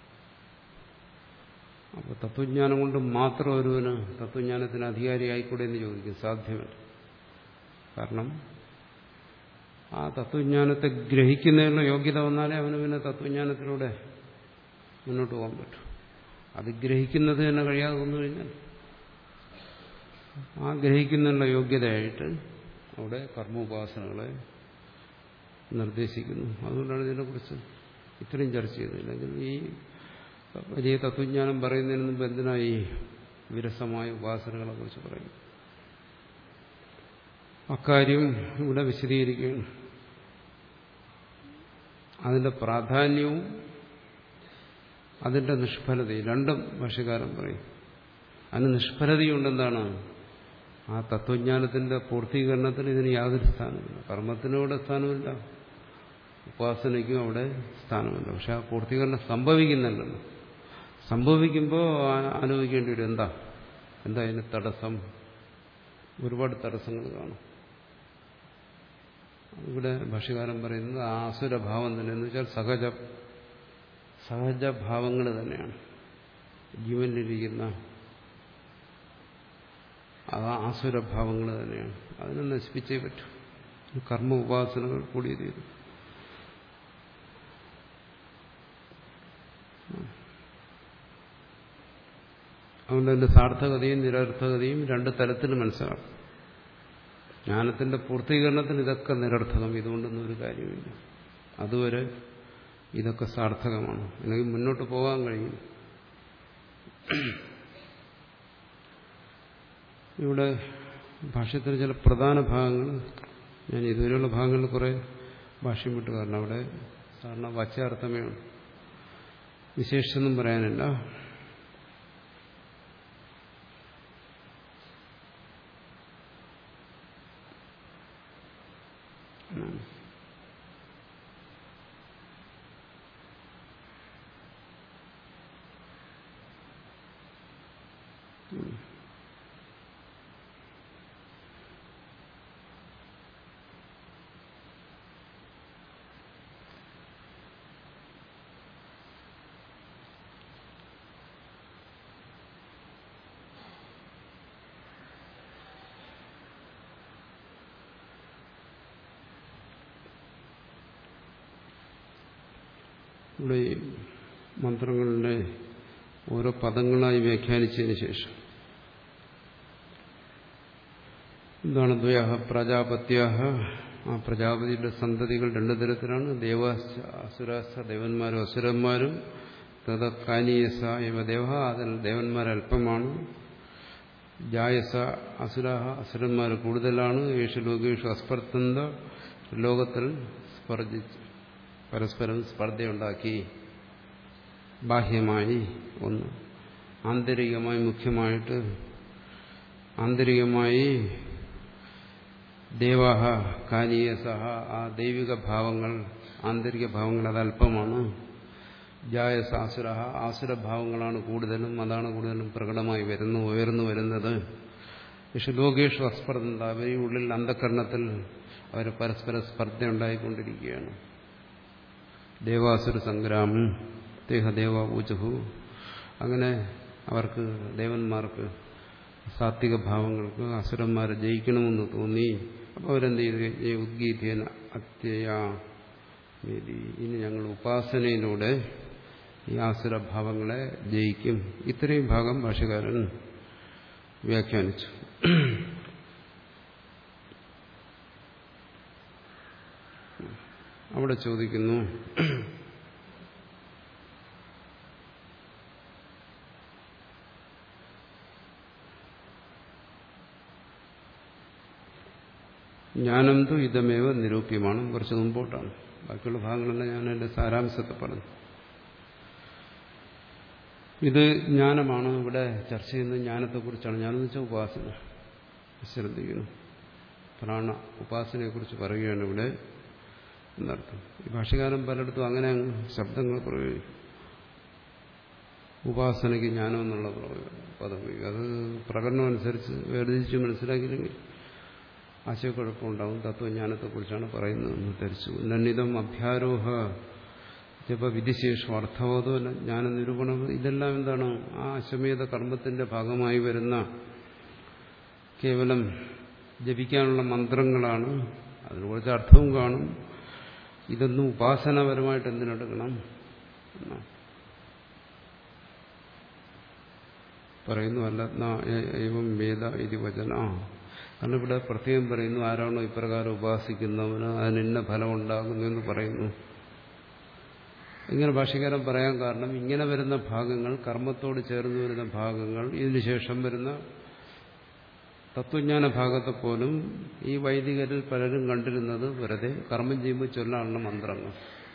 അപ്പോൾ തത്വജ്ഞാനം കൊണ്ട് മാത്രം ഒരുവന് തത്വജ്ഞാനത്തിന് അധികാരിയായിക്കൂടെ എന്ന് ചോദിക്കും. സാധ്യമല്ല. കാരണം ആ തത്വജ്ഞാനത്തെ ഗ്രഹിക്കുന്നതിനുള്ള യോഗ്യത വന്നാലേ അവന് പിന്നെ തത്വജ്ഞാനത്തിലൂടെ മുന്നോട്ട് പോകാൻ പറ്റും. അത് ഗ്രഹിക്കുന്നത് തന്നെ കഴിയാതെ വന്നു കഴിഞ്ഞാൽ ആ ഗ്രഹിക്കുന്നതിനുള്ള യോഗ്യതയായിട്ട് അവിടെ കർമ്മോപാസനകളെ നിർദ്ദേശിക്കുന്നു. അതുകൊണ്ടാണ് ഇതിനെക്കുറിച്ച് ഇത്രയും ചർച്ച ചെയ്തത്. അല്ലെങ്കിൽ ഈ വലിയ തത്വജ്ഞാനം പറയുന്നതിന് മുമ്പ് എന്തിനായി വിരസമായ ഉപാസനകളെ കുറിച്ച് പറയും? അക്കാര്യം ഇവിടെ വിശദീകരിക്കുകയാണ്. അതിന്റെ പ്രാധാന്യവും അതിന്റെ നിഷ്ഫലതയും രണ്ടും ഭാഷ്യകാരൻ പറയും. അതിന് നിഷ്ഫലതയുണ്ടെന്താണ്? ആ തത്വജ്ഞാനത്തിന്റെ പൂർത്തീകരണത്തിന് ഇതിന് യാതൊരു സ്ഥാനമില്ല. കർമ്മത്തിനും അവിടെ സ്ഥാനമില്ല, ഉപാസനയ്ക്കും അവിടെ സ്ഥാനമില്ല. പക്ഷെ ആ പൂർത്തീകരണം സംഭവിക്കുന്നില്ലല്ലോ. സംഭവിക്കുമ്പോൾ അനുഭവിക്കേണ്ടി വരും. എന്താ എന്താ അതിന് തടസ്സം? ഒരുപാട് തടസ്സങ്ങൾ കാണും. ഇവിടെ ഭാഷ്യകാരൻ പറയുന്നത് ആസുരഭാവം തന്നെ, എന്ന് വെച്ചാൽ സഹജ സഹജഭാവങ്ങൾ തന്നെയാണ് ജീവനിലിരിക്കുന്ന ആ ആസുരഭാവങ്ങൾ തന്നെയാണ്. അതിനെ നശിപ്പിച്ചേ പറ്റൂ. കർമ്മ ഉപാസനകൾ കൂടി ചെയ്തു. അതുകൊണ്ട് അതിന്റെ സാർത്ഥകതയും നിരർത്ഥകതയും രണ്ട് തലത്തിൽ മനസ്സിലാക്കും. ജ്ഞാനത്തിന്റെ പൂർത്തീകരണത്തിന് ഇതൊക്കെ നിരർത്ഥകം, ഇതുകൊണ്ടൊന്നും ഒരു കാര്യമില്ല. അതുവരെ ഇതൊക്കെ സാർത്ഥകമാണ്, അല്ലെങ്കിൽ മുന്നോട്ട് പോകാൻ കഴിയും. ഇവിടെ ഭാഷ്യത്തിന് ചില പ്രധാന ഭാഗങ്ങൾ, ഞാൻ ഇതുവരെയുള്ള ഭാഗങ്ങളിൽ കുറെ ഭാഷ്യം വിട്ടു. കാരണം അവിടെ സാധാരണ വാച്യാർത്ഥമേ ഉള്ളൂ, വിശേഷിച്ചൊന്നും പറയാനില്ല. ഇവിടെ ഈ മന്ത്രങ്ങളുടെ ഓരോ പദങ്ങളായി വ്യാഖ്യാനിച്ചതിന് ശേഷം എന്താണ് ദ്വയഃ പ്രജാപത്യാഹ, ആ പ്രജാപതിയുടെ സന്തതികൾ രണ്ടു തരത്തിലാണ്. ദേവാശ്ച അസുരാശ്ച, ദേവന്മാരും അസുരന്മാരും. തഥ കാനീയസ ഇവ ദേവ, അതിൽ ദേവന്മാർ അല്പമാണ്. ജായസ അസുരാഹ, അസുരന്മാർ കൂടുതലാണ്. യേശു ലോകേഷു അസ്പർദ്ധന്ത, ലോകത്തിൽ സ്പർജിച്ച് പരസ്പരം സ്പർദ്ധയുണ്ടാക്കി. ബാഹ്യമായി ഒന്ന്, ആന്തരികമായി മുഖ്യമായിട്ട് ആന്തരികമായി ദേവാഹ കാനീയസഹ, ആ ദൈവിക ഭാവങ്ങൾ ആന്തരിക ഭാവങ്ങൾ അത് അല്പമാണ്. ജായസ ആസുരഹ, ആസുരഭാവങ്ങളാണ് കൂടുതലും, അതാണ് കൂടുതലും പ്രകടമായി വരുന്നു ഉയർന്നു വരുന്നത്. പക്ഷെ ലോകേഷു അസ്പർദ്ധ, അവരുടെ ഉള്ളിൽ അന്ധകരണത്തിൽ അവർ പരസ്പര സ്പർദ്ധ ഉണ്ടായിക്കൊണ്ടിരിക്കുകയാണ്. ദേവാസുര സംഗ്രാമം ദേഹദേവ ഊചഹു, അങ്ങനെ അവർക്ക് ദേവന്മാർക്ക് സാത്വിക ഭാവങ്ങൾക്ക് അസുരന്മാരെ ജയിക്കണമെന്ന് തോന്നി. അപ്പോൾ അവരെന്ത് ചെയ്തു? ഉദ്ഗീതേന അത്യയാ, ഇനി ഞങ്ങൾ ഉപാസനയിലൂടെ ഈ ആസുരഭാവങ്ങളെ ജയിക്കും. ഇത്രയും ഭാഗം ഭാഷ്യകാരൻ വ്യാഖ്യാനിച്ചു. അവിടെ ചോദിക്കുന്നു, ജ്ഞാനം തു ഇതമേവ നിരൂപ്യമാണ്. കുറച്ച് മുമ്പോട്ടാണ്, ബാക്കിയുള്ള ഭാഗങ്ങളെല്ലാം ഞാൻ എൻ്റെ സാരാംശത്തെ പറഞ്ഞു. ഇത് ജ്ഞാനമാണ്. ഇവിടെ ചർച്ച ചെയ്യുന്നത് ജ്ഞാനത്തെക്കുറിച്ചാണ്. ജ്ഞാനമെന്ന് വെച്ചാൽ ഉപാസന. ശ്രദ്ധിക്കുന്നു, പ്രാണ ഉപാസനയെക്കുറിച്ച് പറയുകയാണ് ഇവിടെ എന്നർത്ഥം. ഈ ഭാഷ്യകാരൻ പലയിടത്തും അങ്ങനെ ശബ്ദങ്ങൾ പ്രയോഗിക്കും. ഉപാസനയ്ക്ക് ജ്ഞാനം എന്നുള്ള പദവി അത് പ്രകടനം അനുസരിച്ച് വേർതിരിച്ച് മനസ്സിലാക്കിയില്ലെങ്കിൽ ആശയക്കുഴപ്പമുണ്ടാകും. തത്വജ്ഞാനത്തെക്കുറിച്ചാണ് പറയുന്നതെന്ന് ധരിച്ചു. നന്നിതം അഭ്യാരോഹ ജപ വിധിശേഷം അർത്ഥബോധോ ജ്ഞാന നിരൂപണം ഇതെല്ലാം എന്താണ്? ആ അശ്വമേധ കർമ്മത്തിന്റെ ഭാഗമായി വരുന്ന കേവലം ജപിക്കാനുള്ള മന്ത്രങ്ങളാണ്. അതിന് കുറച്ച് അർത്ഥവും കാണും. ഇതൊന്നും ഉപാസനാപരമായിട്ട് എന്തിനെടുക്കണം പറയുന്നു. അല്ല ഏവം വേദ ഇതി വചന. കാരണം ഇവിടെ പ്രത്യേകം പറയുന്നു, ആരാണോ ഇപ്രകാരം ഉപാസിക്കുന്നവന് അതിന് ഇന്ന ഫലം ഉണ്ടാകുന്നു എന്ന് പറയുന്നു. ഇങ്ങനെ ഭാഷ്യകാരൻ പറയാൻ കാരണം ഇങ്ങനെ വരുന്ന ഭാഗങ്ങൾ, കർമ്മത്തോട് ചേർന്ന് വരുന്ന ഭാഗങ്ങൾ, ഇതിനുശേഷം വരുന്ന തത്വജ്ഞാന ഭാഗത്തെ പോലും ഈ വൈദികരിൽ പലരും കണ്ടിരുന്നത് വെറുതെ കർമ്മം ചെയ്യുമ്പോൾ ചൊല്ലാനുള്ള മന്ത്രങ്ങൾ.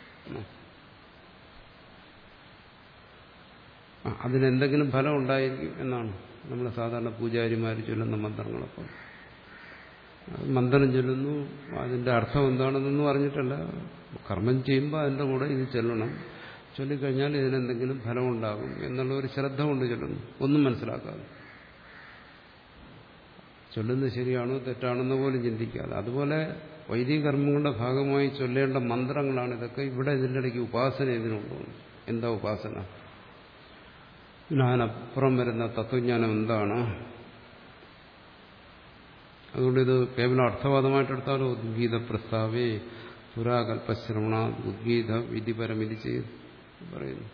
അതിനെന്തെങ്കിലും ഫലം ഉണ്ടായിരിക്കും എന്നാണ് നമ്മൾ സാധാരണ പൂജാരിമാർ ചൊല്ലുന്ന മന്ത്രങ്ങളൊക്കെ. മന്ത്രം ചൊല്ലുന്നു, അതിന്റെ അർത്ഥം എന്താണെന്നൊന്നും അറിഞ്ഞിട്ടല്ല. കർമ്മം ചെയ്യുമ്പോൾ അതിന്റെ കൂടെ ഇത് ചൊല്ലണം, ചൊല്ലിക്കഴിഞ്ഞാൽ ഇതിനെന്തെങ്കിലും ഫലം ഉണ്ടാകും എന്നുള്ള ഒരു ശ്രദ്ധ കൊണ്ട് ചൊല്ലുന്നു, ഒന്നും മനസ്സിലാക്കാതെ. ചൊല്ലുന്നത് ശരിയാണോ തെറ്റാണെന്ന് പോലും ചിന്തിക്കാതെ. അതുപോലെ വൈദിക കർമ്മങ്ങളുടെ ഭാഗമായി ചൊല്ലേണ്ട മന്ത്രങ്ങളാണ് ഇതൊക്കെ. ഇവിടെ ഇതിൻ്റെ ഇടയ്ക്ക് ഉപാസന ഇതിനുണ്ടോ? എന്താ ഉപാസന? അതിനപ്പുറം വരുന്ന തത്വജ്ഞാനം എന്താണ്? അതുകൊണ്ട് ഇത് കേവലം അർത്ഥവാദമായിട്ടെടുത്താലോ ഉദ്ഗീത പ്രസ്താവേ പുരാകൽപശ്രവണ ഉദ്ഗീത വിധിപരമിതി ചെയ്ത് പറയുന്നു.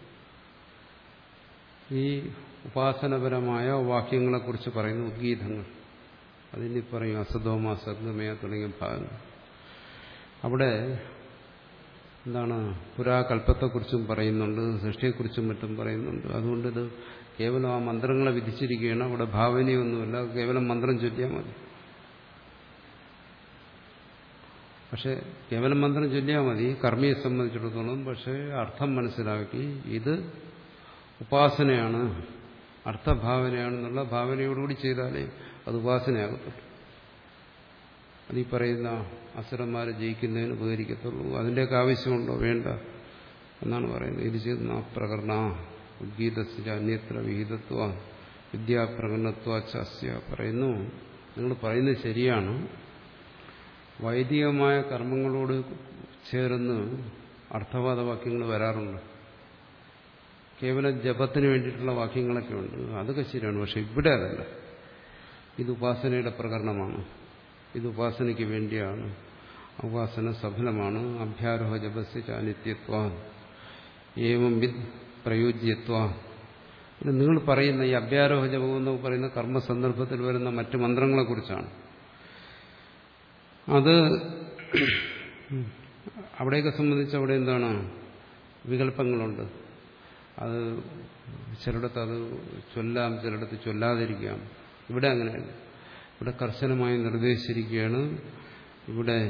ഈ ഉപാസനപരമായ വാക്യങ്ങളെക്കുറിച്ച് പറയുന്നു. ഉദ്ഗീതങ്ങൾ അതിന് പറയും അസതോമ സദ്ഗമയ തുടങ്ങിയ ഭാഗങ്ങൾ. അവിടെ എന്താണ്? പുരാകൽപ്പത്തെക്കുറിച്ചും പറയുന്നുണ്ട്, സൃഷ്ടിയെക്കുറിച്ചും മറ്റും പറയുന്നുണ്ട്. അതുകൊണ്ടിത് കേവലം ആ മന്ത്രങ്ങളെ വിധിച്ചിരിക്കുകയാണ്. അവിടെ ഭാവനയൊന്നുമില്ല, കേവലം മന്ത്രം ചൊല്ലിയാൽ മതി. പക്ഷെ കേവലം മന്ത്രം ചൊല്ലിയാൽ മതി കർമ്മിയെ സംബന്ധിച്ചിടത്തോളം. പക്ഷെ അർത്ഥം മനസ്സിലാക്കി ഇത് ഉപാസനയാണ്, അർത്ഥഭാവനയാണെന്നുള്ള ഭാവനയോടുകൂടി ചെയ്താലേ അത് ഉപാസനയാകത്തുള്ളൂ. അതീ പറയുന്ന അസുരന്മാരെ ജയിക്കുന്നതിന് ഉപകരിക്കത്തുള്ളൂ. അതിൻ്റെയൊക്കെ ആവശ്യമുണ്ടോ? വേണ്ട എന്നാണ് പറയുന്നത്. ഇത് ചെയ്യുന്ന പ്രകരണ ഉദ്ഗീതസ്യ അന്യത്ര വിഹിതത്വ വിദ്യാപ്രകടനത്വസ്യ പറയുന്നു. നിങ്ങൾ പറയുന്നത് ശരിയാണ്. വൈദികമായ കർമ്മങ്ങളോട് ചേർന്ന് അർത്ഥവാദ വാക്യങ്ങൾ വരാറുണ്ട്. കേവലം ജപത്തിന് വേണ്ടിയിട്ടുള്ള വാക്യങ്ങളൊക്കെ ഉണ്ട്, അതൊക്കെ ശരിയാണ്. പക്ഷെ ഇവിടെ അതല്ല. ഇത് ഉപാസനയുടെ പ്രകരണമാണ്, ഇത് ഉപാസനയ്ക്ക് വേണ്ടിയാണ്. ഉപാസന സഫലമാണ്. അഭ്യാരോഹ ജപസ്യ ചാനിത്യത്വ ഏവം വിദ് പ്രയോജ്യത്വ. നിങ്ങൾ പറയുന്ന ഈ അഭ്യാരോഹ ജപം എന്ന് പറയുന്ന കർമ്മസന്ദർഭത്തിൽ വരുന്ന മറ്റ് മന്ത്രങ്ങളെക്കുറിച്ചാണ്. അത് അവിടെയൊക്കെ സംബന്ധിച്ച് അവിടെ എന്താണ്? വികല്പങ്ങളുണ്ട്. അത് ചിലയിടത്ത് അത് ചൊല്ലാം, ചിലയിടത്ത് ചൊല്ലാതിരിക്കാം. ഇവിടെ അങ്ങനെയല്ല. ഇവിടെ കർശനമായി നിർദ്ദേശിച്ചിരിക്കുകയാണ്. ഇവിടെ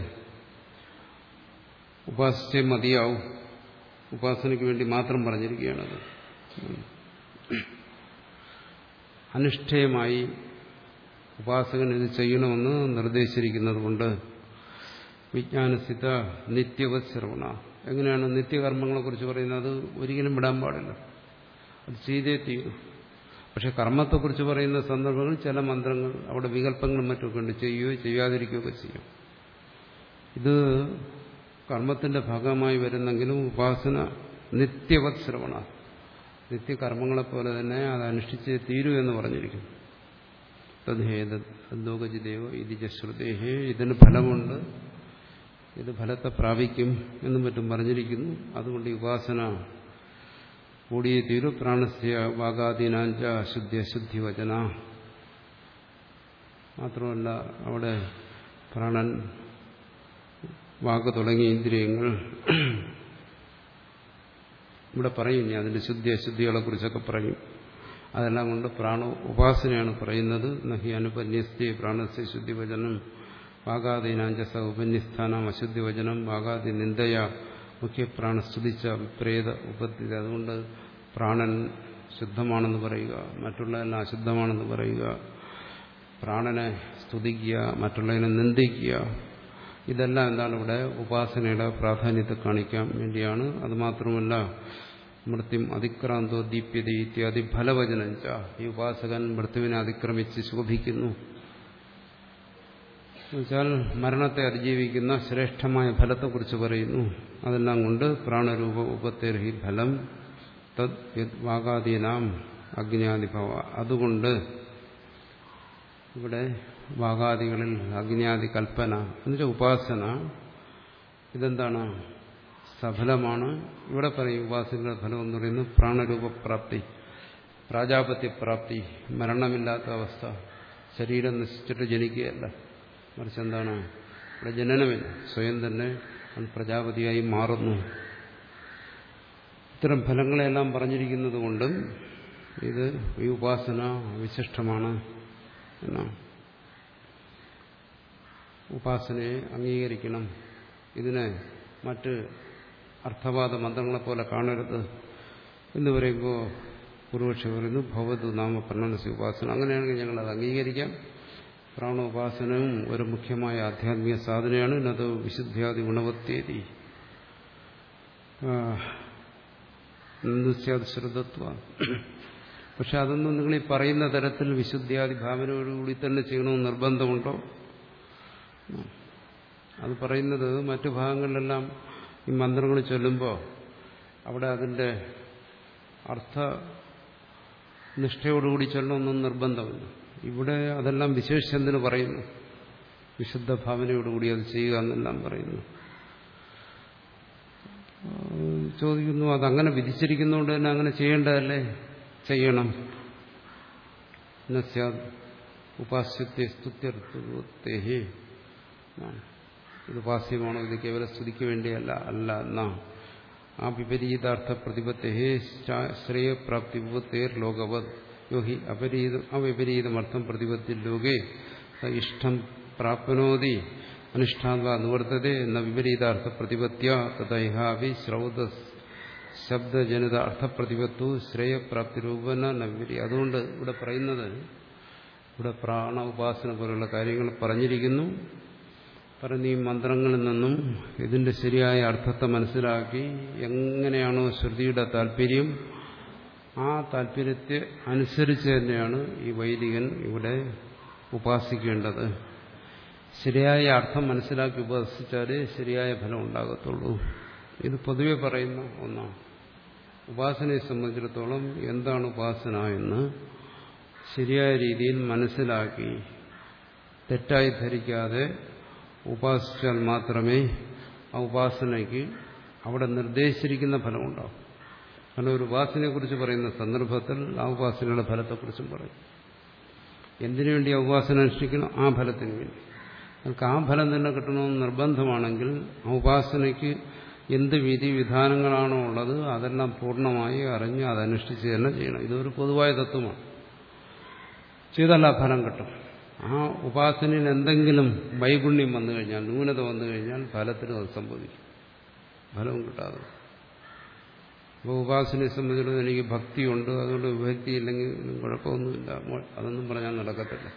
ഉപാസിച്ചേ മതിയാവും, ഉപാസനയ്ക്ക് വേണ്ടി മാത്രം പറഞ്ഞിരിക്കുകയാണത്. അനിഷ്ഠേയമായി ഉപാസകൻ ഇത് ചെയ്യണമെന്ന് നിർദ്ദേശിച്ചിരിക്കുന്നത് കൊണ്ട് വിജ്ഞാനസിദ്ധ നിത്യവത് ശ്രവണ. എങ്ങനെയാണ് നിത്യകർമ്മങ്ങളെക്കുറിച്ച് പറയുന്നത്? അത് ഒരിക്കലും വിടാൻ പാടില്ല, അത് ചെയ്തേ തീരും. പക്ഷെ കർമ്മത്തെക്കുറിച്ച് പറയുന്ന സന്ദർഭങ്ങളിൽ ചില മന്ത്രങ്ങൾ അവിടെ വികല്പങ്ങളും മറ്റൊക്കെ ഉണ്ട്, ചെയ്യുകയോ ചെയ്യാതിരിക്കുകയൊക്കെ ചെയ്യും. ഇത് കർമ്മത്തിന്റെ ഭാഗമായി വരുന്നെങ്കിലും ഉപാസന നിത്യവത് ശ്രവണ, നിത്യകർമ്മങ്ങളെപ്പോലെ തന്നെ അത് അനുഷ്ഠിച്ചേ തീരൂ എന്ന് പറഞ്ഞിരിക്കുന്നു. തദ്ഹേതോകജിദേവ ഇതിജ ശ്രുതേഹേ, ഇതിന് ഫലമുണ്ട്, ഇത് ഫലത്തെ പ്രാപിക്കും എന്നും മറ്റും പറഞ്ഞിരിക്കുന്നു. അതുകൊണ്ട് ഈ ഉപാസന കൂടിയേ തീരു. പ്രാണസ്യ വാഗാദീനാഞ്ച അശുദ്ധി അശുദ്ധി വചന. മാത്രമല്ല അവിടെ പ്രാണൻ, വാക്ക് തുടങ്ങിയ ഇന്ദ്രിയങ്ങൾ ഇവിടെ പറയും. ഇനി അതിന്റെ ശുദ്ധി അശുദ്ധികളെ കുറിച്ചൊക്കെ പറയും. അതെല്ലാം കൊണ്ട് പ്രാണ ഉപാസനയാണ് പറയുന്നത്. നഹി അനുപന്യസ്തേ പ്രാണസ്യ ശുദ്ധിവചനം വാഗാദീനാഞ്ചസ ഉപന്യസ്ഥാനം അശുദ്ധിവചനം വാഗാദി നിന്ദയ മുഖ്യ പ്രാണസ്തുതിച്ച വിപ്രേത ഉപദ്ധിത. അതുകൊണ്ട് പ്രാണൻ ശുദ്ധമാണെന്ന് പറയുക, മറ്റുള്ളതെല്ലാം അശുദ്ധമാണെന്ന് പറയുക, പ്രാണനെ സ്തുതിക്കുക, മറ്റുള്ളതിനെ നിന്ദിക്കുക, ഇതെല്ലാം എന്താണ് ഇവിടെ ഉപാസനയുടെ പ്രാധാന്യത്തെ കാണിക്കാൻ വേണ്ടിയാണ്. അതുമാത്രമല്ല മൃത്യും അതിക്രാന്തോ ദീപ്യത ഇത്യാദി ഫലവചനം ച. ഈ ഉപാസകൻ മൃത്യുവിനെ അതിക്രമിച്ച് ശോഭിക്കുന്നു എന്നുവെച്ചാൽ മരണത്തെ അതിജീവിക്കുന്ന ശ്രേഷ്ഠമായ ഫലത്തെക്കുറിച്ച് പറയുന്നു. അതെല്ലാം കൊണ്ട് പ്രാണരൂപ ഉപത്തേർഹി ഫലം തദ് വാഗാദീനാം അഗ്നിയാദിഭവ. അതുകൊണ്ട് ഇവിടെ വാഗാദികളിൽ അഗ്നിയാദി കൽപ്പന എന്നുവെച്ചാൽ ഉപാസന ഇതെന്താണ്? സഫലമാണ്. ഇവിടെ പറയും ഉപാസനയുടെ ഫലം എന്ന് പറയുന്നത് പ്രാണരൂപപ്രാപ്തി, പ്രാജാപത്യപ്രാപ്തി, മരണമില്ലാത്ത അവസ്ഥ, ശരീരം നശിച്ചിട്ട് ജനിക്കുകയല്ല, മറിച്ച് എന്താണ്? ഇവിടെ ജനനമില്ല, സ്വയം തന്നെ പ്രജാപതിയായി മാറുന്നു. ഇത്തരം ഫലങ്ങളെല്ലാം പറഞ്ഞിരിക്കുന്നത് കൊണ്ടും ഇത് ഈ ഉപാസന വിശിഷ്ടമാണ് എന്നാണ്. ഉപാസനയെ അംഗീകരിക്കണം. ഇതിനെ മറ്റ് അർത്ഥവാദ മന്ത്രങ്ങളെപ്പോലെ കാണരുത് എന്ന് പറയുമ്പോൾ പൂർവക്ഷി പറയുന്നു ഭവതു നാമ പ്രണനസി ഉപാസന. അങ്ങനെയാണെങ്കിൽ ഞങ്ങളത് അംഗീകരിക്കാം. പ്രാണോപാസനവും ഒരു മുഖ്യമായ ആധ്യാത്മിക സാധനയാണ്. അത് വിശുദ്ധ്യാദി ഗുണവത്തേതി ശ്രുതത്വ. പക്ഷെ അതൊന്നും നിങ്ങൾ ഈ പറയുന്ന തരത്തിൽ വിശുദ്ധ്യാദി ഭാവനയോടുകൂടി തന്നെ ചെയ്യണമെന്ന് നിർബന്ധമുണ്ടോ? അത് പറയുന്നത് മറ്റു ഭാഗങ്ങളിലെല്ലാം ഈ മന്ത്രങ്ങൾ ചൊല്ലുമ്പോൾ അവിടെ അതിൻ്റെ അർത്ഥനിഷ്ഠയോടുകൂടി ചൊല്ലണമെന്നും നിർബന്ധമില്ല. ഇവിടെ അതെല്ലാം വിശേഷിച്ചെന്തിന് പറയുന്നു? വിശുദ്ധ ഭാവനയോടുകൂടി അത് ചെയ്യുക എന്നെല്ലാം പറയുന്നു. ചോദിക്കുന്നു, അതങ്ങനെ വിധിച്ചിരിക്കുന്നതുകൊണ്ട് തന്നെ അങ്ങനെ ചെയ്യേണ്ടതല്ലേ? ചെയ്യണം. ഉപാസ്യത്തെ സ്തുത്യർത്ഥേ. ഇത് ഉപാസ്യമാണോ? ഇത് കേവല സ്തുതിക്ക് വേണ്ടിയല്ല അല്ല എന്നാ ആ വിപരീതാർത്ഥ പ്രതിപത്തേ ശ്രേയപ്രാപ്തി ഉപത്തേർ ലോകവത് യോഹി അപരീതം അവിപരീതമർത്ഥം പ്രതിപത്തി ലോകേ ഇഷ്ടം പ്രാപ്നോതി അനുഷ്ഠാന്വാ നിവർത്തതേ എന്ന വിപരീതാർത്ഥ പ്രതിപത്യ തഥൈഹാവി ശ്രൗത ശബ്ദജനിത അർത്ഥപ്രതിപത്തു ശ്രേയപ്രാപ്തി രൂപന നവിപരി. അതുകൊണ്ട് ഇവിടെ പറയുന്നത്, ഇവിടെ പ്രാണ ഉപാസന പോലുള്ള കാര്യങ്ങൾ പറഞ്ഞിരിക്കുന്നു. പറഞ്ഞ ഈ മന്ത്രങ്ങളിൽ നിന്നും ഇതിന്റെ ശരിയായ അർത്ഥത്തെ മനസ്സിലാക്കി എങ്ങനെയാണോ ശ്രുതിയുടെ താല്പര്യം ആ താല്പര്യത്തെ അനുസരിച്ച് തന്നെയാണ് ഈ വൈദികൻ ഇവിടെ ഉപാസിക്കേണ്ടത്. ശരിയായ അർത്ഥം മനസ്സിലാക്കി ഉപാസിച്ചാലേ ശരിയായ ഫലം ഉണ്ടാകത്തുള്ളൂ. ഇത് പൊതുവെ പറയുന്ന ഒന്നാണ്. ഉപാസനയെ സംബന്ധിച്ചിടത്തോളം എന്താണ് ഉപാസന എന്ന് ശരിയായ രീതിയിൽ മനസ്സിലാക്കി തെറ്റായി ധരിക്കാതെ ഉപാസിച്ചാൽ മാത്രമേ ആ ഉപാസനയ്ക്ക് അവിടെ നിർദ്ദേശിച്ചിരിക്കുന്ന ഫലമുണ്ടാവും. കാരണം ഒരു ഉപാസനയെക്കുറിച്ച് പറയുന്ന സന്ദർഭത്തിൽ ആ ഉപാസനയുടെ ഫലത്തെക്കുറിച്ചും പറയും. എന്തിനു വേണ്ടി ആ ഉപാസന അനുഷ്ഠിക്കണം? ആ ഫലത്തിന് വേണ്ടി. നമുക്ക് ആ ഫലം തന്നെ കിട്ടണമെന്ന് നിർബന്ധമാണെങ്കിൽ ആ ഉപാസനയ്ക്ക് എന്ത് വിധി വിധാനങ്ങളാണോ ഉള്ളത് അതെല്ലാം പൂർണ്ണമായി അറിഞ്ഞ് അതനുഷ്ഠിച്ച് തന്നെ ചെയ്യണം. ഇതൊരു പൊതുവായ തത്വമാണ്. ചെയ്താൽ ആ ഫലം കിട്ടും. ആ ഉപാസനയിൽ എന്തെങ്കിലും വൈഗുണ്യം വന്നു കഴിഞ്ഞാൽ, ന്യൂനത വന്നു കഴിഞ്ഞാൽ ഫലത്തിനും അത് സംഭവിക്കും, ഫലവും കിട്ടാതെ. അപ്പോൾ ഉപാസനയെ സംബന്ധിച്ചിടത്തോളം എനിക്ക് ഭക്തിയുണ്ട്, അതുകൊണ്ട് വിഭക്തി ഇല്ലെങ്കിൽ കുഴപ്പമൊന്നുമില്ല, അതൊന്നും പറഞ്ഞാൽ നടക്കത്തില്ല.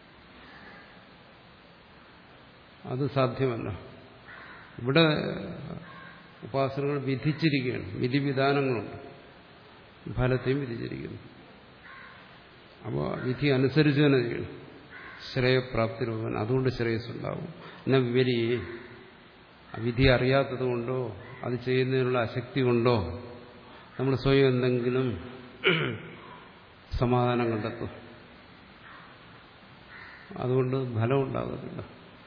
അത് സാധ്യമല്ല. ഇവിടെ ഉപാസനകൾ വിധിച്ചിരിക്കുകയാണ്, വിധിവിധാനങ്ങളുണ്ട്, ഫലത്തെയും വിധിച്ചിരിക്കുന്നു. അപ്പോൾ വിധി അനുസരിച്ച് തന്നെ ചെയ്യണം. ശ്രേയപ്രാപ്തി രൂപൻ, അതുകൊണ്ട് ശ്രേയസ്സുണ്ടാവും. എന്നാൽ വിവരിയെ വിധി അറിയാത്തത് കൊണ്ടോ അത് ചെയ്യുന്നതിനുള്ള അശക്തി കൊണ്ടോ നമ്മൾ സ്വയം എന്തെങ്കിലും സമാധാനം കണ്ടെത്തും, അതുകൊണ്ട് ഫലം ഉണ്ടാകത്തില്ല.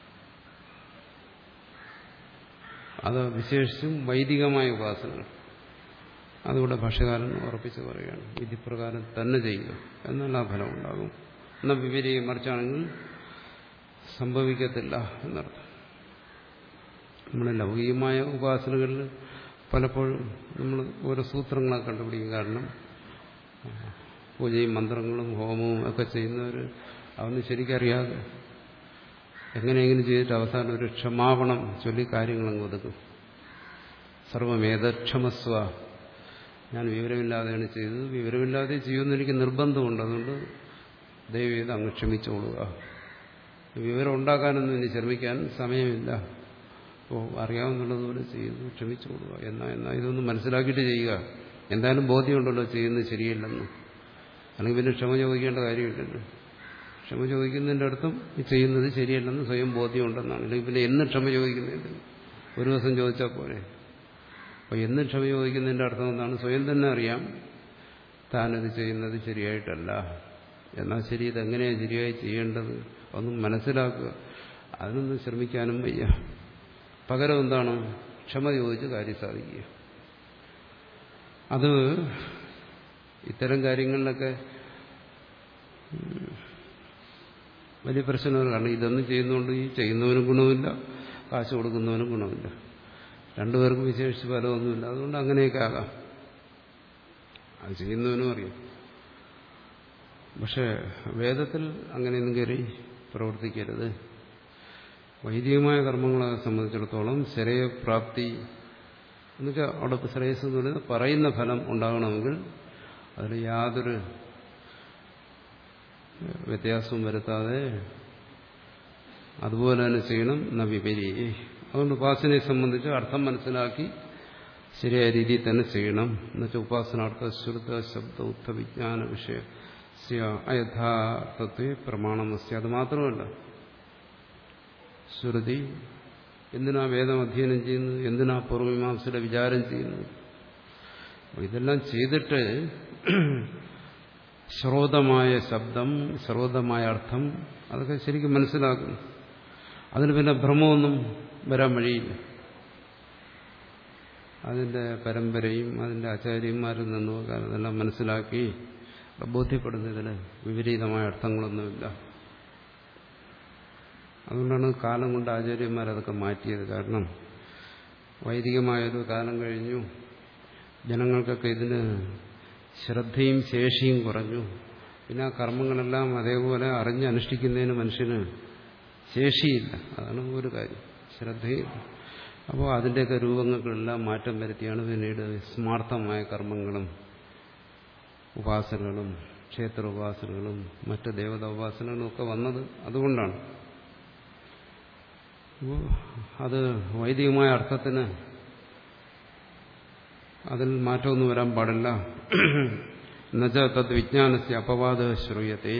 അത് വിശേഷിച്ചും വൈദികമായ ഉപാസനകൾ, അതുകൂടെ ഭാഷ്യകാരൻ ഉറപ്പിച്ച് പറയുകയാണ്. വിധിപ്രകാരം തന്നെ ചെയ്യുക എന്നാൽ ആ ഫലം ഉണ്ടാകും. എന്നാൽ വിപരീയ മറിച്ചാണെങ്കിൽ സംഭവിക്കത്തില്ല എന്നർത്ഥം. നമ്മുടെ ലൗകികമായ ഉപാസനകളിൽ പലപ്പോഴും നമ്മൾ ഓരോ സൂത്രങ്ങളൊക്കെ കണ്ടുപിടിക്കും. കാരണം പൂജയും മന്ത്രങ്ങളും ഹോമവും ഒക്കെ ചെയ്യുന്നവർ അതൊന്നും ശരിക്കറിയാതെ എങ്ങനെയെങ്കിലും ചെയ്തിട്ട് അവസാനം ഒരു ക്ഷമാപണം ചൊല്ലി കാര്യങ്ങളങ്ങ് ഒതുക്കും. സർവമേതക്ഷമസ്വ, ഞാൻ വിവരമില്ലാതെയാണ് ചെയ്തത്, വിവരമില്ലാതെ ചെയ്യുമെന്ന് എനിക്ക് നിർബന്ധമുണ്ട്, അതുകൊണ്ട് ദയവേത് അങ്ങ് ക്ഷമിച്ചോളുക. വിവരം ഉണ്ടാക്കാനൊന്നും ഇനി ശ്രമിക്കാൻ സമയമില്ല, അപ്പോൾ അറിയാവുന്നുള്ളതുപോലെ ചെയ്തു ക്ഷമിച്ചോളുക. എന്നാ എന്നാ ഇതൊന്നും മനസ്സിലാക്കിയിട്ട് ചെയ്യുക, എന്തായാലും ബോധ്യമുണ്ടല്ലോ ചെയ്യുന്നത് ശരിയല്ലെന്ന്. അല്ലെങ്കിൽ പിന്നെ ക്ഷമ ചോദിക്കേണ്ട കാര്യമില്ലല്ലോ. ക്ഷമ ചോദിക്കുന്നതിൻ്റെ അർത്ഥം ഈ ചെയ്യുന്നത് ശരിയല്ലെന്ന് സ്വയം ബോധ്യമുണ്ടെന്നാണ്. അല്ലെങ്കിൽ പിന്നെ എന്ന് ക്ഷമ ചോദിക്കുന്നതിന് ഒരു ദിവസം ചോദിച്ചാൽ പോരെ. അപ്പോൾ എന്ന് ക്ഷമ ചോദിക്കുന്നതിൻ്റെ അർത്ഥം എന്താണ്? സ്വയം തന്നെ അറിയാം താനിത് ചെയ്യുന്നത് ശരിയായിട്ടല്ല. എന്നാൽ ശരി, ഇതെങ്ങനെയാണ് ശരിയായി ചെയ്യേണ്ടത് ഒന്നും മനസ്സിലാക്കുക. അതിനൊന്നും ശ്രമിക്കാനും വയ്യ. പകരം എന്താണ്? ക്ഷമ ചോദിച്ച് കാര്യം സാധിക്കുക. അത് ഇത്തരം കാര്യങ്ങളിലൊക്കെ വലിയ പ്രശ്നമാണ്. കാരണം ഇതൊന്നും ചെയ്യുന്നതുകൊണ്ട് ഈ ചെയ്യുന്നവനും ഗുണമില്ല, കാശ് കൊടുക്കുന്നവനും ഗുണമില്ല, രണ്ടുപേർക്കും വിശേഷിച്ച് ഫലമൊന്നുമില്ല. അതുകൊണ്ട് അങ്ങനെയൊക്കെ ആകാം, അത് ചെയ്യുന്നവനും അറിയാം. പക്ഷെ വേദത്തിൽ അങ്ങനെയൊന്നും കയറി പ്രവർത്തിക്കരുത്. വൈദികമായ കർമ്മങ്ങളെ സംബന്ധിച്ചിടത്തോളം ശ്രേയപ്രാപ്തി എന്നുവെച്ചാൽ അവിടെ ശ്രേയസ് എന്ന് പറയുന്നത് പറയുന്ന ഫലം ഉണ്ടാകണമെങ്കിൽ അതിൽ യാതൊരു വ്യത്യാസവും വരുത്താതെ അതുപോലെ തന്നെ ചെയ്യണം. ന വിപരീ. അതുകൊണ്ട് ഉപാസനയെ സംബന്ധിച്ച് അർത്ഥം മനസ്സിലാക്കി ശരിയായ രീതിയിൽ തന്നെ ചെയ്യണം. എന്നുവെച്ചാൽ ഉപാസനാർത്ഥ ശ്രുത ശബ്ദ ഉത്ത വിജ്ഞാന വിഷയ അയഥാർത്ഥത്വ പ്രമാണമസ്യ. അത് മാത്രമല്ല, ശ്രുതി എന്തിനാ വേദം അധ്യയനം ചെയ്യുന്നത്, എന്തിനാ പൂർവമീമാംസയുടെ വിചാരം ചെയ്യുന്നത്? ഇതെല്ലാം ചെയ്തിട്ട് ശ്രോതമായ ശബ്ദം, ശ്രോതമായ അർത്ഥം അതൊക്കെ ശരിക്കും മനസ്സിലാക്കുന്നു. അതിന് പിന്നെ ഭ്രമമൊന്നും വരാൻ വഴിയില്ല. അതിൻ്റെ പരമ്പരയും അതിൻ്റെ ആചാര്യന്മാരിൽ നിന്നും അതെല്ലാം മനസ്സിലാക്കി ബോധ്യപ്പെടുന്നതിന് വിപരീതമായ അർത്ഥങ്ങളൊന്നുമില്ല. അതുകൊണ്ടാണ് കാലം കൊണ്ട് ആചാര്യന്മാരതൊക്കെ മാറ്റിയത്. കാരണം വൈദികമായൊരു കാലം കഴിഞ്ഞു, ജനങ്ങൾക്കൊക്കെ ഇതിന് ശ്രദ്ധയും ശേഷിയും കുറഞ്ഞു. പിന്നെ ആ കർമ്മങ്ങളെല്ലാം അതേപോലെ അറിഞ്ഞ് അനുഷ്ഠിക്കുന്നതിന് മനുഷ്യന് ശേഷിയില്ല. അതാണ് ഒരു കാര്യം, ശ്രദ്ധയില്ല. അപ്പോൾ അതിൻ്റെയൊക്കെ രൂപങ്ങൾക്കെല്ലാം മാറ്റം വരുത്തിയാണ് പിന്നീട് സ്മാർത്ഥമായ കർമ്മങ്ങളും ഉപാസനകളും ക്ഷേത്ര ഉപാസനകളും മറ്റ് ദേവതാ ഉപാസനകളും ഒക്കെ വന്നത്. അതുകൊണ്ടാണ് അത് വൈദികമായ അർത്ഥത്തിന് അതിൽ മാറ്റമൊന്നും വരാൻ പാടില്ല. എന്നുവെച്ചാൽ തത് വിജ്ഞാനത്തെ അപവാദ ശ്രൂയത്തെ.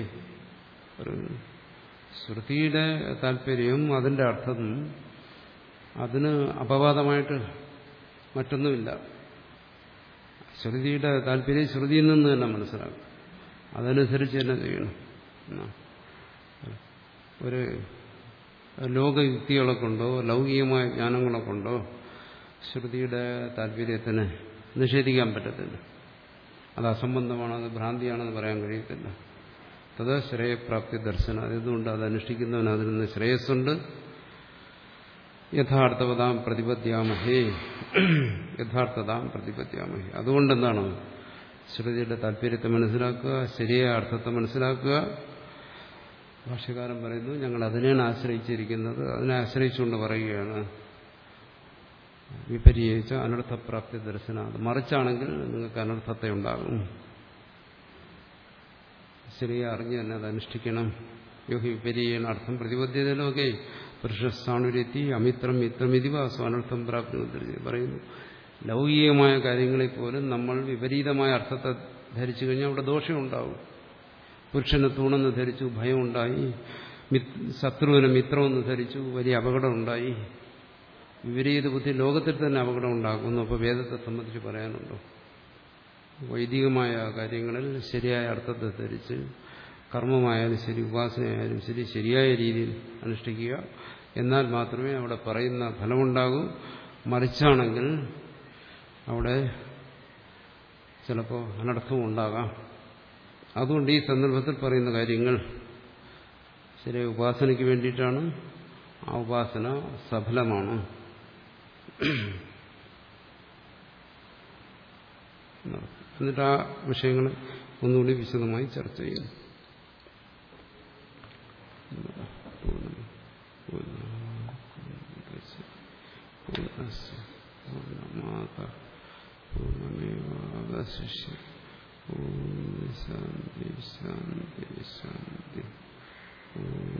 ശ്രുതിയുടെ താല്പര്യം അതിൻ്റെ അർത്ഥം അതിന് അപവാദമായിട്ട് മറ്റൊന്നുമില്ല. ശ്രുതിയുടെ താല്പര്യം ശ്രുതിയിൽ നിന്ന് തന്നെ മനസ്സിലാക്കും, അതനുസരിച്ച് തന്നെ ചെയ്യണം. ഒരു ലോകയുക്തികളെ കൊണ്ടോ ലൗകികമായ ജ്ഞാനങ്ങളെ കൊണ്ടോ ശ്രുതിയുടെ താല്പര്യത്തിന് നിഷേധിക്കാൻ പറ്റത്തില്ല. അത് അസംബന്ധമാണ്, അത് ഭ്രാന്തിയാണെന്ന് പറയാൻ കഴിയത്തില്ല. തത് ശ്രേയപ്രാപ്തി ദർശനം. അതുകൊണ്ട് അത് അനുഷ്ഠിക്കുന്നവന് അതിൽ നിന്ന് ശ്രേയസ്സുണ്ട്. യഥാർത്ഥതാം പ്രതിപദ്യാമഹേ, യഥാർത്ഥതാം പ്രതിപദ്യാമഹേ. അതുകൊണ്ടെന്താണ്? ശ്രുതിയുടെ താല്പര്യത്തെ മനസ്സിലാക്കുക, ശരിയായ അർത്ഥത്തെ മനസ്സിലാക്കുക. ഭാഷ്യകാരൻ പറയുന്നു, ഞങ്ങൾ അതിനെയാണ് ആശ്രയിച്ചിരിക്കുന്നത്. അതിനെ ആശ്രയിച്ചുകൊണ്ട് പറയുകയാണ് വിപരീച്ച അനർത്ഥപ്രാപ്തി ദർശനം. അത് മറിച്ചാണെങ്കിൽ നിങ്ങൾക്ക് അനർത്ഥത്തെ ഉണ്ടാകും. ശരിയെ അറിഞ്ഞ് തന്നെ അത് അനുഷ്ഠിക്കണം. യോഹി വിപരീയണ അർത്ഥം പ്രതിബദ്ധതയിലൊക്കെ പുരുഷസ്ഥാണുരെത്തി അമിത്രം മിത്രമിതി വാസു അനർത്ഥം പ്രാപ്തി പറയുന്നു. ലൗകികമായ കാര്യങ്ങളിൽ പോലും നമ്മൾ വിപരീതമായ അർത്ഥത്തെ ധരിച്ചു കഴിഞ്ഞാൽ അവിടെ ദോഷമുണ്ടാവും. പുരുഷനെ തൂണെന്ന് ധരിച്ചു, ഭയമുണ്ടായി. ശത്രുവിനെ മിത്രമെന്ന് ധരിച്ചു, വലിയ അപകടമുണ്ടായി. വിപരീത ബുദ്ധി ലോകത്തിൽ തന്നെ അപകടം ഉണ്ടാക്കുന്നു. അപ്പോൾ വേദത്തെ സംബന്ധിച്ച് പറയാനുണ്ടോ? വൈദികമായ കാര്യങ്ങളിൽ ശരിയായ അർത്ഥത്തെ ധരിച്ച് കർമ്മമായാലും ശരി ഉപാസനയായാലും ശരി ശരിയായ രീതിയിൽ അനുഷ്ഠിക്കുക. എന്നാൽ മാത്രമേ അവിടെ പറയുന്ന ഫലമുണ്ടാകൂ. മറിച്ചാണെങ്കിൽ അവിടെ ചിലപ്പോൾ അനർത്ഥവും ഉണ്ടാകാം. അതുകൊണ്ട് ഈ സന്ദർഭത്തിൽ പറയുന്ന കാര്യങ്ങൾ ശരിയായ ഉപാസനയ്ക്ക് വേണ്ടിയിട്ടാണ്. ആ ഉപാസന സഫലമാണ്. എന്നിട്ട് ആ വിഷയങ്ങൾ ഒന്നുകൂടി വിശദമായി ചർച്ച ചെയ്യുന്നു. പൂർണ്ണമേവാവശിഷ്യ. ഓം ശാന്തി ശാന്തി ശാന്തി. ഓം